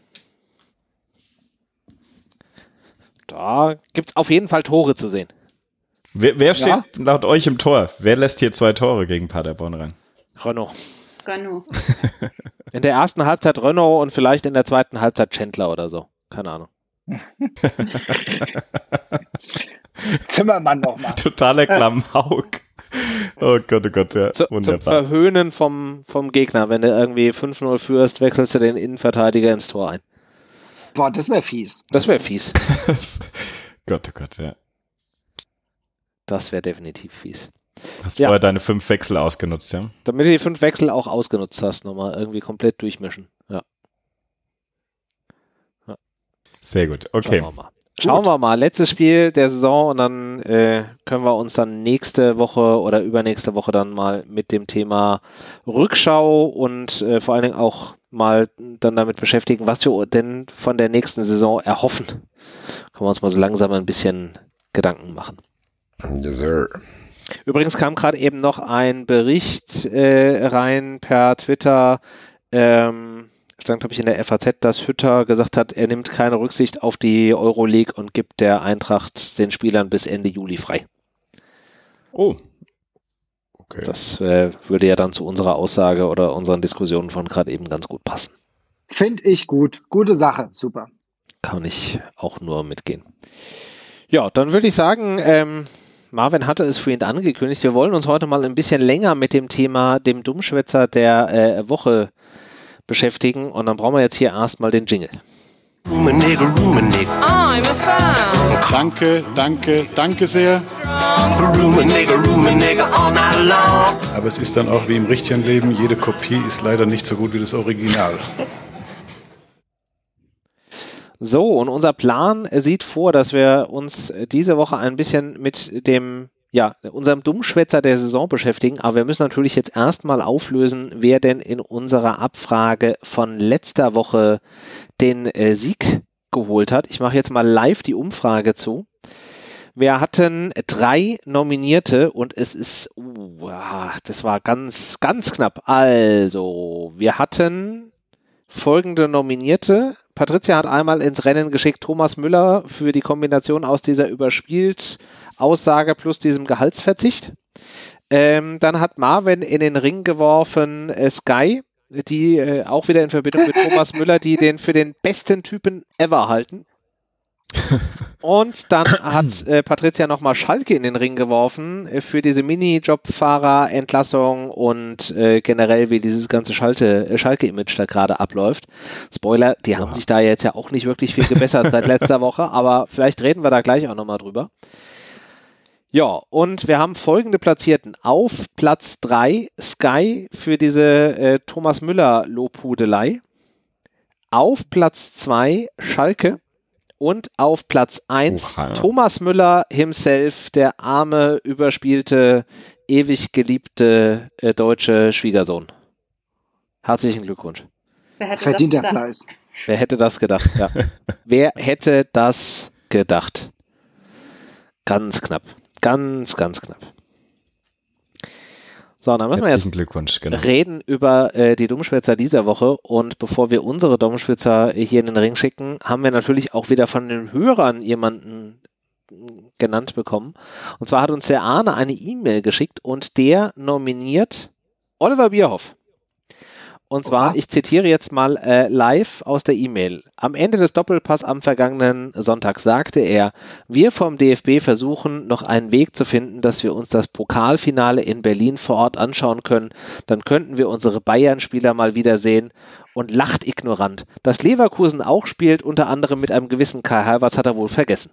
Da gibt es auf jeden Fall Tore zu sehen. Wer, wer steht Ja. laut euch im Tor? Wer lässt hier zwei Tore gegen Paderborn rein? Renault. Renault. In der ersten Halbzeit Renault und vielleicht in der zweiten Halbzeit Chandler oder so. Keine Ahnung. Zimmermann nochmal. Totaler Klamauk. Oh Gott, oh Gott, ja. Zu, zum Wunderbar. Verhöhnen vom, vom Gegner. Wenn du irgendwie fünf null führst, wechselst du den Innenverteidiger ins Tor ein. Boah, das wäre fies. Das wäre fies. Gott, oh Gott, ja. Das wäre definitiv fies. Hast Ja. vorher deine fünf Wechsel ausgenutzt, ja? Damit du die fünf Wechsel auch ausgenutzt hast, nochmal irgendwie komplett durchmischen. Ja. Sehr gut, okay. Schauen wir mal. Schauen wir mal. Letztes Spiel der Saison, und dann äh, können wir uns dann nächste Woche oder übernächste Woche dann mal mit dem Thema Rückschau und äh, vor allen Dingen auch mal dann damit beschäftigen, was wir denn von der nächsten Saison erhoffen. Können wir uns mal so langsam ein bisschen Gedanken machen. Yes, sir. Übrigens kam gerade eben noch ein Bericht äh, rein per Twitter, ähm, stand glaube ich in der F A Z, dass Hütter gesagt hat, er nimmt keine Rücksicht auf die Euroleague und gibt der Eintracht den Spielern bis Ende Juli frei. Oh. Okay. Das äh, würde ja dann zu unserer Aussage oder unseren Diskussionen von gerade eben ganz gut passen. Finde ich gut. Gute Sache. Super. Kann ich auch nur mitgehen. Ja, dann würde ich sagen, ähm, Marvin hatte es vorhin angekündigt, wir wollen uns heute mal ein bisschen länger mit dem Thema, dem Dummschwätzer der äh, Woche beschäftigen, und dann brauchen wir jetzt hier erstmal den Jingle. I'm a fan. Danke, danke, danke sehr. Aber es ist dann auch wie im richtigen Leben, jede Kopie ist leider nicht so gut wie das Original. So, und unser Plan sieht vor, dass wir uns diese Woche ein bisschen mit dem, ja, unserem Dummschwätzer der Saison beschäftigen, aber wir müssen natürlich jetzt erstmal auflösen, wer denn in unserer Abfrage von letzter Woche den äh, Sieg geholt hat. Ich mache jetzt mal live die Umfrage zu. Wir hatten drei Nominierte und es ist, uh, das war ganz, ganz knapp. Also, wir hatten folgende Nominierte. Patricia hat einmal ins Rennen geschickt Thomas Müller für die Kombination aus dieser überspielt Aussage plus diesem Gehaltsverzicht. Ähm, dann hat Marvin in den Ring geworfen äh, Sky, die äh, auch wieder in Verbindung mit Thomas Müller, die den für den besten Typen ever halten. Und dann hat äh, Patricia nochmal Schalke in den Ring geworfen äh, für diese Mini-Job-Fahrer-Entlassung und äh, generell, wie dieses ganze Schalte, äh, Schalke-Image da gerade abläuft. Spoiler, die wow. haben sich da jetzt ja auch nicht wirklich viel gebessert seit letzter Woche, aber vielleicht reden wir da gleich auch nochmal drüber. Ja, und wir haben folgende Platzierten. Auf Platz drei Sky für diese äh, Thomas Müller-Lobhudelei. Auf Platz zwei Schalke. Und auf Platz eins oh, Thomas Müller himself, der arme, überspielte, ewig geliebte äh, deutsche Schwiegersohn. Herzlichen Glückwunsch. Wer hätte Verdient das der gedacht? Preis. Wer hätte das gedacht, ja. Wer hätte das gedacht? Ganz knapp. Ganz, ganz knapp. So, dann müssen wir jetzt Glückwunsch, genau. reden über äh, die Dummschwätzer dieser Woche, und bevor wir unsere Dummschwätzer hier in den Ring schicken, haben wir natürlich auch wieder von den Hörern jemanden genannt bekommen. Und zwar hat uns der Arne eine E-Mail geschickt und der nominiert Oliver Bierhoff. Und zwar, Oha. ich zitiere jetzt mal äh, live aus der E-Mail. Am Ende des Doppelpass am vergangenen Sonntag sagte er, wir vom D F B versuchen noch einen Weg zu finden, dass wir uns das Pokalfinale in Berlin vor Ort anschauen können. Dann könnten wir unsere Bayern-Spieler mal wiedersehen, und lacht ignorant. Dass Leverkusen auch spielt, unter anderem mit einem gewissen Kai Havertz, hat er wohl vergessen.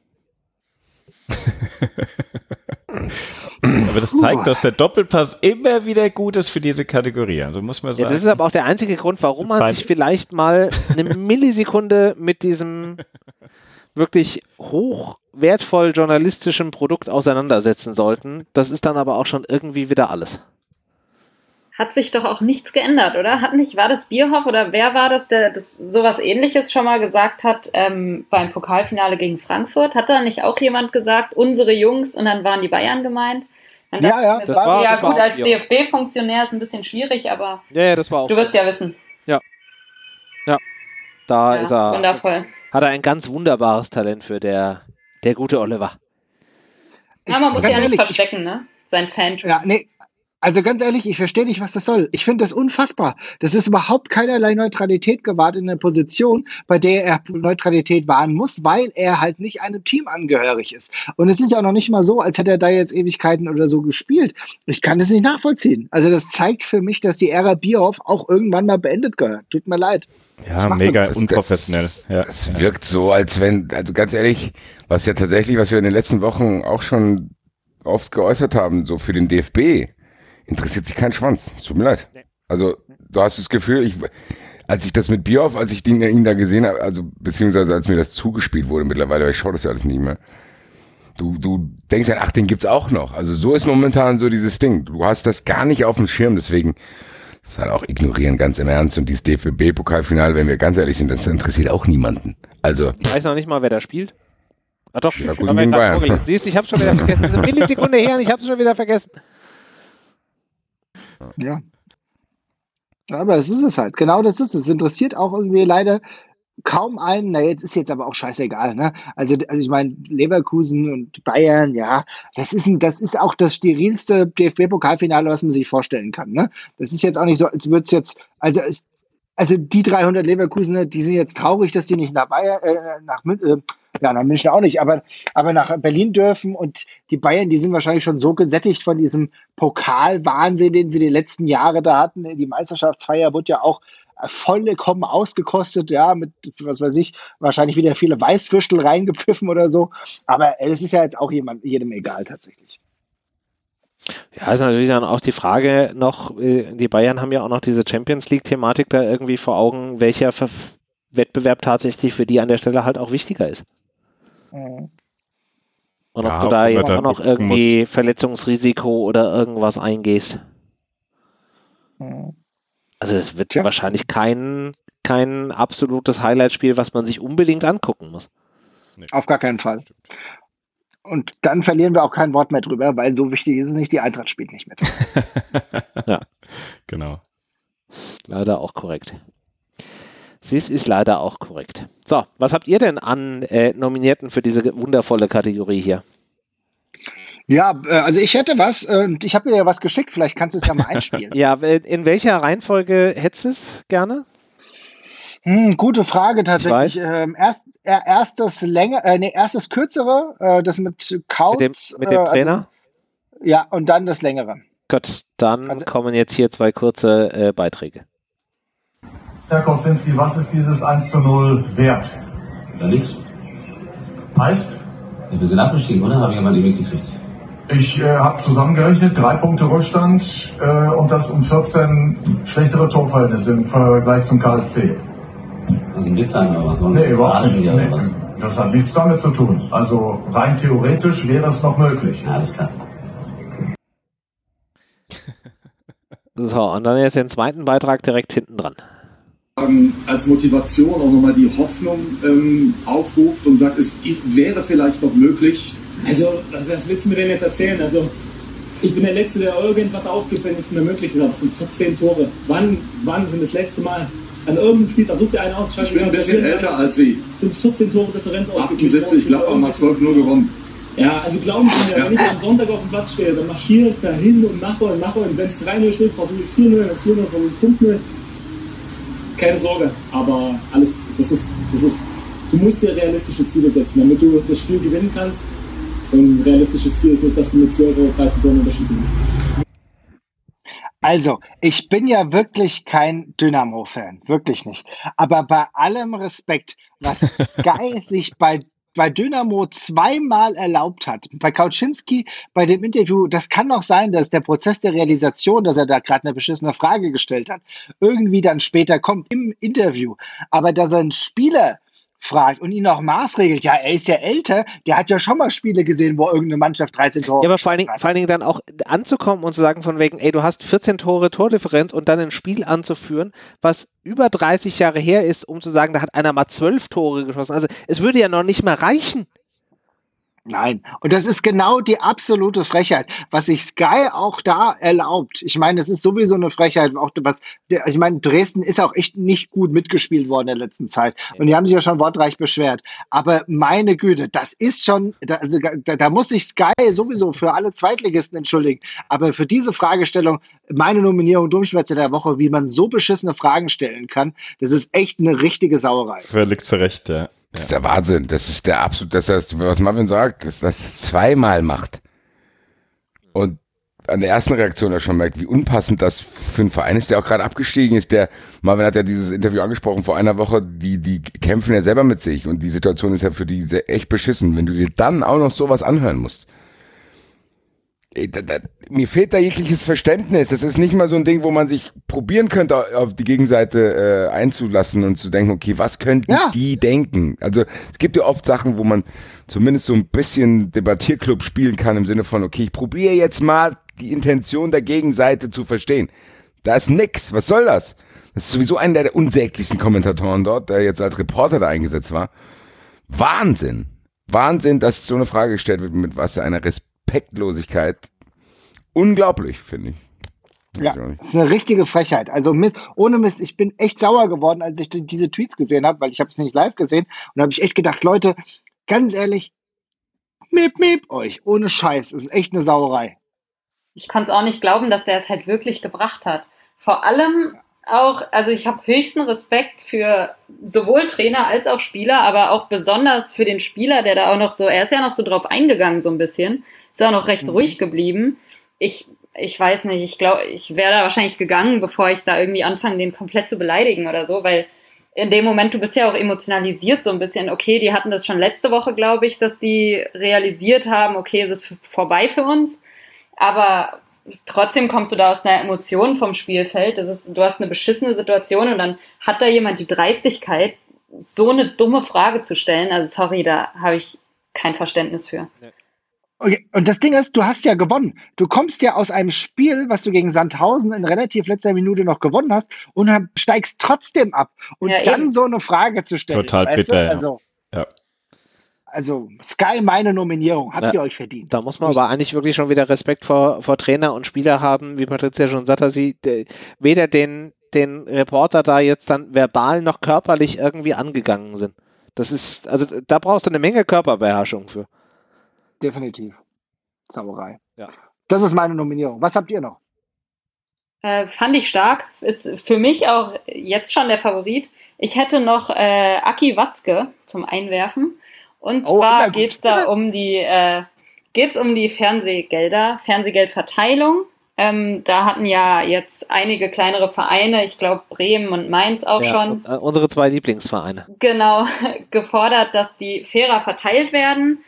Aber das zeigt, dass der Doppelpass immer wieder gut ist für diese Kategorie. Also muss man sagen. Ja, das ist aber auch der einzige Grund, warum man sich vielleicht mal eine Millisekunde mit diesem wirklich hochwertvoll journalistischen Produkt auseinandersetzen sollten. Das ist dann aber auch schon irgendwie wieder alles. Hat sich doch auch nichts geändert, oder? Hat nicht, war das Bierhoff oder wer war das, der das sowas Ähnliches schon mal gesagt hat ähm, beim Pokalfinale gegen Frankfurt? Hat da nicht auch jemand gesagt, unsere Jungs, und dann waren die Bayern gemeint? Dann ja, ja. Das war, ja, das gut, war als D F B-Funktionär ist ein bisschen schwierig, aber ja, ja, das war auch du wirst ja wissen. Ja. Ja. Da ja, ist er. Wundervoll. Hat er ein ganz wunderbares Talent für, der, der gute Oliver. Ja, man muss ja ehrlich, nicht verstecken, ne? Sein Fantum. Ja, nee. Also ganz ehrlich, ich verstehe nicht, was das soll. Ich finde das unfassbar. Das ist überhaupt keinerlei Neutralität gewahrt in einer Position, bei der er Neutralität wahren muss, weil er halt nicht einem Team angehörig ist. Und es ist ja auch noch nicht mal so, als hätte er da jetzt Ewigkeiten oder so gespielt. Ich kann das nicht nachvollziehen. Also das zeigt für mich, dass die Ära Bierhoff auch irgendwann mal beendet gehört. Tut mir leid. Ja, mega unprofessionell. Das, ja. das wirkt so, als wenn, also ganz ehrlich, was ja tatsächlich, was wir in den letzten Wochen auch schon oft geäußert haben, so für den D F B, interessiert sich kein Schwanz. Es tut mir leid. Also, du hast das Gefühl, ich, als ich das mit Bierhoff, als ich ihn, ihn da gesehen habe, also, beziehungsweise als mir das zugespielt wurde mittlerweile, weil ich schaue das ja alles nicht mehr. Du, du denkst ja, ach, den gibt's auch noch. Also, so ist momentan so dieses Ding. Du hast das gar nicht auf dem Schirm, deswegen, das halt auch ignorieren, ganz im Ernst. Und dieses D F B-Pokalfinale, wenn wir ganz ehrlich sind, das interessiert auch niemanden. Also. Ich weiß noch nicht mal, wer da spielt. Ach doch, ja, gut, gegen Bayern. Siehst du, ich hab's schon wieder vergessen. Das ist eine Millisekunde her und ich hab's schon wieder vergessen. Ja. Aber das ist es halt. Genau das ist es. Es interessiert auch irgendwie leider kaum einen. Na, jetzt ist jetzt aber auch scheißegal, ne? Also, also ich meine, Leverkusen und Bayern, ja, das ist ein, das ist auch das sterilste D F B-Pokalfinale, was man sich vorstellen kann, ne? Das ist jetzt auch nicht so, als würde es jetzt, also es, also die dreihundert Leverkusener, die sind jetzt traurig, dass die nicht nach Bayern, äh, nach äh, ja, nach München auch nicht, aber, aber nach Berlin dürfen, und die Bayern, die sind wahrscheinlich schon so gesättigt von diesem Pokalwahnsinn, den sie die letzten Jahre da hatten. Die Meisterschaftsfeier wurde ja auch vollkommen ausgekostet, ja, mit, was weiß ich, wahrscheinlich wieder viele Weißwürstel reingepfiffen oder so, aber das ist ja jetzt auch jemand, jedem egal tatsächlich. Ja, ist natürlich dann auch die Frage noch, die Bayern haben ja auch noch diese Champions League-Thematik da irgendwie vor Augen, welcher Ver- Wettbewerb tatsächlich für die an der Stelle halt auch wichtiger ist. Mhm. Und Ja, ob du da ob man jetzt dann auch noch gucken irgendwie Verletzungsrisiko oder irgendwas eingehst. Mhm. Also es wird Tja. wahrscheinlich kein, kein absolutes Highlight-Spiel, was man sich unbedingt angucken muss. Auf gar keinen Fall. Und dann verlieren wir auch kein Wort mehr drüber, weil so wichtig ist es nicht, die Eintracht spielt nicht mit. Ja. Genau. Leider auch korrekt. Sis ist leider auch korrekt. So, was habt ihr denn an äh, Nominierten für diese wundervolle Kategorie hier? Ja, äh, also ich hätte was, äh, und ich habe dir ja was geschickt, vielleicht kannst du es ja mal einspielen. Ja, in welcher Reihenfolge hättest du es gerne? Hm, gute Frage tatsächlich. Ich weiß. Ähm, erst, äh, erstes länger, äh, nee, erstes kürzere, äh, das mit Kautz. Mit dem, mit dem äh, Trainer? Also, ja, und dann das längere. Gut, dann Also- kommen jetzt hier zwei kurze äh, Beiträge. Herr Kocinski, was ist dieses eins zu null wert? Ja, nix. Heißt, Ja, wir sind abgestiegen, oder? Habe ich ja mal nicht mitgekriegt. ich äh, habe zusammengerechnet, drei Punkte Rückstand äh, und das um vierzehn schlechtere Torverhältnisse im Vergleich zum K S C. Also ein Witz sein oder was? Nee, überhaupt nicht. Wieder, Nee, oder was? das hat nichts damit zu tun. Also rein theoretisch wäre es noch möglich. Ja, alles klar. So, und dann jetzt den zweiten Beitrag direkt hinten dran. Als Motivation auch nochmal die Hoffnung ähm, aufruft und sagt, es ist, wäre vielleicht noch möglich. Also, was willst du mir denn jetzt erzählen? Also, ich bin der Letzte, der irgendwas aufgibt, wenn nichts mehr möglich ist. Aber es sind vierzehn Tore. Wann, wann sind das letzte Mal an irgendeinem Spiel, versucht der einen auszuschalten? Ich bin ein bisschen älter als Sie. Sind vierzehn Tore Differenz aufgegeben. achtundsiebzig, Gladbach mal zwölf null gewonnen. Ja, also glauben Sie mir, Ja. wenn ich am Sonntag auf dem Platz stehe, dann marschiere ich da hin und mache und mache. Und wenn es drei null steht, versuche ich vier null, wenn es vier null, versuche ich fünf null. Keine Sorge, aber alles, das ist, das ist, du musst dir realistische Ziele setzen, damit du das Spiel gewinnen kannst. Und ein realistisches Ziel ist nicht, dass du mit zwölf oder dreizehn Toren Unterschied bist. Also, ich bin ja wirklich kein Dynamo-Fan, wirklich nicht. Aber bei allem Respekt, was Sky sich bei bei Dynamo zweimal erlaubt hat. Bei Kauczynski, bei dem Interview, das kann doch sein, dass der Prozess der Realisation, dass er da gerade eine beschissene Frage gestellt hat, irgendwie dann später kommt im Interview. Aber dass er einen Spieler fragt und ihn auch maßregelt, ja, er ist ja älter, der hat ja schon mal Spiele gesehen, wo irgendeine Mannschaft dreizehn Tore Ja, aber vor allen, Dingen, hat. vor allen Dingen dann auch anzukommen und zu sagen von wegen, ey, du hast vierzehn Tore Tordifferenz und dann ein Spiel anzuführen, was über dreißig Jahre her ist, um zu sagen, da hat einer mal zwölf Tore geschossen. Also es würde ja noch nicht mal reichen. Nein, und das ist genau die absolute Frechheit, was sich Sky auch da erlaubt. Ich meine, es ist sowieso eine Frechheit, auch was, der, ich meine, Dresden ist auch echt nicht gut mitgespielt worden in der letzten Zeit und die haben sich ja schon wortreich beschwert. Aber meine Güte, das ist schon, da, also, da, da muss sich Sky sowieso für alle Zweitligisten entschuldigen. Aber für diese Fragestellung, meine Nominierung Dummschwätze der Woche, wie man so beschissene Fragen stellen kann, das ist echt eine richtige Sauerei. Völlig zu Recht, ja. Das ist der Wahnsinn. Das ist der absolute, das heißt, was Marvin sagt, dass das zweimal macht. Und an der ersten Reaktion er schon merkt, wie unpassend das für einen Verein ist, der auch gerade abgestiegen ist. Der Marvin hat ja dieses Interview angesprochen vor einer Woche, die, die kämpfen ja selber mit sich und die Situation ist ja für die sehr, echt beschissen, wenn du dir dann auch noch sowas anhören musst. Da, da, mir fehlt da jegliches Verständnis. Das ist nicht mal so ein Ding, wo man sich probieren könnte, auf die Gegenseite äh, einzulassen und zu denken, okay, was könnten Ja. die denken? Also es gibt ja oft Sachen, wo man zumindest so ein bisschen Debattierclub spielen kann im Sinne von, okay, ich probiere jetzt mal die Intention der Gegenseite zu verstehen. Da ist nix. Was soll das? Das ist sowieso einer der unsäglichsten Kommentatoren dort, der jetzt als Reporter da eingesetzt war. Wahnsinn. Wahnsinn, dass so eine Frage gestellt wird, mit was für einer Respektlosigkeit. Unglaublich, finde ich. Ja, das ist eine richtige Frechheit. Also Mist, ohne Mist, ich bin echt sauer geworden, als ich die- diese Tweets gesehen habe, weil ich habe es nicht live gesehen und da habe ich echt gedacht, Leute, ganz ehrlich, miep, miep euch, ohne Scheiß, es ist echt eine Sauerei. Ich konnte es auch nicht glauben, dass der es halt wirklich gebracht hat. Vor allem auch, also ich habe höchsten Respekt für sowohl Trainer als auch Spieler, aber auch besonders für den Spieler, der da auch noch so, er ist ja noch so drauf eingegangen so ein bisschen, ist auch noch recht Mhm. ruhig geblieben. Ich, ich weiß nicht, ich glaube, ich wäre da wahrscheinlich gegangen, bevor ich da irgendwie anfange, den komplett zu beleidigen oder so, weil in dem Moment, du bist ja auch emotionalisiert so ein bisschen, okay, die hatten das schon letzte Woche, glaube ich, dass die realisiert haben, okay, es ist f- vorbei für uns, aber trotzdem kommst du da aus einer Emotion vom Spielfeld, das ist, du hast eine beschissene Situation und dann hat da jemand die Dreistigkeit, so eine dumme Frage zu stellen, also sorry, da habe ich kein Verständnis für. Okay. Und das Ding ist, du hast ja gewonnen. Du kommst ja aus einem Spiel, was du gegen Sandhausen in relativ letzter Minute noch gewonnen hast und dann steigst trotzdem ab. Und Ja, dann eben. so eine Frage zu stellen. Total weißt bitter, du? ja. Also, Ja. also Sky, meine Nominierung, habt Ja. ihr euch verdient. Da muss man aber eigentlich wirklich schon wieder Respekt vor, vor Trainer und Spieler haben, wie Patricia schon sagte, sie de, weder den, den Reporter da jetzt dann verbal noch körperlich irgendwie angegangen sind. Das ist, also da brauchst du eine Menge Körperbeherrschung für. Definitiv. Sauerei. Ja. Das ist meine Nominierung. Was habt ihr noch? Äh, fand ich stark. Ist für mich auch jetzt schon der Favorit. Ich hätte noch äh, Aki Watzke zum Einwerfen. Und Oh, zwar na gut. geht es da um die, äh, geht's um die Fernsehgelder, Fernsehgeldverteilung. Ähm, da hatten ja jetzt einige kleinere Vereine, ich glaube Bremen und Mainz auch Ja, schon, und, äh, unsere zwei Lieblingsvereine. genau gefordert, dass die fairer verteilt werden.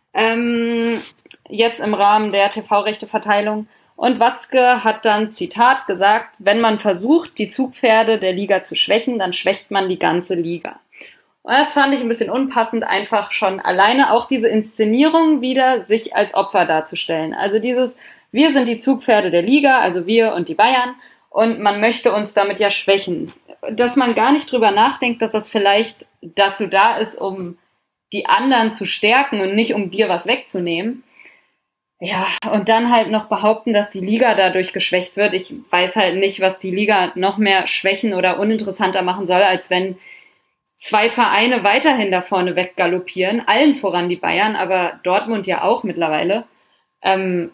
Ähm, jetzt im Rahmen der T V-Rechteverteilung. Und Watzke hat dann, Zitat, gesagt, wenn man versucht, die Zugpferde der Liga zu schwächen, dann schwächt man die ganze Liga. Und das fand ich ein bisschen unpassend, einfach schon alleine auch diese Inszenierung wieder, sich als Opfer darzustellen. Also dieses, wir sind die Zugpferde der Liga, also wir und die Bayern, und man möchte uns damit ja schwächen. Dass man gar nicht drüber nachdenkt, dass das vielleicht dazu da ist, um die anderen zu stärken und nicht um dir was wegzunehmen. Ja, und dann halt noch behaupten, dass die Liga dadurch geschwächt wird. Ich weiß halt nicht, was die Liga noch mehr schwächen oder uninteressanter machen soll, als wenn zwei Vereine weiterhin da vorne weggaloppieren, allen voran die Bayern, aber Dortmund ja auch mittlerweile. Ähm,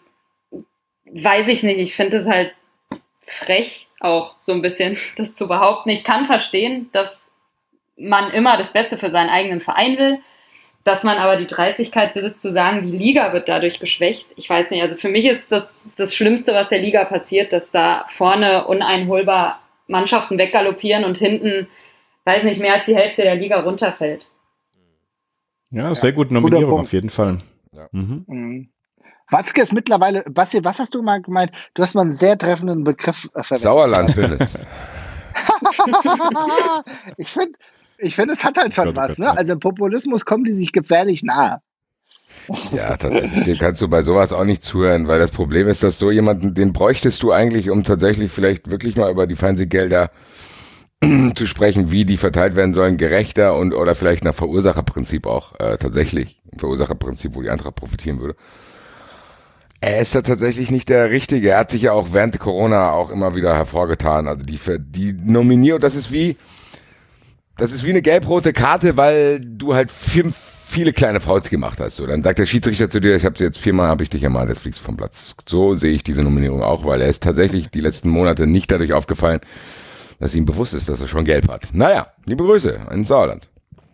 weiß ich nicht, ich finde es halt frech, auch so ein bisschen, das zu behaupten. Ich kann verstehen, dass man immer das Beste für seinen eigenen Verein will, dass man aber die Dreistigkeit besitzt, zu sagen, die Liga wird dadurch geschwächt. Ich weiß nicht, also für mich ist das das Schlimmste, was der Liga passiert, dass da vorne uneinholbar Mannschaften weggaloppieren und hinten, weiß nicht, mehr als die Hälfte der Liga runterfällt. Ja, sehr gute Guter Nominierung Punkt. auf jeden Fall. Ja. Mhm. Mhm. Watzke ist mittlerweile, Basti, was hast du mal gemeint? Du hast mal einen sehr treffenden Begriff äh, verwendet. Sauerland bildet. ich finde, ich find, es hat halt schon Gott, was. Gott, Ne? Also im Populismus kommen die sich gefährlich nahe. Ja, tatsächlich. Dem kannst du bei sowas auch nicht zuhören, weil das Problem ist, dass so jemanden, den bräuchtest du eigentlich, um tatsächlich vielleicht wirklich mal über die Fernsehgelder zu sprechen, wie die verteilt werden sollen, gerechter und oder vielleicht nach Verursacherprinzip auch äh, tatsächlich. Verursacherprinzip, wo die Eintracht profitieren würde. Er ist da tatsächlich nicht der Richtige. Er hat sich ja auch während Corona auch immer wieder hervorgetan. Also die, die Nominierung, das ist wie, das ist wie eine gelb-rote Karte, weil du halt fünf, viele kleine Fouls gemacht hast. So, dann sagt der Schiedsrichter zu dir, ich habe jetzt viermal, habe ich dich ermahnt, jetzt fliegst du vom Platz. So sehe ich diese Nominierung auch, weil er ist tatsächlich die letzten Monate nicht dadurch aufgefallen, dass ihm bewusst ist, dass er schon gelb hat. Naja, liebe Grüße in Sauerland.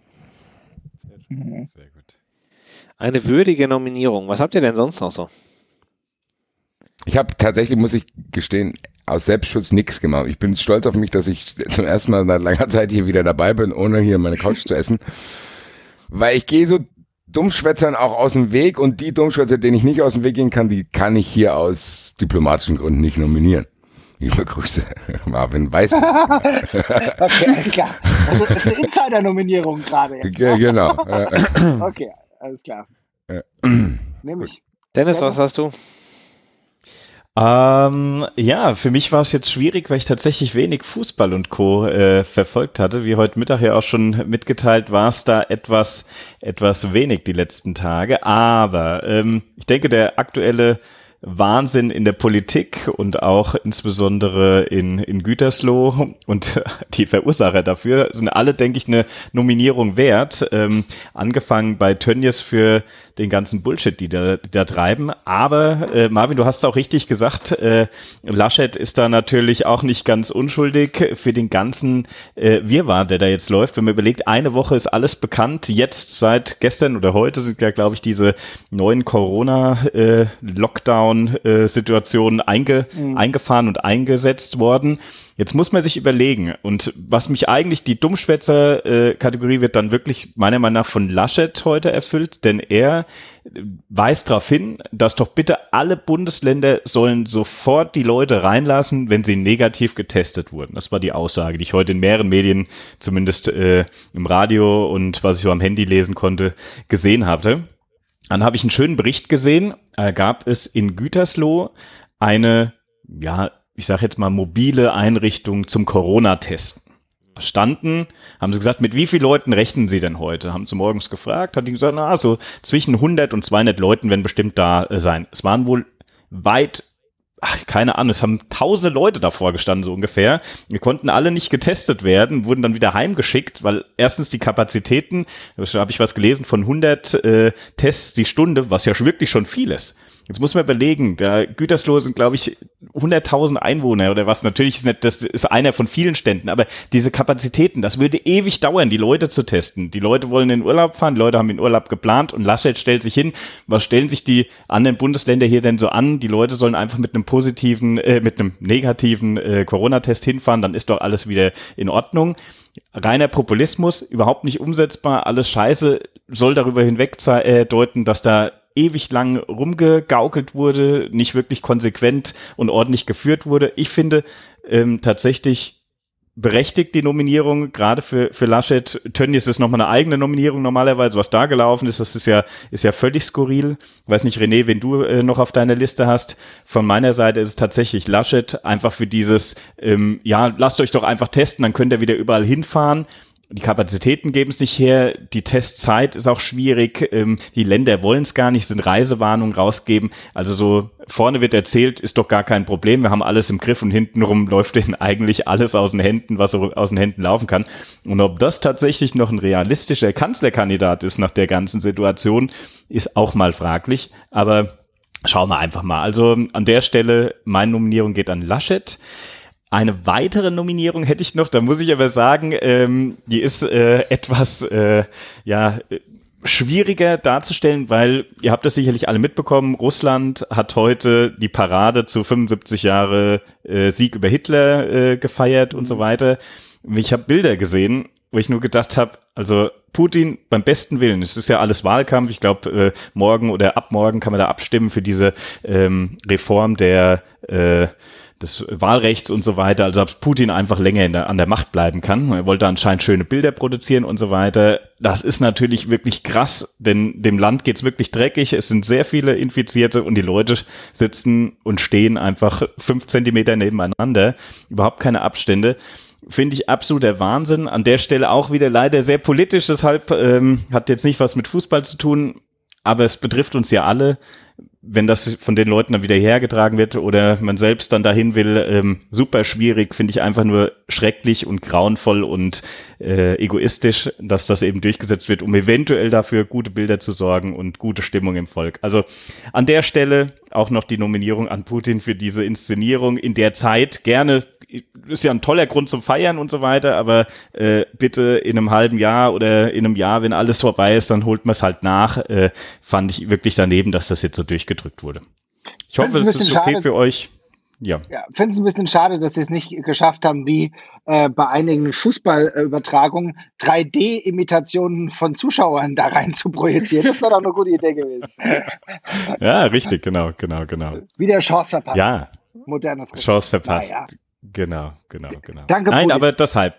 Sehr gut. Eine würdige Nominierung. Was habt ihr denn sonst noch so? Ich habe tatsächlich, muss ich gestehen, aus Selbstschutz nichts gemacht. Ich bin stolz auf mich, dass ich zum ersten Mal seit langer Zeit hier wieder dabei bin, ohne hier meine Couch zu essen. Weil ich gehe so Dummschwätzern auch aus dem Weg und die Dummschwätzer, denen ich nicht aus dem Weg gehen kann, die kann ich hier aus diplomatischen Gründen nicht nominieren. Liebe Grüße, Marvin Weiß. Okay, alles klar. Also, das ist eine Insider-Nominierung gerade jetzt. Ja, genau. Okay, alles klar. Nehme ich. Dennis, was hast du? Ähm, ja, für mich war es jetzt schwierig, weil ich tatsächlich wenig Fußball und Co. Äh, verfolgt hatte. Wie heute Mittag ja auch schon mitgeteilt, war es da etwas, etwas wenig die letzten Tage. Aber ähm, ich denke, der aktuelle Wahnsinn in der Politik und auch insbesondere in, in Gütersloh und die Verursacher dafür sind alle, denke ich, eine Nominierung wert. Ähm, angefangen bei Tönnies für den ganzen Bullshit, die da, die da treiben. Aber äh, Marvin, du hast es auch richtig gesagt, äh, Laschet ist da natürlich auch nicht ganz unschuldig für den ganzen äh, Wirrwarr, der da jetzt läuft. Wenn man überlegt, eine Woche ist alles bekannt. Jetzt seit gestern oder heute sind ja, glaube ich, diese neuen Corona-Lockdown-Situationen einge, mhm. eingefahren und eingesetzt worden. Jetzt muss man sich überlegen, und was mich eigentlich, die Dummschwätzer-Kategorie wird dann wirklich meiner Meinung nach von Laschet heute erfüllt, denn er weist darauf hin, dass doch bitte alle Bundesländer sollen sofort die Leute reinlassen, wenn sie negativ getestet wurden. Das war die Aussage, die ich heute in mehreren Medien, zumindest äh, im Radio und was ich so am Handy lesen konnte, gesehen hatte. Dann habe ich einen schönen Bericht gesehen, da gab es in Gütersloh eine, ja, ich sage jetzt mal mobile Einrichtung zum Corona-Testen. Standen, haben sie gesagt, mit wie vielen Leuten rechnen sie denn heute? Haben sie morgens gefragt, hat die gesagt, na, so zwischen hundert und zweihundert Leuten werden bestimmt da äh, sein. Es waren wohl weit, ach, keine Ahnung, es haben tausende Leute davor gestanden, so ungefähr. Wir konnten alle nicht getestet werden, wurden dann wieder heimgeschickt, weil erstens die Kapazitäten, da habe ich was gelesen, von hundert äh, Tests die Stunde, was ja wirklich schon viel ist. Jetzt muss man überlegen, da Gütersloh sind, glaube ich, hunderttausend Einwohner oder was. Natürlich ist nicht, das ist einer von vielen Ständen, aber diese Kapazitäten, das würde ewig dauern, die Leute zu testen. Die Leute wollen in den Urlaub fahren, die Leute haben den Urlaub geplant und Laschet stellt sich hin. Was stellen sich die anderen Bundesländer hier denn so an? Die Leute sollen einfach mit einem positiven, äh, mit einem negativen äh, Corona-Test hinfahren, dann ist doch alles wieder in Ordnung. Reiner Populismus, überhaupt nicht umsetzbar, alles scheiße, soll darüber hinweg äh, deuten, dass da ewig lang rumgegaukelt wurde, nicht wirklich konsequent und ordentlich geführt wurde. Ich finde ähm, tatsächlich berechtigt die Nominierung, gerade für für Laschet. Tönnies ist nochmal eine eigene Nominierung normalerweise, was da gelaufen ist, das ist ja ist ja völlig skurril. Ich weiß nicht, René, wen du äh, noch auf deiner Liste hast. Von meiner Seite ist es tatsächlich Laschet, einfach für dieses, ähm, ja, lasst euch doch einfach testen, dann könnt ihr wieder überall hinfahren. Die Kapazitäten geben es nicht her, die Testzeit ist auch schwierig, ähm, die Länder wollen es gar nicht, sind Reisewarnungen rausgeben, also so vorne wird erzählt, ist doch gar kein Problem, wir haben alles im Griff und hintenrum läuft denen eigentlich alles aus den Händen, was so aus den Händen laufen kann. Und ob das tatsächlich noch ein realistischer Kanzlerkandidat ist nach der ganzen Situation, ist auch mal fraglich, aber schauen wir einfach mal. Also an der Stelle, meine Nominierung geht an Laschet. Eine weitere Nominierung hätte ich noch, da muss ich aber sagen, ähm, die ist äh, etwas äh, ja schwieriger darzustellen, weil ihr habt das sicherlich alle mitbekommen, Russland hat heute die Parade zu fünfundsiebzig Jahre äh, Sieg über Hitler äh, gefeiert und so weiter. Ich habe Bilder gesehen, wo ich nur gedacht habe, also Putin beim besten Willen, es ist ja alles Wahlkampf, ich glaube äh, morgen oder ab morgen kann man da abstimmen für diese ähm, Reform der äh, des Wahlrechts und so weiter, also ob Putin einfach länger in der, an der Macht bleiben kann. Er wollte anscheinend schöne Bilder produzieren und so weiter. Das ist natürlich wirklich krass, denn dem Land geht's wirklich dreckig. Es sind sehr viele Infizierte und die Leute sitzen und stehen einfach fünf Zentimeter nebeneinander. Überhaupt keine Abstände. Finde ich absoluter Wahnsinn. An der Stelle auch wieder leider sehr politisch, deshalb ähm, hat jetzt nicht was mit Fußball zu tun, aber es betrifft uns ja alle. Wenn das von den Leuten dann wieder hergetragen wird oder man selbst dann dahin will, ähm, super schwierig, finde ich einfach nur schrecklich und grauenvoll und äh, egoistisch, dass das eben durchgesetzt wird, um eventuell dafür gute Bilder zu sorgen und gute Stimmung im Volk. Also an der Stelle auch noch die Nominierung an Putin für diese Inszenierung in der Zeit. Gerne, ist ja ein toller Grund zum Feiern und so weiter, aber äh, bitte in einem halben Jahr oder in einem Jahr, wenn alles vorbei ist, dann holt man es halt nach. Äh, fand ich wirklich daneben, dass das jetzt so durchgedrückt wurde. Ich hoffe, es ist okay für euch. Ja. Ja, finde es ein bisschen schade, dass sie es nicht geschafft haben, wie äh, bei einigen Fußballübertragungen drei D-Imitationen von Zuschauern da rein zu projizieren. Das wäre doch eine gute Idee gewesen. Ja, richtig, genau, genau, genau. Wieder Chance verpasst. Ja, modernes Recht. Chance verpasst. Naja. Genau, genau, genau. Danke, Nein, Pudi. aber deshalb.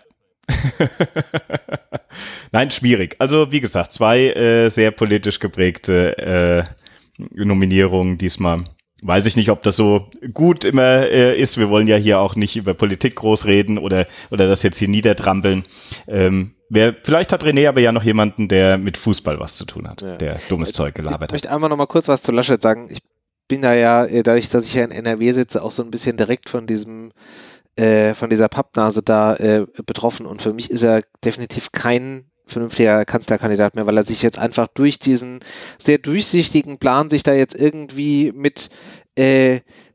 Nein, schwierig. Also wie gesagt, zwei äh, sehr politisch geprägte äh, Nominierungen diesmal. Weiß ich nicht, ob das so gut immer äh, ist. Wir wollen ja hier auch nicht über Politik groß reden oder oder das jetzt hier niedertrampeln. Ähm, wer, vielleicht hat René aber ja noch jemanden, der mit Fußball was zu tun hat, ja, der dummes Zeug gelabert hat. Ich möchte einmal noch mal kurz was zu Laschet sagen. Ich bin da ja, dadurch, dass ich ja in N R W sitze, auch so ein bisschen direkt von diesem äh, von dieser Pappnase da äh, betroffen. Und für mich ist er definitiv kein vernünftiger Kanzlerkandidat mehr, weil er sich jetzt einfach durch diesen sehr durchsichtigen Plan sich da jetzt irgendwie mit äh,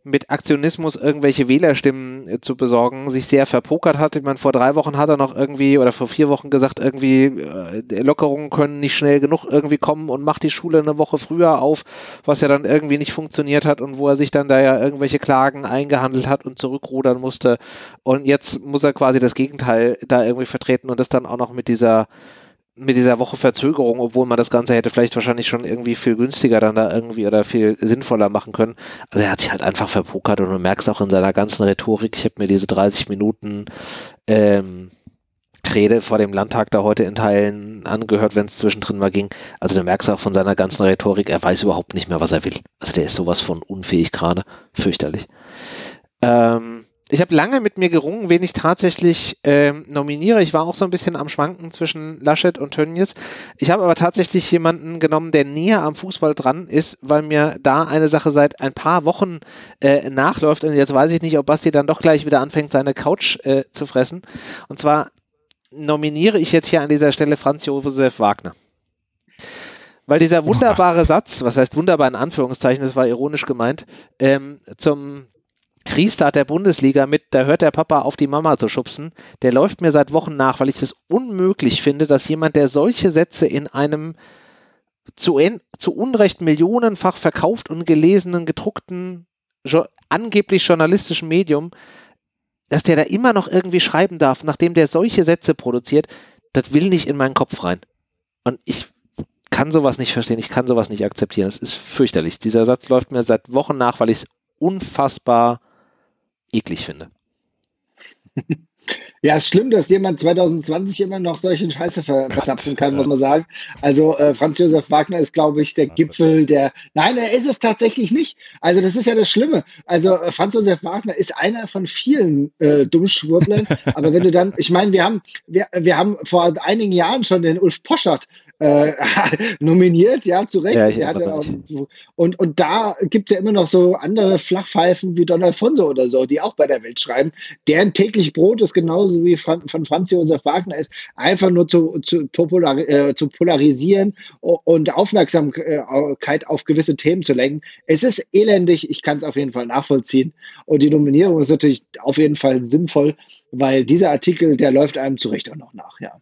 mit Aktionismus irgendwelche Wählerstimmen äh, zu besorgen, sich sehr verpokert hat. Ich meine, vor drei Wochen hat er noch irgendwie oder vor vier Wochen gesagt, irgendwie äh, Lockerungen können nicht schnell genug irgendwie kommen und macht die Schule eine Woche früher auf, was ja dann irgendwie nicht funktioniert hat und wo er sich dann da ja irgendwelche Klagen eingehandelt hat und zurückrudern musste. Und jetzt muss er quasi das Gegenteil da irgendwie vertreten und das dann auch noch mit dieser mit dieser Woche Verzögerung, obwohl man das Ganze hätte vielleicht wahrscheinlich schon irgendwie viel günstiger dann da irgendwie oder viel sinnvoller machen können. Also er hat sich halt einfach verpokert und du merkst auch in seiner ganzen Rhetorik, ich habe mir diese dreißig Minuten ähm, Rede vor dem Landtag da heute in Teilen angehört, wenn es zwischendrin mal ging. Also du merkst auch von seiner ganzen Rhetorik, er weiß überhaupt nicht mehr, was er will. Also der ist sowas von unfähig gerade. Fürchterlich. Ähm, Ich habe lange mit mir gerungen, wen ich tatsächlich ähm, nominiere. Ich war auch so ein bisschen am Schwanken zwischen Laschet und Tönnies. Ich habe aber tatsächlich jemanden genommen, der näher am Fußball dran ist, weil mir da eine Sache seit ein paar Wochen äh, nachläuft. Und jetzt weiß ich nicht, ob Basti dann doch gleich wieder anfängt, seine Couch äh, zu fressen. Und zwar nominiere ich jetzt hier an dieser Stelle Franz Josef Wagner. Weil dieser wunderbare Satz, was heißt wunderbar in Anführungszeichen, das war ironisch gemeint, ähm, zum Restart der Bundesliga mit, da hört der Papa auf, die Mama zu schubsen, der läuft mir seit Wochen nach, weil ich es unmöglich finde, dass jemand, der solche Sätze in einem zu, zu Unrecht millionenfach verkauft und gelesenen, gedruckten, jo- angeblich journalistischen Medium, dass der da immer noch irgendwie schreiben darf, nachdem der solche Sätze produziert, das will nicht in meinen Kopf rein. Und ich kann sowas nicht verstehen, ich kann sowas nicht akzeptieren, es ist fürchterlich. Dieser Satz läuft mir seit Wochen nach, weil ich es unfassbar eklig finde. Ja, es ist schlimm, dass jemand zwanzig zwanzig immer noch solchen Scheiße ver verzapfen kann, muss man sagen. Also äh, Franz Josef Wagner ist, glaube ich, der Gipfel der... Nein, er ist es tatsächlich nicht. Also das ist ja das Schlimme. Also äh, Franz Josef Wagner ist einer von vielen äh, Dummschwurblern. Aber wenn du dann... Ich meine, wir haben, wir, wir haben vor einigen Jahren schon den Ulf Poschert äh, nominiert, ja, zu Recht. Ja, ich Der hat erinnere auch, und, und da gibt es ja immer noch so andere Flachpfeifen wie Don Alfonso oder so, die auch bei der Welt schreiben. Deren täglich Brot ist genauso wie von, von Franz Josef Wagner ist, einfach nur zu, zu, popular, äh, zu polarisieren und Aufmerksamkeit auf gewisse Themen zu lenken. Es ist elendig, ich kann es auf jeden Fall nachvollziehen. Und die Nominierung ist natürlich auf jeden Fall sinnvoll, weil dieser Artikel, der läuft einem zu Recht auch noch nach, ja.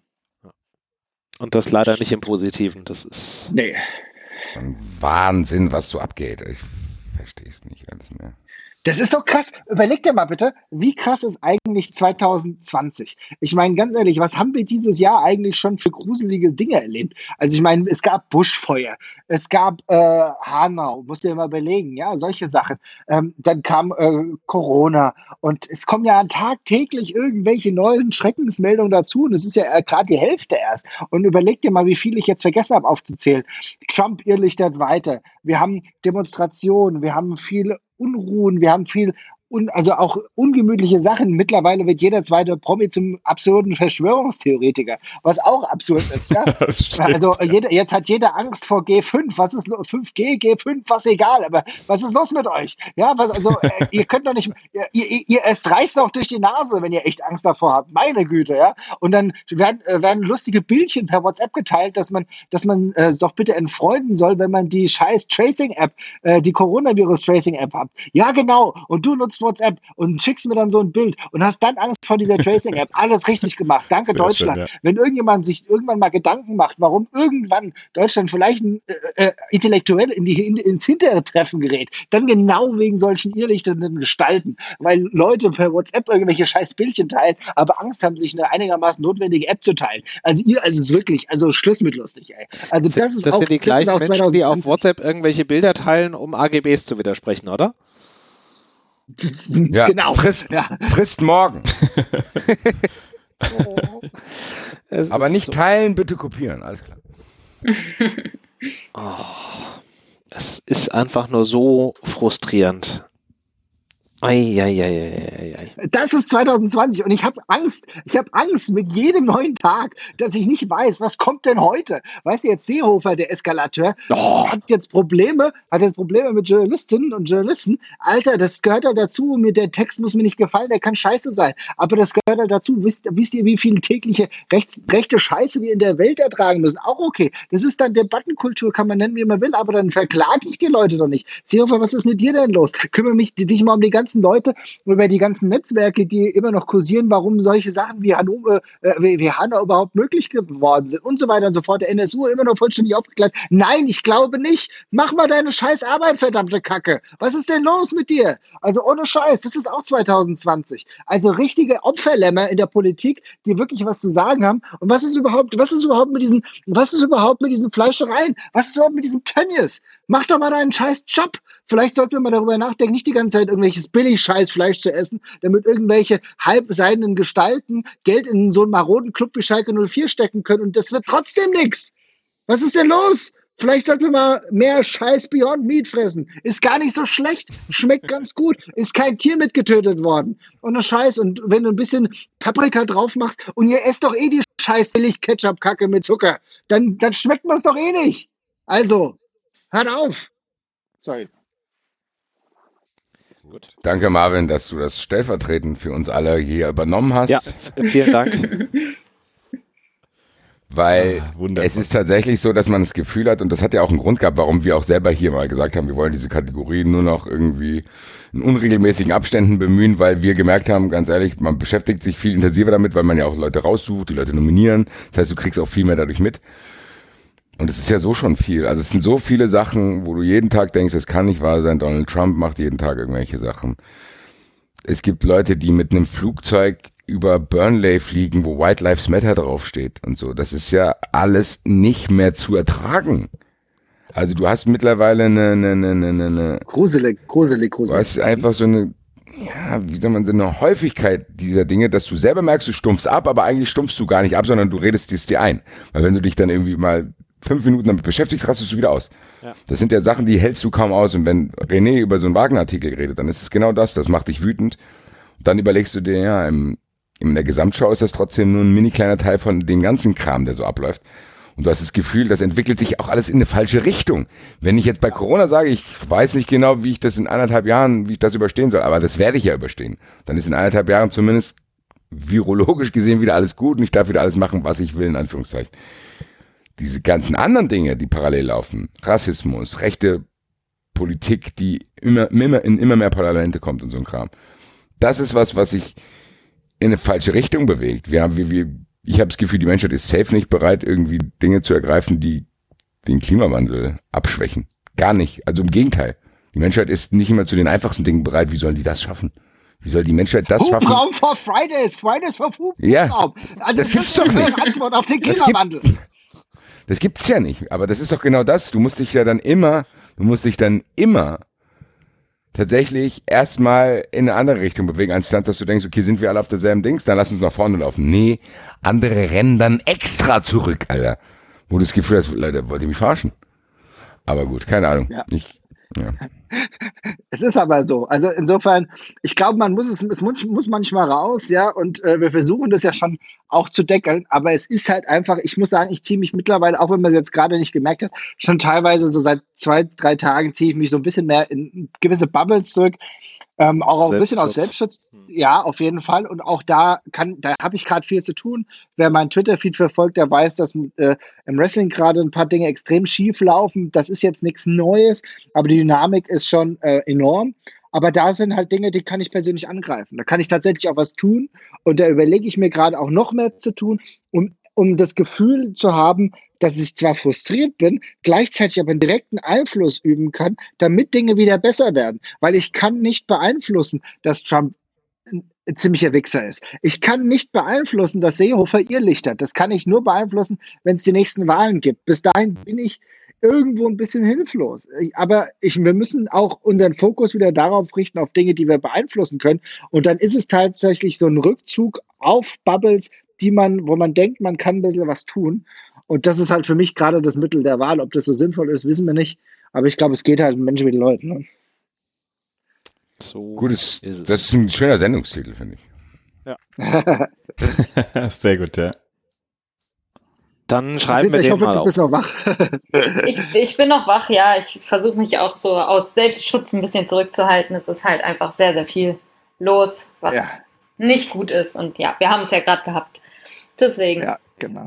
Und das leider nicht im Positiven, das ist... Nee. Wahnsinn, was so abgeht. Ich verstehe es nicht alles mehr. Das ist so krass. Überleg dir mal bitte, wie krass ist eigentlich zwanzig zwanzig? Ich meine, ganz ehrlich, was haben wir dieses Jahr eigentlich schon für gruselige Dinge erlebt? Also ich meine, es gab Buschfeuer, es gab äh, Hanau, musst du dir mal überlegen, ja, solche Sachen. Ähm, dann kam äh, Corona und es kommen ja tagtäglich irgendwelche neuen Schreckensmeldungen dazu und es ist ja äh, gerade die Hälfte erst. Und überleg dir mal, wie viel ich jetzt vergessen habe aufzuzählen. Trump irrlichtert weiter. Wir haben Demonstrationen, wir haben viele Unruhen, wir haben viel, un, also auch ungemütliche Sachen. Mittlerweile wird jeder zweite Promi zum absurden Verschwörungstheoretiker, was auch absurd ist. Ja? Also jeder, jetzt hat jeder Angst vor G fünf. Was ist fünf G, G fünf, was egal. Aber was ist los mit euch? Ja, was, also äh, ihr könnt doch nicht, ihr, ihr, ihr es reißt doch durch die Nase, wenn ihr echt Angst davor habt. Meine Güte, ja. Und dann werden, äh, werden lustige Bildchen per WhatsApp geteilt, dass man, dass man äh, doch bitte entfreunden soll, wenn man die scheiß Tracing-App, äh, die Coronavirus-Tracing-App hat. Ja, genau. Und du nutzt WhatsApp und schickst mir dann so ein Bild und hast dann Angst vor dieser Tracing-App. Alles richtig gemacht. Danke, Sehr Deutschland. Schön, ja. Wenn irgendjemand sich irgendwann mal Gedanken macht, warum irgendwann Deutschland vielleicht äh, äh, intellektuell in die, in, ins Hintertreffen gerät, dann genau wegen solchen irrlichternden Gestalten. Weil Leute per WhatsApp irgendwelche scheiß Bildchen teilen, aber Angst haben, sich eine einigermaßen notwendige App zu teilen. Also ihr, also es ist wirklich, also Schluss mit lustig, ey. Also das, das ist das auch, sind die gleichen Menschen, zwanzig zwanzig. Die auf WhatsApp irgendwelche Bilder teilen, um A G Bs zu widersprechen, oder? Ja, genau. Frisst, ja. frisst morgen. Oh. Aber nicht so teilen, bitte kopieren, alles klar. Oh. Es ist einfach nur so frustrierend. Eieieiei. Das ist zwanzig zwanzig und ich habe Angst. Ich habe Angst mit jedem neuen Tag, dass ich nicht weiß, was kommt denn heute. Weißt du, jetzt Seehofer, der Eskalateur, oh. hat jetzt Probleme, hat jetzt Probleme mit Journalistinnen und Journalisten. Alter, das gehört halt dazu. Mir der Text muss mir nicht gefallen, der kann scheiße sein. Aber das gehört halt dazu. Wisst, wisst ihr, wie viel tägliche rechts, rechte Scheiße wir in der Welt ertragen müssen? Auch okay. Das ist dann Debattenkultur, kann man nennen, wie man will, aber dann verklage ich die Leute doch nicht. Seehofer, was ist mit dir denn los? Kümmere mich dich mal um die ganzen Leute, über die ganzen Netzwerke, die immer noch kursieren, warum solche Sachen wie Hanno, äh, wie, wie Hanno überhaupt möglich geworden sind und so weiter und so fort. Der N S U immer noch vollständig aufgeklärt. Nein, ich glaube nicht. Mach mal deine scheiß Arbeit, verdammte Kacke. Was ist denn los mit dir? Also ohne Scheiß, das ist auch zwanzig zwanzig. Also richtige Opferlämmer in der Politik, die wirklich was zu sagen haben. Und was ist überhaupt, was ist überhaupt mit diesen, was ist überhaupt mit diesen Fleischereien? Was ist überhaupt mit diesen Tönnies? Mach doch mal deinen scheiß Job. Vielleicht sollten wir mal darüber nachdenken, nicht die ganze Zeit irgendwelches Billig-Scheiß-Fleisch zu essen, damit irgendwelche halbseidenen Gestalten Geld in so einen maroden Club wie Schalke null vier stecken können und das wird trotzdem nix. Was ist denn los? Vielleicht sollten wir mal mehr Scheiß Beyond Meat fressen. Ist gar nicht so schlecht, schmeckt ganz gut, ist kein Tier mitgetötet worden. Und ein Scheiß, und wenn du ein bisschen Paprika drauf machst und ihr esst doch eh die scheiß Billig-Ketchup-Kacke mit Zucker, dann, dann schmeckt man es doch eh nicht. Also, hört auf. Sorry. Gut. Danke, Marvin, dass du das stellvertretend für uns alle hier übernommen hast. Ja, vielen Dank. Weil ah, es ist tatsächlich so, dass man das Gefühl hat, und das hat ja auch einen Grund gehabt, warum wir auch selber hier mal gesagt haben, wir wollen diese Kategorien nur noch irgendwie in unregelmäßigen Abständen bemühen, weil wir gemerkt haben, ganz ehrlich, man beschäftigt sich viel intensiver damit, weil man ja auch Leute raussucht, die Leute nominieren. Das heißt, du kriegst auch viel mehr dadurch mit. Und es ist ja so schon viel. Also es sind so viele Sachen, wo du jeden Tag denkst, es kann nicht wahr sein, Donald Trump macht jeden Tag irgendwelche Sachen. Es gibt Leute, die mit einem Flugzeug über Burnley fliegen, wo White Lives Matter draufsteht und so. Das ist ja alles nicht mehr zu ertragen. Also du hast mittlerweile eine... eine, eine, eine, eine gruselig, gruselig, gruselig. Du hast einfach so eine, ja, wie soll man sagen, eine Häufigkeit dieser Dinge, dass du selber merkst, du stumpfst ab, aber eigentlich stumpfst du gar nicht ab, sondern du redest es dir ein. Weil wenn du dich dann irgendwie mal fünf Minuten damit beschäftigst, rastest du wieder aus. Ja. Das sind ja Sachen, die hältst du kaum aus. Und wenn René über so einen Wagner-Artikel redet, dann ist es genau das. Das macht dich wütend. Und dann überlegst du dir, ja, im, in der Gesamtschau ist das trotzdem nur ein mini kleiner Teil von dem ganzen Kram, der so abläuft. Und du hast das Gefühl, das entwickelt sich auch alles in eine falsche Richtung. Wenn ich jetzt bei Corona sage, ich weiß nicht genau, wie ich das in anderthalb Jahren, wie ich das überstehen soll, aber das werde ich ja überstehen. Dann ist in anderthalb Jahren zumindest virologisch gesehen wieder alles gut und ich darf wieder alles machen, was ich will, in Anführungszeichen. Diese ganzen anderen Dinge, die parallel laufen, Rassismus, rechte Politik, die immer, immer in immer mehr Parlamente kommt und so ein Kram. Das ist was, was sich in eine falsche Richtung bewegt. Wir haben, wir, wir, ich habe das Gefühl, die Menschheit ist safe nicht bereit, irgendwie Dinge zu ergreifen, die den Klimawandel abschwächen. Gar nicht. Also im Gegenteil. Die Menschheit ist nicht immer zu den einfachsten Dingen bereit. Wie sollen die das schaffen? Wie soll die Menschheit das schaffen? Hubraum for Fridays. Fridays for Hubraum. Ja, also das gibt's doch nicht. Antwort auf den Klimawandel. Das, gibt, das gibt's ja nicht. Aber das ist doch genau das. Du musst dich ja dann immer, du musst dich dann immer tatsächlich erstmal in eine andere Richtung bewegen, anstatt dass du denkst, okay, sind wir alle auf derselben Dings, dann lass uns nach vorne laufen. Nee, andere rennen dann extra zurück, Alter. Wo du das Gefühl hast, Leute, wollt ihr mich verarschen? Aber gut, keine Ahnung. Ja. Ich, ja. Es ist aber so. Also insofern, ich glaube, man muss es, es muss manchmal raus, ja, und äh, wir versuchen das ja schon auch zu deckeln, aber es ist halt einfach, ich muss sagen, ich ziehe mich mittlerweile, auch wenn man es jetzt gerade nicht gemerkt hat, schon teilweise so seit zwei, drei Tagen ziehe ich mich so ein bisschen mehr in gewisse Bubbles zurück, ähm, auch, auch ein bisschen aus Selbstschutz, ja, auf jeden Fall, und auch da kann, da habe ich gerade viel zu tun. Wer meinen Twitter-Feed verfolgt, der weiß, dass äh, im Wrestling gerade ein paar Dinge extrem schief laufen. Das ist jetzt nichts Neues, aber die Dynamik ist schon äh, enorm. Aber da sind halt Dinge, die kann ich persönlich angreifen. Da kann ich tatsächlich auch was tun. Und da überlege ich mir gerade auch noch mehr zu tun, um, um das Gefühl zu haben, dass ich zwar frustriert bin, gleichzeitig aber einen direkten Einfluss üben kann, damit Dinge wieder besser werden. Weil ich kann nicht beeinflussen, dass Trump ein ziemlicher Wichser ist. Ich kann nicht beeinflussen, dass Seehofer irrlichtert. Das kann ich nur beeinflussen, wenn es die nächsten Wahlen gibt. Bis dahin bin ich irgendwo ein bisschen hilflos. Aber ich, wir müssen auch unseren Fokus wieder darauf richten, auf Dinge, die wir beeinflussen können. Und dann ist es tatsächlich so ein Rückzug auf Bubbles, die man, wo man denkt, man kann ein bisschen was tun. Und das ist halt für mich gerade das Mittel der Wahl. Ob das so sinnvoll ist, wissen wir nicht. Aber ich glaube, es geht halt um Menschen wie die Leute. Ne? So gut, ist, ist es. Das ist ein schöner Sendungstitel, finde ich. Ja. Sehr gut, ja. Dann schreiben wir ich den hoffe, mal du auf. bist noch wach. Ich, ich bin noch wach, ja. Ich versuche mich auch so aus Selbstschutz ein bisschen zurückzuhalten. Es ist halt einfach sehr, sehr viel los, was Ja. nicht gut ist. Und ja, wir haben es ja gerade gehabt. Deswegen. Ja, genau.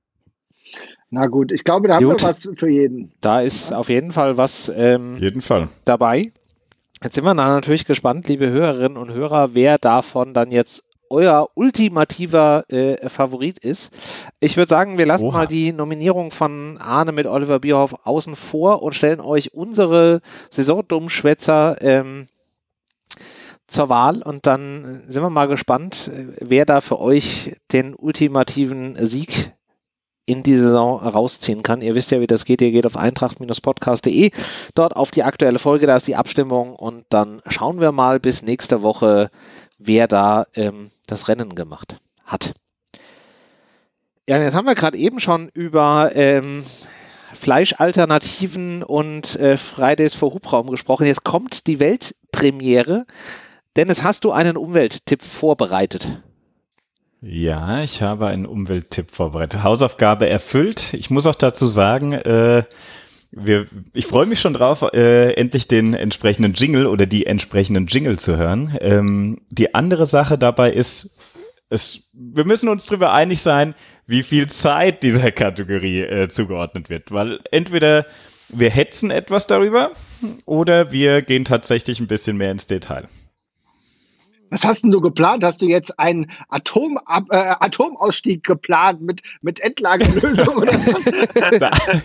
Na gut, ich glaube, da haben Gut. wir was für jeden. Da ist auf jeden Fall was ähm, jeden Fall dabei. Jetzt sind wir da natürlich gespannt, liebe Hörerinnen und Hörer, wer davon dann jetzt euer ultimativer äh, Favorit ist. Ich würde sagen, wir lassen Oha. mal die Nominierung von Arne mit Oliver Bierhoff außen vor und stellen euch unsere Saisondummschwätzer ähm, zur Wahl und dann sind wir mal gespannt, äh, wer da für euch den ultimativen Sieg in die Saison rausziehen kann. Ihr wisst ja, wie das geht. Ihr geht auf eintracht podcast punkt de, dort auf die aktuelle Folge, da ist die Abstimmung und dann schauen wir mal bis nächste Woche, wer da ähm, das Rennen gemacht hat. Ja, jetzt haben wir gerade eben schon über ähm, Fleischalternativen und äh, Fridays for Hubraum gesprochen. Jetzt kommt die Weltpremiere. Dennis, hast du einen Umwelttipp vorbereitet? Ja, ich habe einen Umwelttipp vorbereitet. Hausaufgabe erfüllt. Ich muss auch dazu sagen, äh, wir, ich freue mich schon drauf, äh, endlich den entsprechenden Jingle oder die entsprechenden Jingle zu hören. Ähm, die andere Sache dabei ist, es, wir müssen uns darüber einig sein, wie viel Zeit dieser Kategorie äh, zugeordnet wird. Weil entweder wir hetzen etwas darüber oder wir gehen tatsächlich ein bisschen mehr ins Detail. Was hast denn du geplant? Hast du jetzt einen Atom, äh, Atomausstieg geplant mit, mit Endlagerlösung oder was?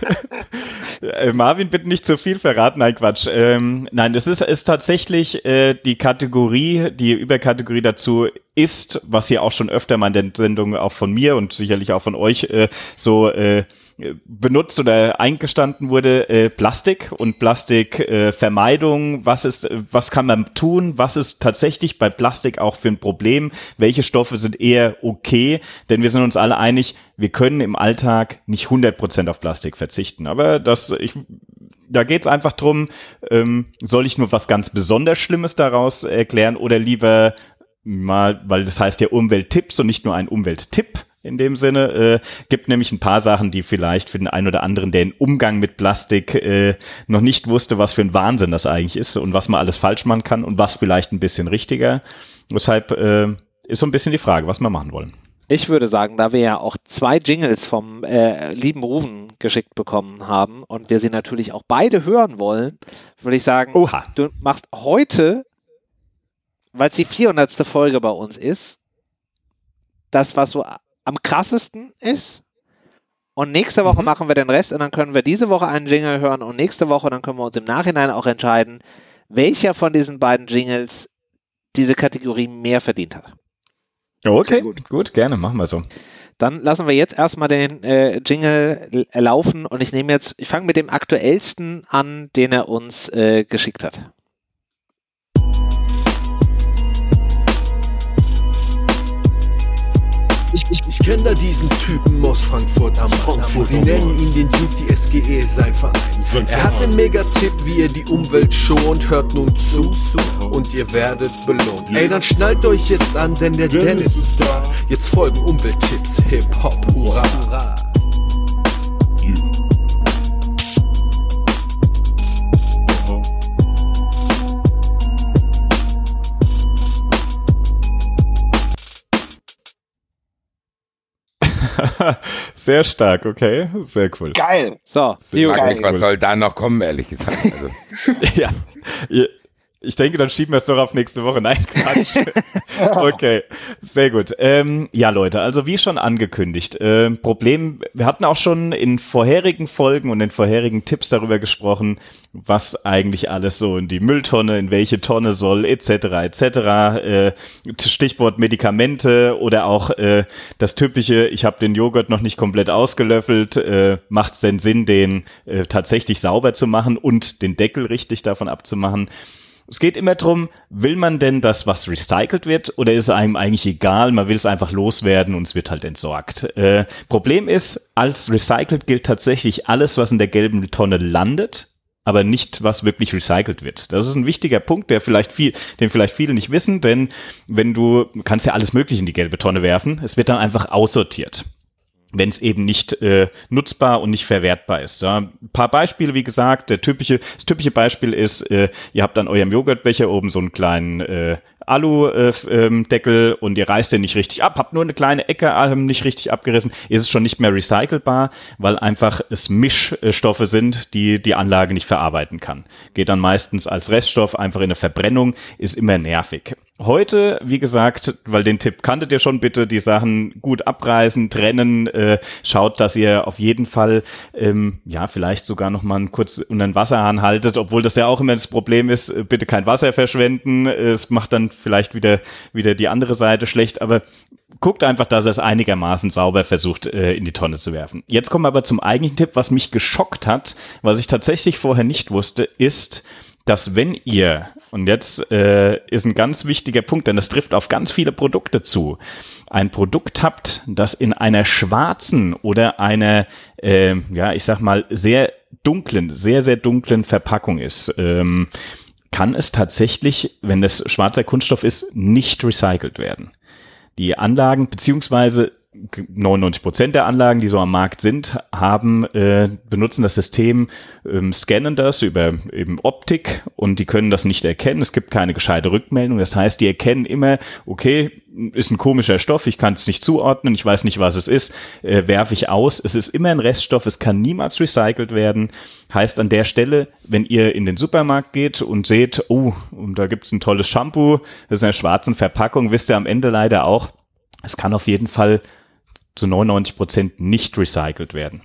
äh, Marvin, bitte nicht zu viel verraten. Nein, Quatsch. Ähm, nein, das ist, ist tatsächlich äh, die Kategorie, die Überkategorie dazu ist, was hier auch schon öfter mal in den Sendungen auch von mir und sicherlich auch von euch äh, so äh, benutzt oder eingestanden wurde, äh, Plastik und Plastikvermeidung. Äh, was ist, was kann man tun? Was ist tatsächlich bei Plastik auch für ein Problem? Welche Stoffe sind eher okay? Denn wir sind uns alle einig, wir können im Alltag nicht hundert Prozent auf Plastik verzichten. Aber das, ich, da geht's einfach drum, ähm, soll ich nur was ganz besonders Schlimmes daraus erklären oder lieber mal, weil das heißt ja Umwelttipps und nicht nur ein Umwelttipp. In dem Sinne, äh, gibt nämlich ein paar Sachen, die vielleicht für den einen oder anderen, der den Umgang mit Plastik äh, noch nicht wusste, was für ein Wahnsinn das eigentlich ist und was man alles falsch machen kann und was vielleicht ein bisschen richtiger. Deshalb äh, ist so ein bisschen die Frage, was wir machen wollen. Ich würde sagen, da wir ja auch zwei Jingles vom äh, lieben Ruven geschickt bekommen haben und wir sie natürlich auch beide hören wollen, würde ich sagen, Oha. Du machst heute, weil es die vierhundertste Folge bei uns ist, das, was so am krassesten ist. Und nächste Woche mhm. machen wir den Rest und dann können wir diese Woche einen Jingle hören und nächste Woche, dann können wir uns im Nachhinein auch entscheiden, welcher von diesen beiden Jingles diese Kategorie mehr verdient hat. Okay, gut. gut, gerne, machen wir so. Dann lassen wir jetzt erstmal den äh, Jingle laufen und ich nehme jetzt, ich fange mit dem aktuellsten an, den er uns äh, geschickt hat. Ich, ich, ich kenne da diesen Typen aus Frankfurt am Main. Sie nennen ihn den Duke, die S G E ist sein Verein. Er hat einen Mega-Tipp, wie er die Umwelt schont. Hört nun zu und ihr werdet belohnt. Ey, dann schnallt euch jetzt an, denn der Dennis ist da. Jetzt folgen Umwelttipps, Hip-Hop, hurra, hurra. Sehr stark, okay, sehr cool. Geil. So, ich frage mich, was soll da noch kommen, ehrlich gesagt. Also. ja, ich denke, dann schieben wir es doch auf nächste Woche. Nein, Quatsch. Okay, sehr gut. Ähm, ja, Leute, also wie schon angekündigt, äh, Problem, wir hatten auch schon in vorherigen Folgen und in vorherigen Tipps darüber gesprochen, was eigentlich alles so in die Mülltonne, in welche Tonne soll, et cetera, et cetera. Äh, Stichwort Medikamente oder auch äh, das typische, ich habe den Joghurt noch nicht komplett ausgelöffelt, äh, macht es denn Sinn, den äh, tatsächlich sauber zu machen und den Deckel richtig davon abzumachen? Es geht immer darum, will man denn, dass was recycelt wird oder ist es einem eigentlich egal, man will es einfach loswerden und es wird halt entsorgt. Äh, Problem ist, als recycelt gilt tatsächlich alles, was in der gelben Tonne landet, aber nicht, was wirklich recycelt wird. Das ist ein wichtiger Punkt, der vielleicht viel, den vielleicht viele nicht wissen, denn wenn du, du kannst ja alles Mögliche in die gelbe Tonne werfen, es wird dann einfach aussortiert, wenn es eben nicht äh, nutzbar und nicht verwertbar ist. Ja, ein paar Beispiele, wie gesagt, der typische, das typische Beispiel ist, äh, ihr habt an eurem Joghurtbecher oben so einen kleinen äh, Alu-Deckel äh, und ihr reißt den nicht richtig ab, habt nur eine kleine Ecke äh, nicht richtig abgerissen, ist es schon nicht mehr recycelbar, weil einfach es Mischstoffe sind, die die Anlage nicht verarbeiten kann. Geht dann meistens als Reststoff einfach in eine Verbrennung, ist immer nervig. Heute, wie gesagt, weil den Tipp kanntet ihr schon, bitte die Sachen gut abreißen, trennen, äh, schaut, dass ihr auf jeden Fall, ähm, ja, vielleicht sogar noch mal kurz unter den Wasserhahn haltet, obwohl das ja auch immer das Problem ist, bitte kein Wasser verschwenden, es macht dann vielleicht wieder, wieder die andere Seite schlecht, aber guckt einfach, dass er es einigermaßen sauber versucht, äh, in die Tonne zu werfen. Jetzt kommen wir aber zum eigentlichen Tipp, was mich geschockt hat, was ich tatsächlich vorher nicht wusste, ist, dass wenn ihr, und jetzt äh, ist ein ganz wichtiger Punkt, denn das trifft auf ganz viele Produkte zu, ein Produkt habt, das in einer schwarzen oder einer, äh, ja, ich sag mal, sehr dunklen, sehr, sehr dunklen Verpackung ist, ähm, kann es tatsächlich, wenn das schwarzer Kunststoff ist, nicht recycelt werden. Die Anlagen, beziehungsweise neunundneunzig Prozent der Anlagen, die so am Markt sind, haben äh, benutzen das System, ähm, scannen das über eben Optik und die können das nicht erkennen. Es gibt keine gescheite Rückmeldung. Das heißt, die erkennen immer, okay, ist ein komischer Stoff, ich kann es nicht zuordnen, ich weiß nicht, was es ist, äh, werfe ich aus. Es ist immer ein Reststoff, es kann niemals recycelt werden. Heißt an der Stelle, wenn ihr in den Supermarkt geht und seht, oh, und da gibt es ein tolles Shampoo, das ist in einer schwarzen Verpackung, wisst ihr am Ende leider auch, es kann auf jeden Fall zu neunundneunzig Prozent nicht recycelt werden.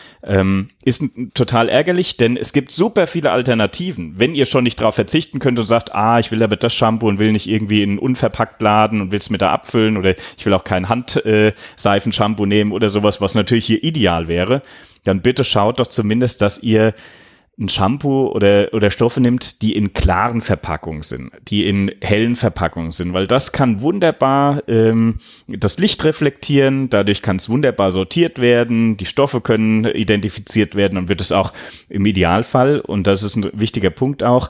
Ähm, ist n- total ärgerlich, denn es gibt super viele Alternativen. Wenn ihr schon nicht drauf verzichten könnt und sagt, ah, ich will aber das Shampoo und will nicht irgendwie in unverpackt laden und will es mit da abfüllen oder ich will auch kein Handseifenshampoo äh, nehmen oder sowas, was natürlich hier ideal wäre, dann bitte schaut doch zumindest, dass ihr ein Shampoo oder, oder Stoffe nimmt, die in klaren Verpackungen sind, die in hellen Verpackungen sind, weil das kann wunderbar ähm, das Licht reflektieren, dadurch kann es wunderbar sortiert werden, die Stoffe können identifiziert werden und wird es auch im Idealfall, und das ist ein wichtiger Punkt auch,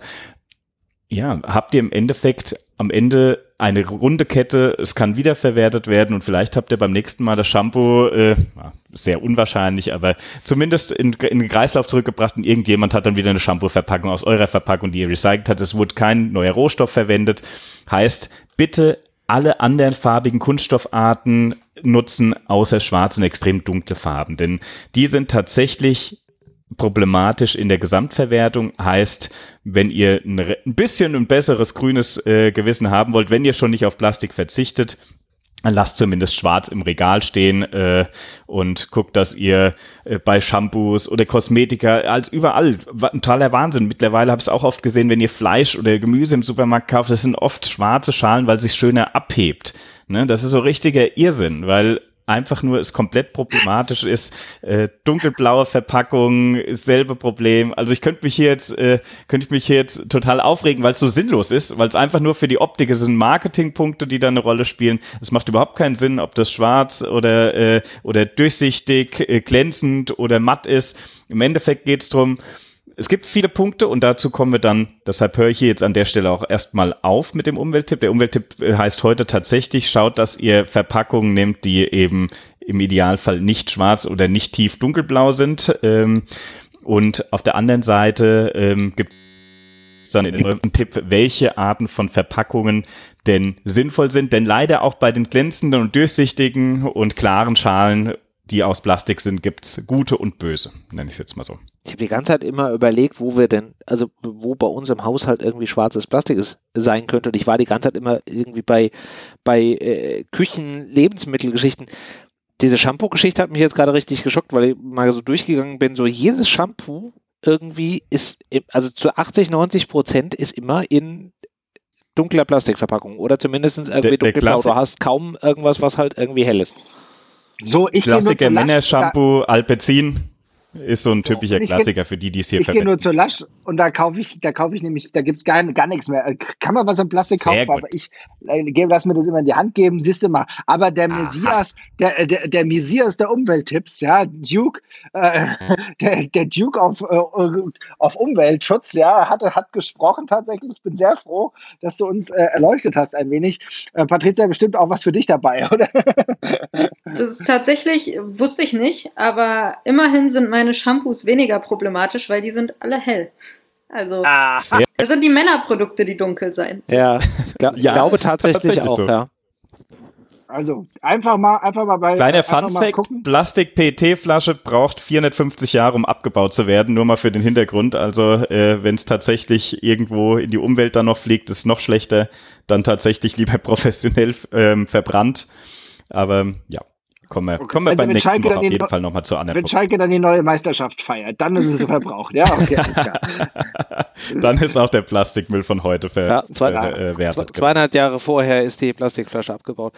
ja, habt ihr im Endeffekt am Ende eine runde Kette, es kann wiederverwertet werden und vielleicht habt ihr beim nächsten Mal das Shampoo, äh, sehr unwahrscheinlich, aber zumindest in, in den Kreislauf zurückgebracht und irgendjemand hat dann wieder eine Shampoo-Verpackung aus eurer Verpackung, die ihr recycelt habt. Es wurde kein neuer Rohstoff verwendet. Heißt, bitte alle anderen farbigen Kunststoffarten nutzen, außer schwarz und extrem dunkle Farben, denn die sind tatsächlich problematisch in der Gesamtverwertung. Heißt, wenn ihr ein, ein bisschen ein besseres grünes äh, Gewissen haben wollt, wenn ihr schon nicht auf Plastik verzichtet, dann lasst zumindest schwarz im Regal stehen äh, und guckt, dass ihr äh, bei Shampoos oder Kosmetika, als überall, ein totaler Wahnsinn. Mittlerweile habe ich es auch oft gesehen, wenn ihr Fleisch oder Gemüse im Supermarkt kauft, das sind oft schwarze Schalen, weil es sich schöner abhebt. Ne? Das ist so richtiger Irrsinn, weil einfach nur es komplett problematisch ist. Äh, dunkelblaue Verpackung, selbe Problem. Also ich könnte mich hier jetzt, äh, könnte ich mich hier jetzt total aufregen, weil es so sinnlos ist, weil es einfach nur für die Optik ist. Es sind Marketingpunkte, die da eine Rolle spielen. Es macht überhaupt keinen Sinn, ob das schwarz oder äh, oder durchsichtig, äh, glänzend oder matt ist. Im Endeffekt geht es darum, es gibt viele Punkte und dazu kommen wir dann, deshalb höre ich hier jetzt an der Stelle auch erstmal auf mit dem Umwelttipp. Der Umwelttipp heißt heute tatsächlich, schaut, dass ihr Verpackungen nehmt, die eben im Idealfall nicht schwarz oder nicht tief dunkelblau sind. Und auf der anderen Seite ähm, gibt es dann einen Tipp, welche Arten von Verpackungen denn sinnvoll sind. Denn leider auch bei den glänzenden und durchsichtigen und klaren Schalen, die aus Plastik sind, gibt's gute und böse, nenne ich es jetzt mal so. Ich habe die ganze Zeit immer überlegt, wo wir denn, also wo bei uns im Haushalt irgendwie schwarzes Plastik ist, sein könnte. Und ich war die ganze Zeit immer irgendwie bei, bei äh, Küchen-Lebensmittelgeschichten. Diese Shampoo-Geschichte hat mich jetzt gerade richtig geschockt, weil ich mal so durchgegangen bin, so jedes Shampoo irgendwie ist, also zu achtzig, neunzig Prozent ist immer in dunkler Plastikverpackung oder zumindest irgendwie der, der dunkelblau. Du hast kaum irgendwas, was halt irgendwie hell ist. So, ich Klassiker Männershampoo, Alpecin. Ist so ein so, typischer Klassiker geh, für die, die es hier verwenden. Ich gehe nur zur Lasch und da kaufe ich, da kaufe ich nämlich, da gibt's gar, gar nichts mehr. Kann man was in Plastik kaufen, aber ich äh, lass mir das immer in die Hand geben, siehst du mal. Aber der Aha. Messias, der, der, der Messias der Umwelttipps, ja, Duke, äh, der, der Duke auf, äh, auf Umweltschutz, ja, hat, hat gesprochen tatsächlich. Ich bin sehr froh, dass du uns äh, erleuchtet hast ein wenig. Äh, Patricia, bestimmt auch was für dich dabei, oder? Das ist tatsächlich, wusste ich nicht, aber immerhin sind meine Shampoos weniger problematisch, weil die sind alle hell. Also, ah, das sind die Männerprodukte, die dunkel sein. Ja, ich, glaub, ich ja, glaube tatsächlich, tatsächlich auch, so. ja. Also, einfach mal, einfach mal bei... Kleiner Funfact, Plastik-P E T-Flasche braucht vierhundertfünfzig Jahre, um abgebaut zu werden, nur mal für den Hintergrund. Also, äh, wenn es tatsächlich irgendwo in die Umwelt dann noch fliegt, ist es noch schlechter, dann tatsächlich lieber professionell ähm, verbrannt. Aber, ja. Kommen wir, kommen wir also beim nächsten Schalke Mal auf jeden Fall nochmal zu anderen. Wenn Schalke dann die neue Meisterschaft feiert, dann ist es verbraucht. Ja, okay, alles klar. Dann ist auch der Plastikmüll von heute verwertet. Ja, zwei, äh, zwei, zweieinhalb Jahre vorher ist die Plastikflasche abgebaut.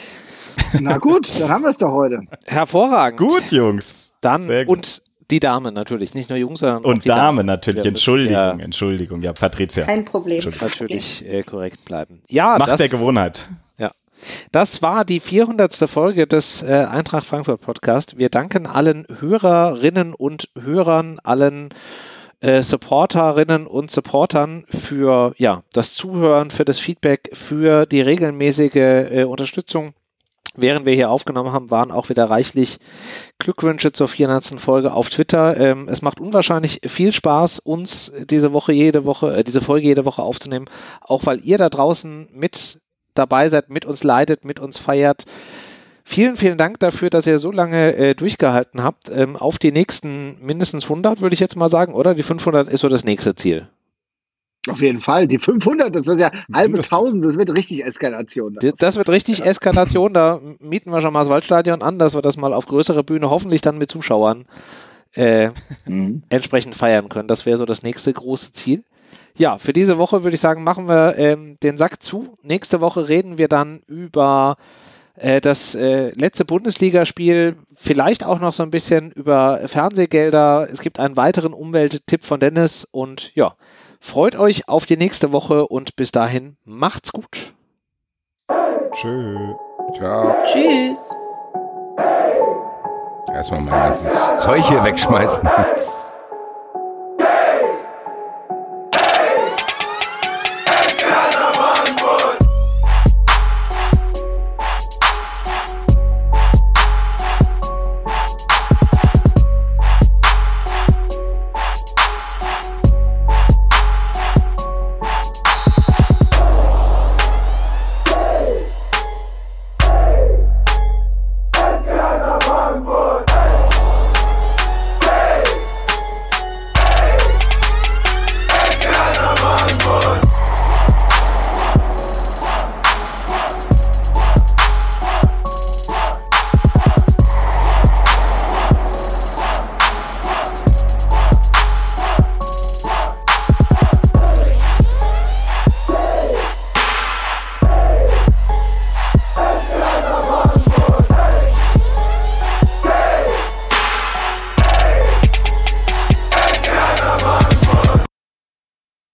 Na gut, dann haben wir es doch heute. Hervorragend. Gut, Jungs. Dann Sehr gut. Und die Dame natürlich, nicht nur Jungs, sondern und auch die Dame. Dame natürlich, ja, Entschuldigung, ja. Entschuldigung, ja, Patricia. Kein Problem. Natürlich äh, korrekt bleiben. Ja, Macht das, der Gewohnheit. Ja. Das war die vierhundertste Folge des äh, Eintracht Frankfurt Podcast. Wir danken allen Hörerinnen und Hörern, allen äh, Supporterinnen und Supportern für ja, das Zuhören, für das Feedback, für die regelmäßige äh, Unterstützung. Während wir hier aufgenommen haben, waren auch wieder reichlich Glückwünsche zur vierhundertsten Folge auf Twitter. Ähm, es macht unwahrscheinlich viel Spaß, uns diese Woche jede Woche, äh, diese Folge jede Woche aufzunehmen, auch weil ihr da draußen mit dabei seid, mit uns leidet, mit uns feiert. Vielen, vielen Dank dafür, dass ihr so lange äh, durchgehalten habt. Ähm, auf die nächsten mindestens hundert, würde ich jetzt mal sagen, oder? Die fünfhundert ist so das nächste Ziel. Auf jeden Fall. Die fünfhundert, das ist ja halbe tausend, das wird richtig Eskalation. Das, das wird richtig ja. Eskalation. Da mieten wir schon mal das Waldstadion an, dass wir das mal auf größere Bühne, hoffentlich dann mit Zuschauern, äh, mhm. entsprechend feiern können. Das wäre so das nächste große Ziel. Ja, für diese Woche würde ich sagen, machen wir ähm, den Sack zu. Nächste Woche reden wir dann über äh, das äh, letzte Bundesligaspiel, vielleicht auch noch so ein bisschen über Fernsehgelder. Es gibt einen weiteren Umwelttipp von Dennis und ja, freut euch auf die nächste Woche und bis dahin macht's gut. Tschö. Ciao. Tschüss. Erstmal mein ganzes Zeug hier wegschmeißen.